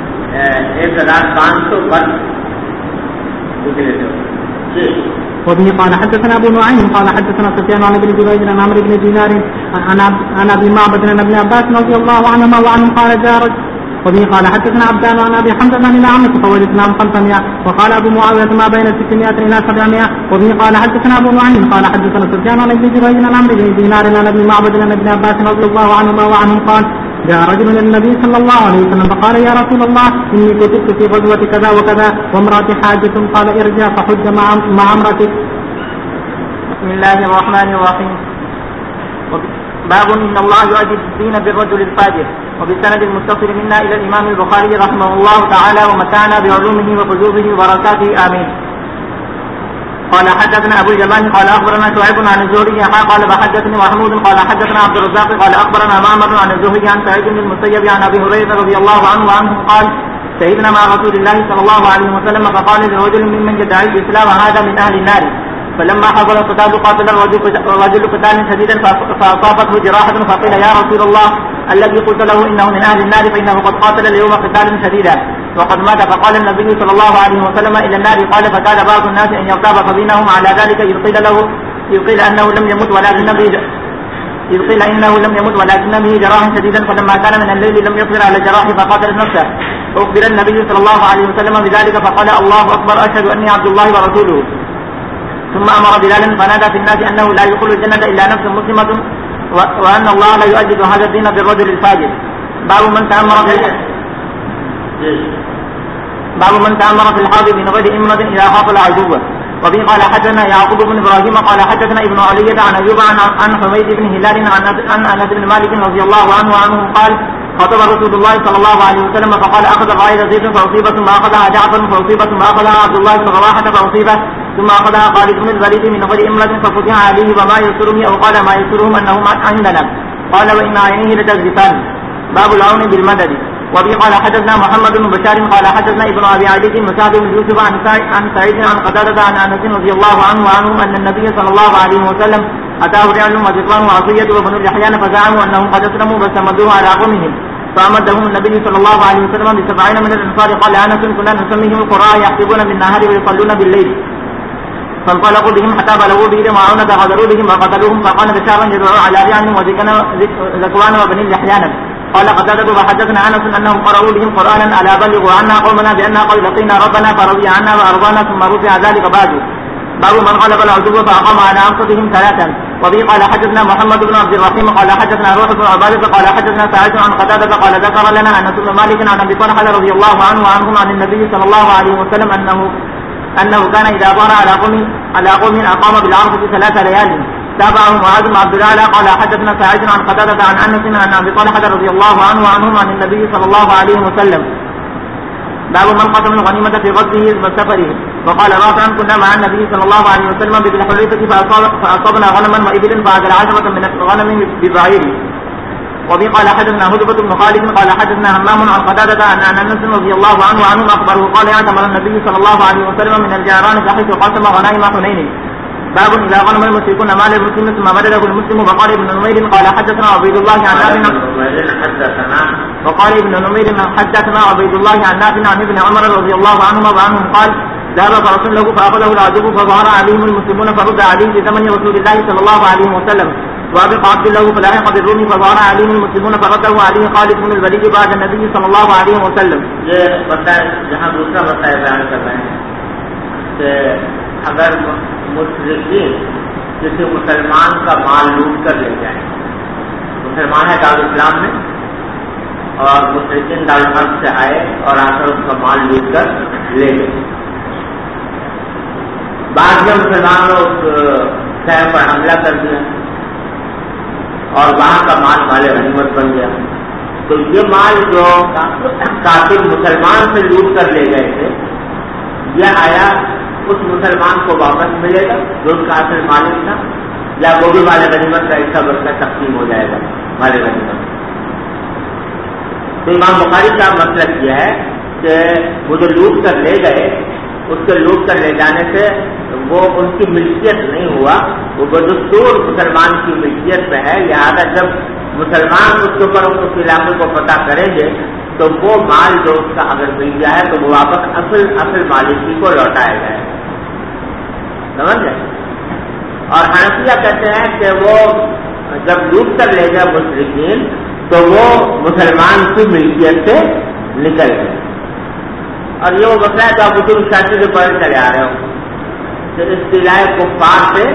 1500 پر گزرے تھے. وبه قال حدثنا ابو نعيم قال حدثنا سفيان عن ابن جريج عن عمرو بن دينار عن ابي معبد عن ابن عباس رضي الله عنهما وعنهم قال جاء رجل. وبه قال حدثنا عبدان عن ابي حمزه عن الاعمش فهو الاسلام 500 وقال ابو معاويه ما بين 600 الى 700. وبه قال حدثنا ابو نعيم قال حدثنا سفيان عن ابن جريج عن عمرو بن دينار عن ابي معبد عن ابن عباس رضي الله عنهما وعنهم قال جاء رجل الى النبي صلى الله عليه وسلم فقال يا رسول الله اني كتبت في غزوه كذا وكذا وامراتي حاجه قال ارجع فحج مع امرتك. بسم الله الرحمن الرحيم. باب ان الله يؤدي الدين بالرجل الفاجر. وبالسند المتصل منا الى الامام البخاري رحمه الله تعالى ومتعنا بعلومه وفجوره وبركاته امين. قال حدثنا ابو اليمان قال اخبرنا شعيب عن الزهري قال فحدثني محمود قال حدثنا عبد الرزاق قال اخبرنا معمر عن الزهري عن سعيد بن المسيب عن ابي هريره رضي الله عنه قال شهدنا مع رسول الله صلى الله عليه وسلم فقال لرجل ممن يدعي الاسلام هذا من اهل النار فلما حضر القتال قاتل الرجل قتالا شديدا فاصابته جراحه فقيل يا رسول الله الذي قلت له انه من اهل النار فانه قد قاتل اليوم قتالا شديدا وقد مات فقال النبي صلى الله عليه وسلم الى النار قال فكاد بعض الناس ان يرتاب فبينهم على ذلك يقيل انه لم يمت ولكن به جراح شديدا فلما كان من الليل لم يصبر على الجراح فقاتل نفسه فاخبر النبي صلى الله عليه وسلم بذلك فقال الله اكبر اشهد اني عبد الله ورسوله ثم امر بلالا فنادى في الناس انه لا يدخل الجنه الا نفس مسلمه وان الله لا يؤجد هذا الدين بالرجل الفاجر. باب من تامر في الحرب من غير امرة اذا حصل عدوه. وبه قال حدثنا يعقوب بن ابراهيم قال حدثنا ابن علية عن ايوب عن حميد بن هلال عن انس بن مالك رضي الله عنه قال خطب رسول الله صلى الله عليه وسلم فقال اخذ الرايه زيد فاصيب ثم اخذها جعفر فاصيب ثم اخذها عبد الله بن رواحه فاصيب ثم اخذها خالد بن الوليد من غير امرة ففتح عليه وما يسره او قال ما يسرهم انه عندنا قال وان عينيه لتذرفان. باب العون بالمدد. وبه قال حدثنا محمد بن بشار قال حدثنا ابن ابي عدي مسعد بن يوسف عن سعيد عن قتادة عن انس رضي الله عنه ان النبي صلى الله عليه وسلم اتاه رجال وذكران وعصية وبن الرحيان فزعموا انهم قد اسلموا فاستمدوه على قومهم فامدهم النبي صلى الله عليه وسلم ب70 من الانصار. قال انس كنا نسميهم القراء يحسبون بالنهار ويصلون بالليل فانطلقوا بهم حتى بلغوا بئر معونة فغدروا بهم وقتلوهم فقال بشارا يدعو على رعن وذكوان وبني الرحيان. قال قتادة وحدثنا انس انهم قرأوا بهم قرآنا الا بلغوا عنا قومنا باننا قد لقينا ربنا فرضي عنا وارضانا ثم رفع ذلك بعد. باب من غلب العدو فاقام على انفسهم 3. وبه قال حدثنا محمد بن عبد الرحيم قال حدثنا روح بن عبادة قال حدثنا سعيد عن قتادة قال ذكر لنا انس بن مالك عن ابي طلحة رضي الله عنهم عن النبي صلى الله عليه وسلم انه كان اذا ظهر على قوم اقام بالعرض في 3 ليال. تابعه معاذ بن عبد الله قال حدثنا سعيد عن قتادة عن انس عن ابي طلحة رضي الله عنهم عن النبي صلى الله عليه وسلم. باب من قسم الغنيمة في غزوه وسفره. وقال رافع كنا مع النبي صلى الله عليه وسلم بذي الحليفة فأصابنا غنما وإبلا فأكل 10 من الغنم ببعير. وبه قال حدثنا هدبة بن خالد قال حدثنا همام عن قتادة عن انس رضي الله عنه اخبره قال اعتمر النبي صلى الله عليه وسلم من الجيران فحيث قسم غنائم حنين. باب اذا غنم المشركون مال المسلم ثم مدده المسلم. وقال ابن نمير قال حدثنا عبيد الله عن نافع عن ابن عمر رضي الله عنهما قال ذهب فرس له فاخذه العدو فظهر عليهم المسلمون فرد عليه بثمن رسول الله صلى الله عليه وسلم. وابق عبد الله فلاحق بالروم فظهر عليهم المسلمون فرده عليه خالد بن الوليد بعد النبي صلى الله عليه وسلم. یہ بتائے جہاں دوسرا بتایا بیان کر رہے ہیں کہ اگر مشرکین کسی مسلمان کا مال لوٹ کر لے جائیں، مسلمان ہے دارالاسلام میں اور مشرکین دارالحرب سے آئے اور آ کر اس کا مال لوٹ کر لے گئے، بعد میں مسلمانوں نے اس شہر پر حملہ کر دیا اور وہاں کا مال مال غنیمت بن گیا، تو یہ مال جو کافر مسلمان سے لوٹ کر لے گئے تھے یہ آیا اس مسلمان کو واپس ملے گا جو اس کا اصل مالک تھا، یا وہ بھی مال غنیمت کا حصہ بن کر تقسیم ہو جائے گا مال غنیمت؟ تو امام بخاری کا مسئلہ یہ ہے کہ وہ جو لوٹ کر لے گئے اس کے لوٹ کر لے جانے سے وہ ان کی ملکیت نہیں ہوا، وہ بدستور مسلمان کی ملکیت میں ہے، لہٰذا جب مسلمان اس کے اوپر اس علاقے کو پتہ کریں گے تو وہ مال جو اس کا اگر مل گیا ہے تو وہ واپس اصل مالکی کو لوٹایا جائے، سمجھ گئے؟ اور حنفیہ کہتے ہیں کہ وہ جب لوٹ کر لے گئے مشرکین تو وہ مسلمان کی ملکیت سے نکل گئے۔ اور یہ وہ مسئلہ ہے جو آپ اصول شاطری سے پڑھے چلے آ رہے ہو کہ اصطلاح کفار سے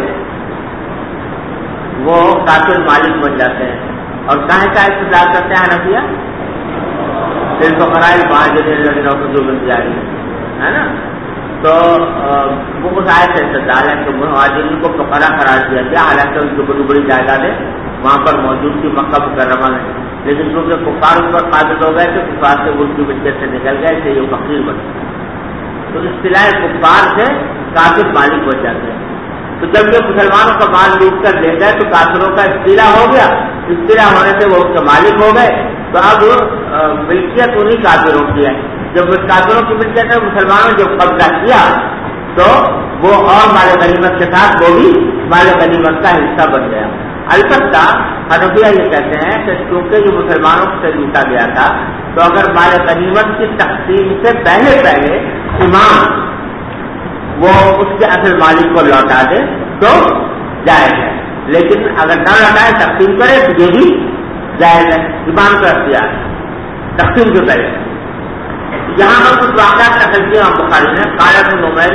وہ کافر مالک بن جاتے ہیں، اور کہاں کا استدلال کرتے ہیں حنفیہ؟ بالفقراء المہاجرین الذین اخرجوا من دیارہم، ہے نا؟ تو وہ اس آیت سے استدلال ہے کہ مہاجرین کو فقراء قرار دیا گیا، حالانکہ ان کی بڑی بڑی جائیدادیں وہاں پر موجود تھی مکہ مکرمہ میں، لیکن کیونکہ کفار اس پر قابض ہو گئے تو کفار سے ان کی ملکیت سے نکل گئے کہ یہ فقیر بن گئے، تو اصطلاح کفار سے کافر مالک بن جاتے ہیں۔ تو جب یہ مسلمانوں کا مال لوٹ کر لے گئے تو کافروں کا اصطلاح ہو گیا، اصطلاح ہونے سے وہ اس کے مالک ہو گئے، تو اب ملکیت انہیں کافروں کی ہے۔ جب کافروں کی ملکیت ہے مسلمانوں نے جب قبضہ کیا تو وہ اور مال غنیمت کے ساتھ وہ بھی مال غنیمت کا حصہ بن گیا۔ البتہ حنفیہ یہ کہتے ہیں کہ چونکہ یہ مسلمانوں سے لوٹا گیا تھا تو اگر مال غنیمت کی تقسیم سے پہلے امام وہ اس کے اصل مالک کو لوٹا دے تو جائز ہے، لیکن اگر نہ لوٹائے تقسیم کرے تو یہ بھی جائز ہے، امام کا اختیار تقسیم جو کرے۔ یہاں پر کچھ واقعات نقل کیے ہیں بخاری نے، قال ابن نمیر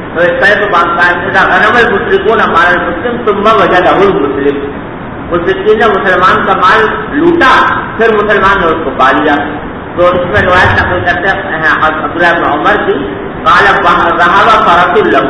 غنم المشرکون مال المسلم ثم وجدہ المسلم، مشرکین نے مسلمان کا مال لوٹا پھر مسلمان نے اس کو پا لیا۔ تو اس میں روایت نقل کرتے ہیں عبداللہ بن عمر کی، قال ذهب فرس له،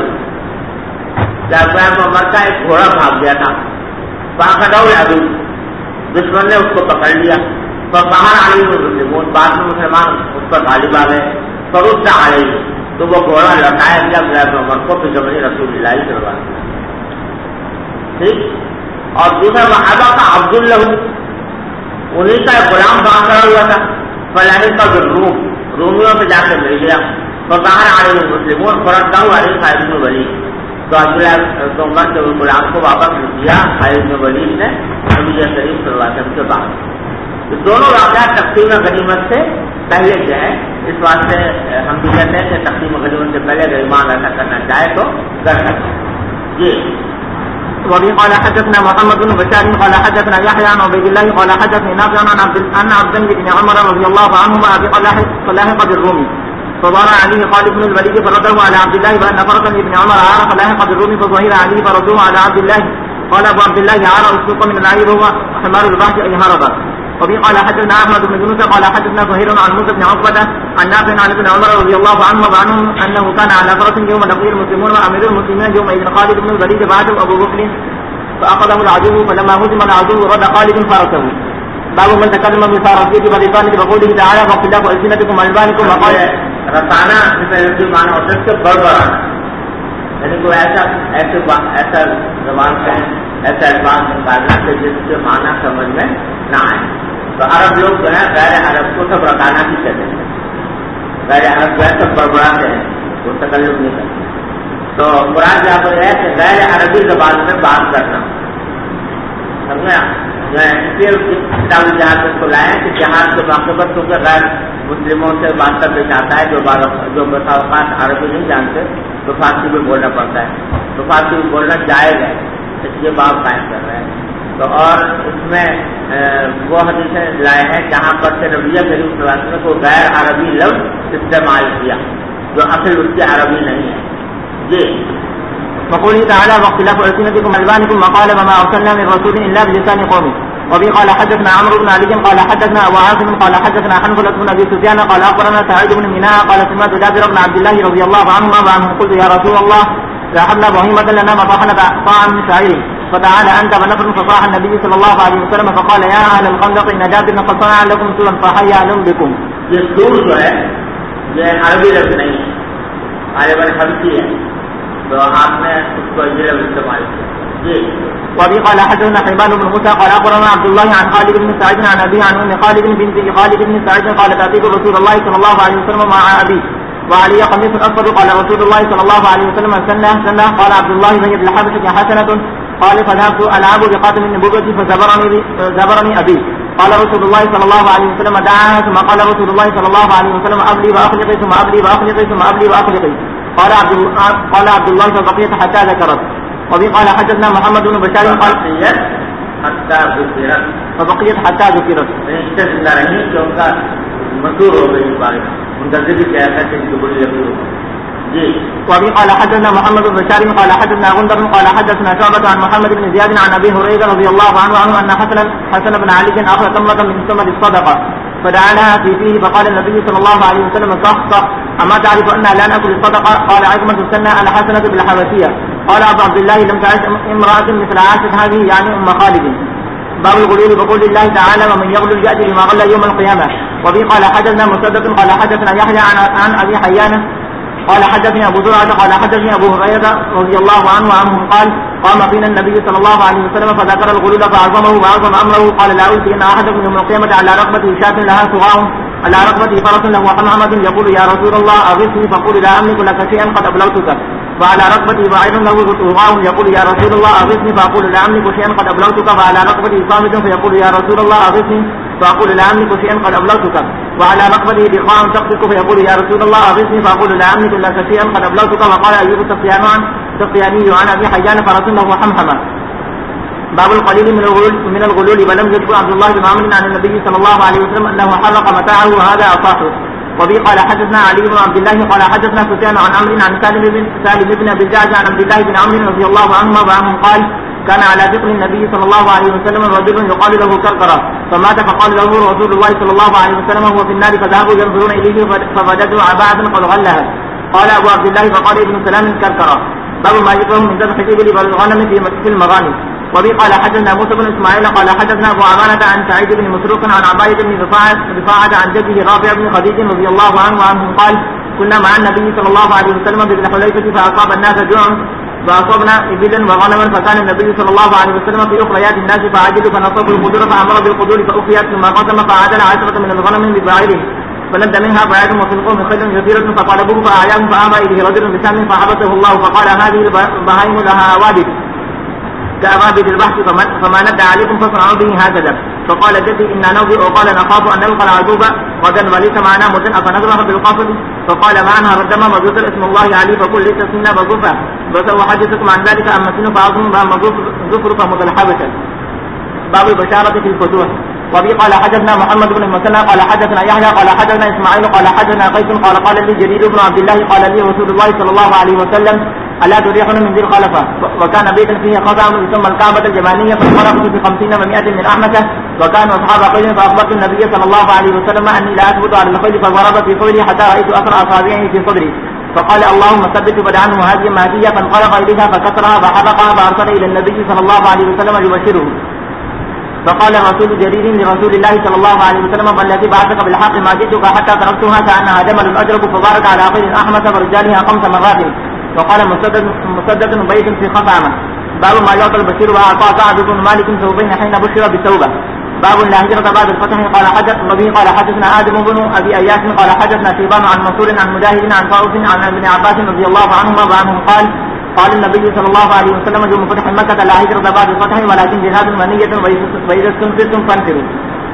کہ عبداللہ بن عمر کا ایک گھوڑا بھاگ گیا تھا، فاخذه العدو، دشمن نے اس کو پکڑ لیا، فظهر عليه المسلمون، بعد میں مسلمان اس پر غالب آ گئے، فرد علیہ، تو وہ گھوڑا لوٹایا گیا عبداللہ بن عمر کو پھر زمانے رسول اللہ صلی اللہ علیہ وسلم، ٹھیک۔ اور دوسرا صحابہ کا عبداللہ، انہیں کا ایک غلام باندھ کر ہوا تھا، فلاحی کا روم، رومیوں میں جا کے مل گیا، فظہر علیہ المسلمون فردا علیہ خالد بن ولید، تو عبداللہ بن عمر کے غلام کو واپس دیا خالد بن ولید نے نبی کریم صلی اللہ علیہ وسلم کے بعد۔ تو دونوں واقعات تقسیم غنیمت سے پہلے جو ہے، اس واسطے ہم بھی کہتے ہیں کہ تقسیم غنیمت سے پہلے اگر ایمان ایسا کرنا چاہے تو کر سکتے ہیں۔ جی وبه قال حدثنا محمد بن بشار قال حدثنا يحيى عن عبيد الله قال حدثني نافع عن عبد الله بن عمر رضي الله عنهما ابي فلاحق بالروم، فظهر عليه خالد بن الوليد فرده على عبد الله بان فرسا ابن عمر عار فلاحق بالروم فظهر عليه فرده على عبد الله، قال ابو عبد الله عار السوق من العير هو حمار البحث اي هرب. وبه قال حدثنا احمد بن يونس قال حدثنا زهير عن موسى بن عقبه عن نافع عن ابن عمر رضي الله عنه وعنهم انه كان على فرس يوم لقي المسلمون وامير المسلمين يومئذ خالد بن الوليد بعده ابو بكر فاخذه العدو، فلما هزم العدو رد خالد فرسه. باب من تكلم بفارسيه بلسانه بقوله تعالى واختلاف السنتكم البانكم وقال رسانہ سے معنی ہوتا ہے کہ بڑبڑانا، یعنی کوئی ایسا زبان سے ایسا الفاظ نکالنا کہ جس کے معنی سمجھ میں نہ آئے۔ تو عرب لوگ جو ہے غیر عرب کو سب رسانہ بھی کہتے ہیں، غیر عرب جو ہے سب بڑبڑاتے ہیں، وہ تکلم نہیں کرتے۔ تو مراد یہاں پر ہے کہ غیر عربی زبان میں بات کرنا، سمجھا؟ اس لیے کتاب جہاز کو لائے کہ جہاز کے موقع پر کیونکہ غیر مسلموں سے بات کا پیش آتا ہے جو بسا اوقات عربی نہیں جانتے تو فارسی میں بولنا پڑتا ہے، تو فارسی میں بولنا جائز ہے، اس لیے باب قائم کر رہے ہیں۔ تو اور اس میں وہ حدیثیں لائے ہیں جہاں پر سے نبی کریم صلی اللہ علیہ وسلم کو غیر عربی لفظ استعمال کیا جو اصل اس کی عربی نہیں ہے۔ جی وقوله تعالى واختلاف ألسنتكم ألوانكم وقال وما أرسلنا من رسول إلا بلسان قومه. وبه قال حدثنا عمرو بن علي قال حدثنا أبو عاصم قال حدثنا حنظلة بن أبي سفيان قال أخبرنا سعيد بن مناع قال سمعت جابر بن عبد الله رضي الله عنهما وعنه قلت يا رسول الله لاحظنا بهيمة لنا مطاحنا طاعا من شعير فتعالى أنت ونفر فصاح النبي صلى الله عليه وسلم فقال يا أهل الخندق إن جابر قد صنع لكم سوءا فحيا لهم بكم. یہ سور جو ہے یہ عربی لفظ نہیں ہے، غالباً حبشی ہے، تو آپ نے اس کو یہ لفظ استعمال کیا۔ جی وابي قال حدثنا حبان بن موسى قال اخبرنا عبد الله عن خالد بن سعيد عن ابي عن ام خالد بن بنت خالد بن سعيد قال اتيت رسول الله صلى الله عليه وسلم مع ابي وعلي قميص أسود قال رسول الله صلى الله عليه وسلم سنة قال عبد الله بن الحبشة حسنة قال فذهبت ألعب بقاتل النبوة فزبرني أبي قال رسول الله صلى الله عليه وسلم دعاها ثم قال رسول الله صلى الله عليه وسلم أبلي وأخلقي ثم أبلي وأخلقي ثم أبلي وأخلقي قال عبد الله فبقيت حتى ذكرت. وبه قال حدثنا محمد بن بشار قال فبقيت حتى ذكرت مشہور ہو گئی بات منتظر بھی کیا تھا کہ بڑی لگی ہو جی. وبه قال حدثنا محمد بن بشار قال حدثنا غندر قال حدثنا شعبة عن محمد بن زياد عن ابي هريره رضي الله عنه ان حسن بن علي اخذ تمرة من ثمر الصدقه فدعاها في فيه فقال النبي صلى الله عليه وسلم صح اما تعرف ان لا ناكل الصدقه قال عظمة السنه الحسنه بالحبشيه. قال ابو عبد الله لم تعش امراه مثل عاشت هذه يعني ام خالد. باب الغلول بقول الله تعالى ومن يغلل يأتي بما غل يوم القيامة. وبه قال حدثنا مسدد قال حدثنا يحيى عن ابي حيان قال حدثني ابو زرعة قال حدثني ابو هريرة رضي الله عنه وعنهم قال قام فينا النبي صلى الله عليه وسلم فذكر الغلول فعظمه وعظم امره قال لا ألقي ان احدكم يوم القيامة على رقبته شاة لها صغار على رقبته فرس له حمحمة يقول يا رسول الله اغثني فقول لا املك لك شيئا قد ابلغتك وعلى رقبته بعير له صغار يقول يا رسول الله اغثني فاقول لا املك شيئا قد ابلغتك وعلى رقبته صامت فيقول يا رسول الله اغثني فاقول لا املك شيئا قد ابلغتك وعلى رقبته بقاع تقطق فيقول يا رسول الله اغثني فاقول لا املك لك شيئا قد ابلغتك. وقال ايوب السفياني عن ابي حيان فرس له حمحمة. باب القليل من الغلول ولم يذكر عبد الله بن عمرو عن النبي صلى الله عليه وسلم انه حرق متاعه وهذا اصحه. وبه قال حدثنا علي بن عبد الله قال حدثنا سفيان عن عمرو عن سالم بن ابي الجعد عن عبد الله بن عمرو رضي الله عنهما وعنهم قال كان على ذكر النبي صلى الله عليه وسلم رجل يقال له كركرة فمات فقال له رسول الله صلى الله عليه وسلم هو في النار فذهبوا ينظرون اليه فوجدوا عباءة قد غلها. قال ابو عبد الله فقال ابن سلام كركرة. باب ما يكره من ذبح الابل والغنم في المغانم. وبه قال حدثنا موسى بن اسماعيل قال حدثنا ابو عوانة عن سعيد بن مسروق عن عباية بن رفاعة عن جده رافع بن خديج رضي الله عنه وعنهم قال كنا مع النبي صلى الله عليه وسلم بالحليفة فاصاب الناس جوع فأصبنا إبلا وغنما فكان النبي صلى الله عليه وسلم في أخريات الناس فعجلوا فنصبوا القدور فأمر بالقدور فأخريات ثم قسم فعادل 10 من الغنم ببعيره فلد منها بعير وفي القوم خيل كثيرة فطلبوه فأعياهم فأمر إليه رجل بسهم فحبسه الله فقال هذه البهائم لها أوابد كأبابد البحث فما ندى عليكم فصنعوا به هكذا. فقال جدي إنا نوضئ وقال نخاف أن نلقى العذوب غدا وليس معنا مدن أفنذبح بالقصد فقال معنا ردما وذكر اسم الله عليه فقل ليس سنة وظفة وسأحدثكم عن ذلك أما سن فأظن بها ظفر فمتلحبشا. باب البشارة في الفتوح. وبه قال حدثنا محمد بن المثنى قال حدثنا يحيى قال حدثنا إسماعيل قال حدثنا قيس قال لي جرير بن عبد الله قال لي رسول الله صلى الله عليه وسلم ألا تريحون من ذي الخلفة وكان بيتا فيه خزعة يسمى الكعبة الجمالية فانطلقت ب50 و100 من أحمسة وكانوا أصحاب خيل فأخبرت النبي صلى الله عليه وسلم أني لا أثبت على الخيل فضرب في خيلي حتى رأيت أثر أصابعه في صدري فقال اللهم ثبت بدعنه هذه مهدية فانطلق إليها فكسرها فحرقها فأرسل إلى النبي صلى الله عليه وسلم يبشره. فقال رسول جرير لرسول الله صلى الله عليه وسلم والذي بعثك بالحق ما جئتك حتى تركتها كأنها جمل أجرب فبارك على خيل أحمس ورجالها 5 مرات. وقال مسدد بيت في خفامة. باب ما يعطى البشير وأعطى سعد بن مالك ثوبين حين بشر بالتوبة. باب لا هجرة بعد الفتح. قال حدث وبه قال حدثنا آدم بن أبي أياس قال حدثنا شيبان عن منصور عن مجاهد عن طاووس عن ابن عباس رضي الله عنهما وعنهم قال النبي صلى الله عليه وسلم يوم فتح مكة لا هجرة بعد الفتح ولكن جهاد منية وإذا استنفرتم فانفروا.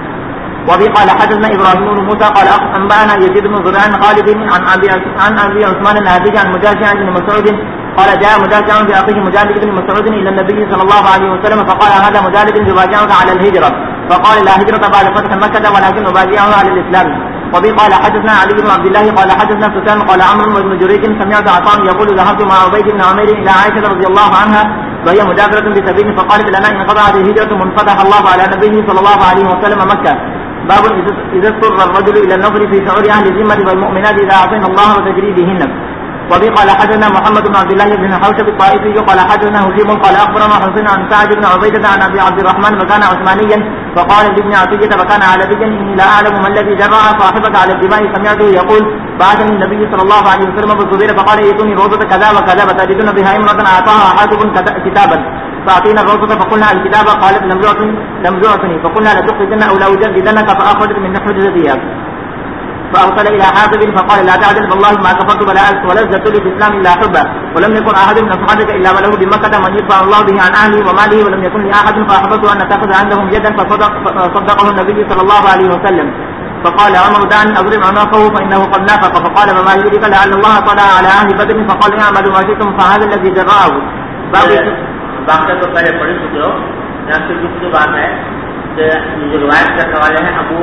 وبه قال حدثنا إبراهيم بن موسى قال أنبأنا يزيد بن زرع خالد عن أبي عثمان النهدي عن مجاشع بن مسعود قال جاء مجاشع بأخيه مجالد بن مسعود إلى النبي صلى الله عليه وسلم فقال هذا مجالد يبايعك على الهجرة فقال لا هجرة بعد فتح مكة ولكن أبايعه على الإسلام. وبه قال حدثنا علي بن عبد الله قال حدثنا سفيان قال عمرو بن جريج سمعت عطاء يقول ذهبت مع عبيد بن عمير إلى عائشة رضي الله عنها وهي مجاورة بسبيل فقالت لنا إن قطعت الهجرة منفتح الله على نبيه صلى الله عليه وسلم مكة. باب إذا اضطر الرجل إلى النظر في شعور أهل الذمة والمؤمنات إذا أعطينا الله وتجريدهن. وبه قال حدثنا محمد بن عبد الله بن حوشب الطائفي قال حدثنا هشيم قال أخبرنا حسين عن سعد بن عبيدة عن أبي عبد الرحمن وكان عثمانيا فقال لابن عطية وكان علويا إني لا أعلم ما الذي جرى صاحبك على الدماء سمعته يقول بعثني النبي صلى الله عليه وسلم بالزبير فقال ائتوني روضة كذا وكذا فتجدون بها امرأة أعطاها حاسب كتابا فأعطينا الروضة فقلنا الكتاب قالت لم يعطني فقلنا لتخرجن أو لأجددنك فأخرجت من حجزتها. فأرسل إلى حاتب فقال لا تعدل والله ما كفرت ولا ازددت للإسلام إلا حبا ولم يكن أحد من أصحابك إلا وله بمكة من يدفع الله به عن أهله وماله ولم يكن لأحد فأحببت أن تأخذ عندهم يدا فصدقه النبي صلى الله عليه وسلم. فقال عمر دعني أضرب عنقه فإنه قد نافق. فقال فما يدرك لعل الله طلع على أهل بدر فقال اعملوا ما شئتم فهذا الذي جراه. واقعہ تو پہلے پڑھ چکے ہو. یہاں سے دوسری بات ہے کہ جو روایت کرنے والے ہیں ابو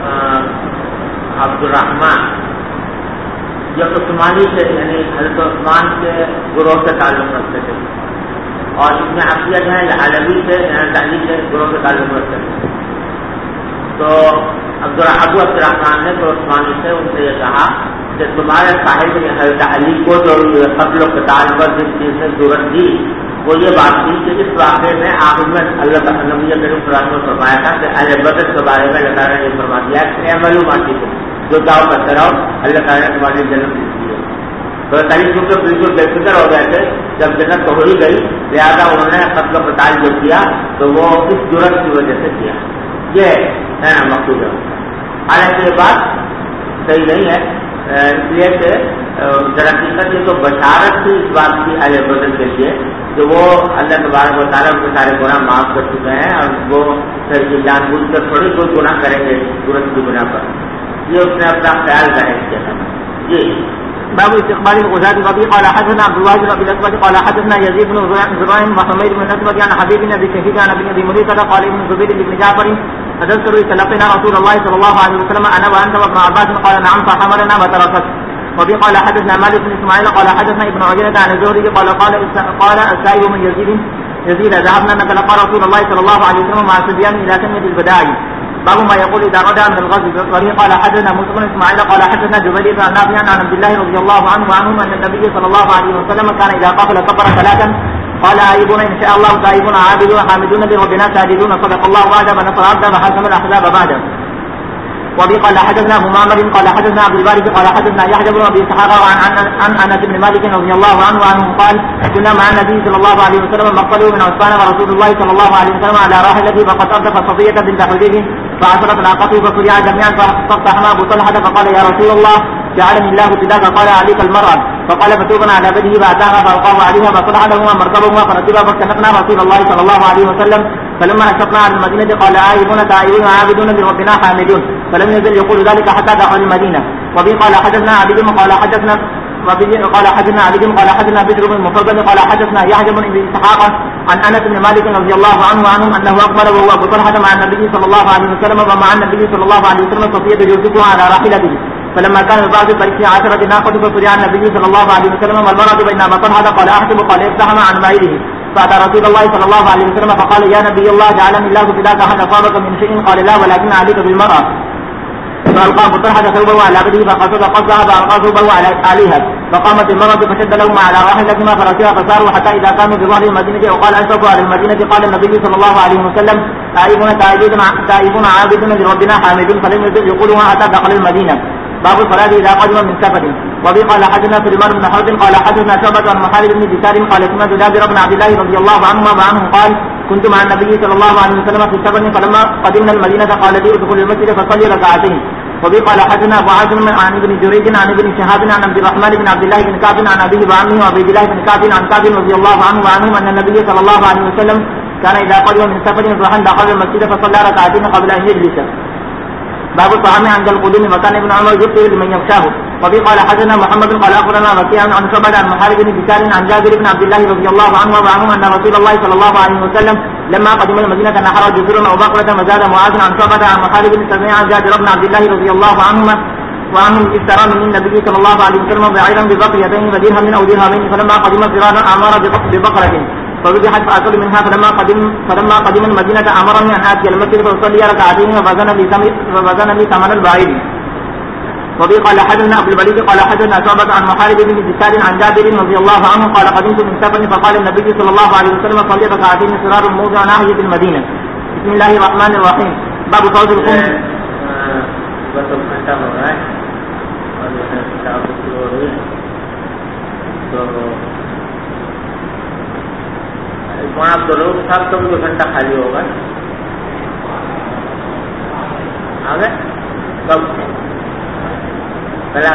عبد الرحمان جو عثمانی سے یعنی حضرت عثمان کے گروہ سے تعلق رکھتے تھے اور ابن عطیہ جو ہے علوی سے تعلیم کے گروہ سے تعلق رکھتے تھے. تو ابو عبد الرحمان نے تو عثمانی سے ان سے یہ کہا کہ تمہارے صاحب نے حضرت علی کو جو قتل و قتال پر جس چیز سے ضرورت دی وہ یہ بات تھی کہ اس واقعے میں آخر میں اللہ نبی کریم صلی اللہ علیہ وسلم فرمایا تھا کہ اہل بدر کے بارے میں اللہ تعالیٰ نے یہ فرما دیا کہ اعملوا ما شئتم جو چاہو کرتے رہو اللہ تعالیٰ نے تمہاری جنت دی ہے. تو تعلیم کیونکہ بالکل بے فکر ہو گئے تھے جب جنت تو ہو ہی گئی لہٰذا انہوں نے قتل و قتال جو کیا تو وہ اس ضرورت کی وجہ سے کیا. یہ ہے نا مقصود ہے. حالانکہ یہ بات صحیح نہیں ہے اس لیے کہ درحقیقت یہ تو بشارت تھی اس بات کی اہل بدر کے لیے کہ وہ اللہ تبارک و تعالیٰ ان کے سارے گناہ معاف کر چکے ہیں اور وہ جان بوجھ کر تھوڑی کوئی گناہ کریں گے ضرورت کی بنا پر. یہ اس نے اپنا خیال ظاہر کیا تھا. جی باب استقبال الغزاة وبه قال حدثنا عبد الله بن ابي الاسود قال حدثنا يزيد بن زريع وحميد بن اسود عن حبيب بن ابي شهيد عن ابي مريثة قال ابن زبير بن جعفر فذكر تلقينا رسول الله صلى الله عليه وسلم انا وانت وابن عباس قال نعم فحملنا وتركت. وبه قال حدثنا مالك بن اسماعيل قال حدثنا ابن عيينة عن الزهري قال السائب من يزيد ذهبنا نتلقى رسول الله صلى الله عليه وسلم مع صبيان الى سمية البداع. باب ما يقول اذا رجع من الغزو. وبه قال حدثنا موسى بن اسماعيل قال حدثنا جبير عن نافع عن عبد الله رضي الله عنه وعنهم ان النبي صلى الله عليه وسلم كان اذا قفل كبر ثلاثا قال عائبون ان شاء الله تائبون عابدون حامدون بربنا ساجدون صدق الله وعده ونصر عبده وحزم الاحزاب بعده. وبه قال حدثنا همامر قال حدثنا عبد الباري قال حدثنا يحيى بن ابي اسحاق عن انس بن مالك رضي الله عنه وعنه قال كنا مع النبي صلى الله عليه وسلم مقبله من عثمان ورسول الله صلى الله عليه وسلم على راحلته فقد اردف صفيه بنت حديد فعثرت ناقته فسرع جميعا فاقتحم ابو طلحه فقال يا رسول الله جعلني الله فداك قال عليك المرأة فقال فتوبنا على بدنه فاتاها فالقاه عليها فصلح لهما مركبهما فركبا فاستنقنا رسول الله صلى الله عليه وسلم فلما اشرفنا على المدينه قال عائبون تائبون عابدون بربنا حامدون فلم يزل يقول ذلك حتى دخل المدينه. وبه قال حدثنا علي قال حدثنا علي قال حدثنا بشر بن المفضل قال حدثنا يحيى بن ابي اسحاق عن انس بن مالك رضي الله عنه وعنهم انه اقبل وهو ابو طلحه مع النبي صلى الله عليه وسلم ومع النبي صلى الله عليه وسلم صفيه يوسفها على راحلته فلما كان بعض طريق 10 ناقه فسرع النبي صلى الله عليه وسلم والمرأة بين ابو طلحه قال احسب قال افتحم عن بعيره فاتى رسول الله صلى الله عليه وسلم فقال يا نبي الله جعلني الله فداك هل اصابك من شيء قال لا ولكن عليك بالمرأة. فألقى أبو طلحة ثوبه على بدنه فقصد قصها فألقى ثوبه عليها فقامت المرأة فشد لهما على راحلتهما فركبا فساروا حتى إذا كانوا بظهر المدينة وقال أشرفوا على المدينة قال النبي صلى الله عليه وسلم تائبون عابدون لربنا حامدون فلم يزل يقولها حتى دخل المدينة. باب الصلاة إذا قدم من سفر. وبه قال حدثنا سليمان بن حرب قال حدثنا شعبة عن محارب بن بشار قال سمعت جابر بن عبد الله رضي الله عنهما وعنه قال كنت مع النبي صلى الله عليه وسلم في السفر فلما قدمنا المدينة قال لي ادخل المسجد فصلي ركعتين. وبه قال حدثنا ابو عاصم عن ابن جريج عن ابن شهاب عن عبد الرحمن بن عبد الله بن كعب عن ابيه وعمه وعبيد الله بن كعب عن كعب رضي الله عنه وعنهم ان النبي صلى الله عليه وسلم كان اذا قدم من سفر ضحى دخل المسجد فصلى ركعتين قبل ان يجلس. باب الطعام عند القدوم وكان ابن عمر يفطر لمن يخشاه. وبه قال حدثنا محمد قال اخبرنا وكيع عن شعبة عن محارب بن بشار عن جابر بن عبد الله رضي الله عنه وعنهم ان رسول الله صلى الله عليه وسلم لما قدم المدينة نحر جزر او بقرة وزاد معاذ عن شعبة عن محارب بن سميع عن جابر بن عبد الله رضي الله عنهما وعنهم اشترى من النبي صلى الله عليه وسلم بعيرا ببقيتين ودرهم او درهمين فلما قدم فرارا امر ببقرة فذبحت فاكل منها فلما قدم المدينة امرني ان اتي المسجد فاصلي ركعتين ووزن لي ثمن البعير. وبه قال حدثنا ابو الوليد قال حدثنا شعبة عن محارب بن بشار عن جابر رضي الله عنه قال قدمت من سفر فقال النبي صلى الله عليه وسلم صلي ركعتين فرار موضع ناحية المدينة. بسم الله الرحمن الرحيم. باب فوز القوم. وہاں ضرور صاحب تو 2 گھنٹہ خالی ہوگا آگے کب طلاق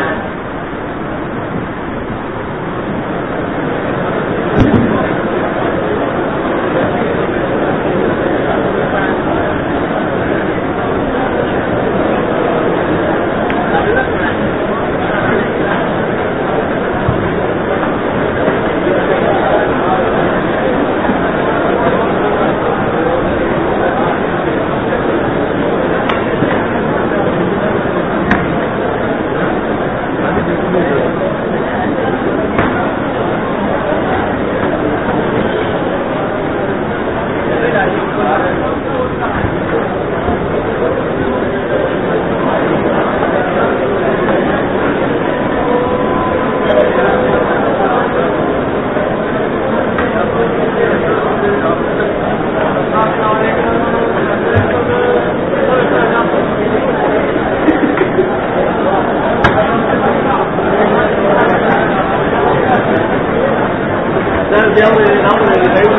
الأمر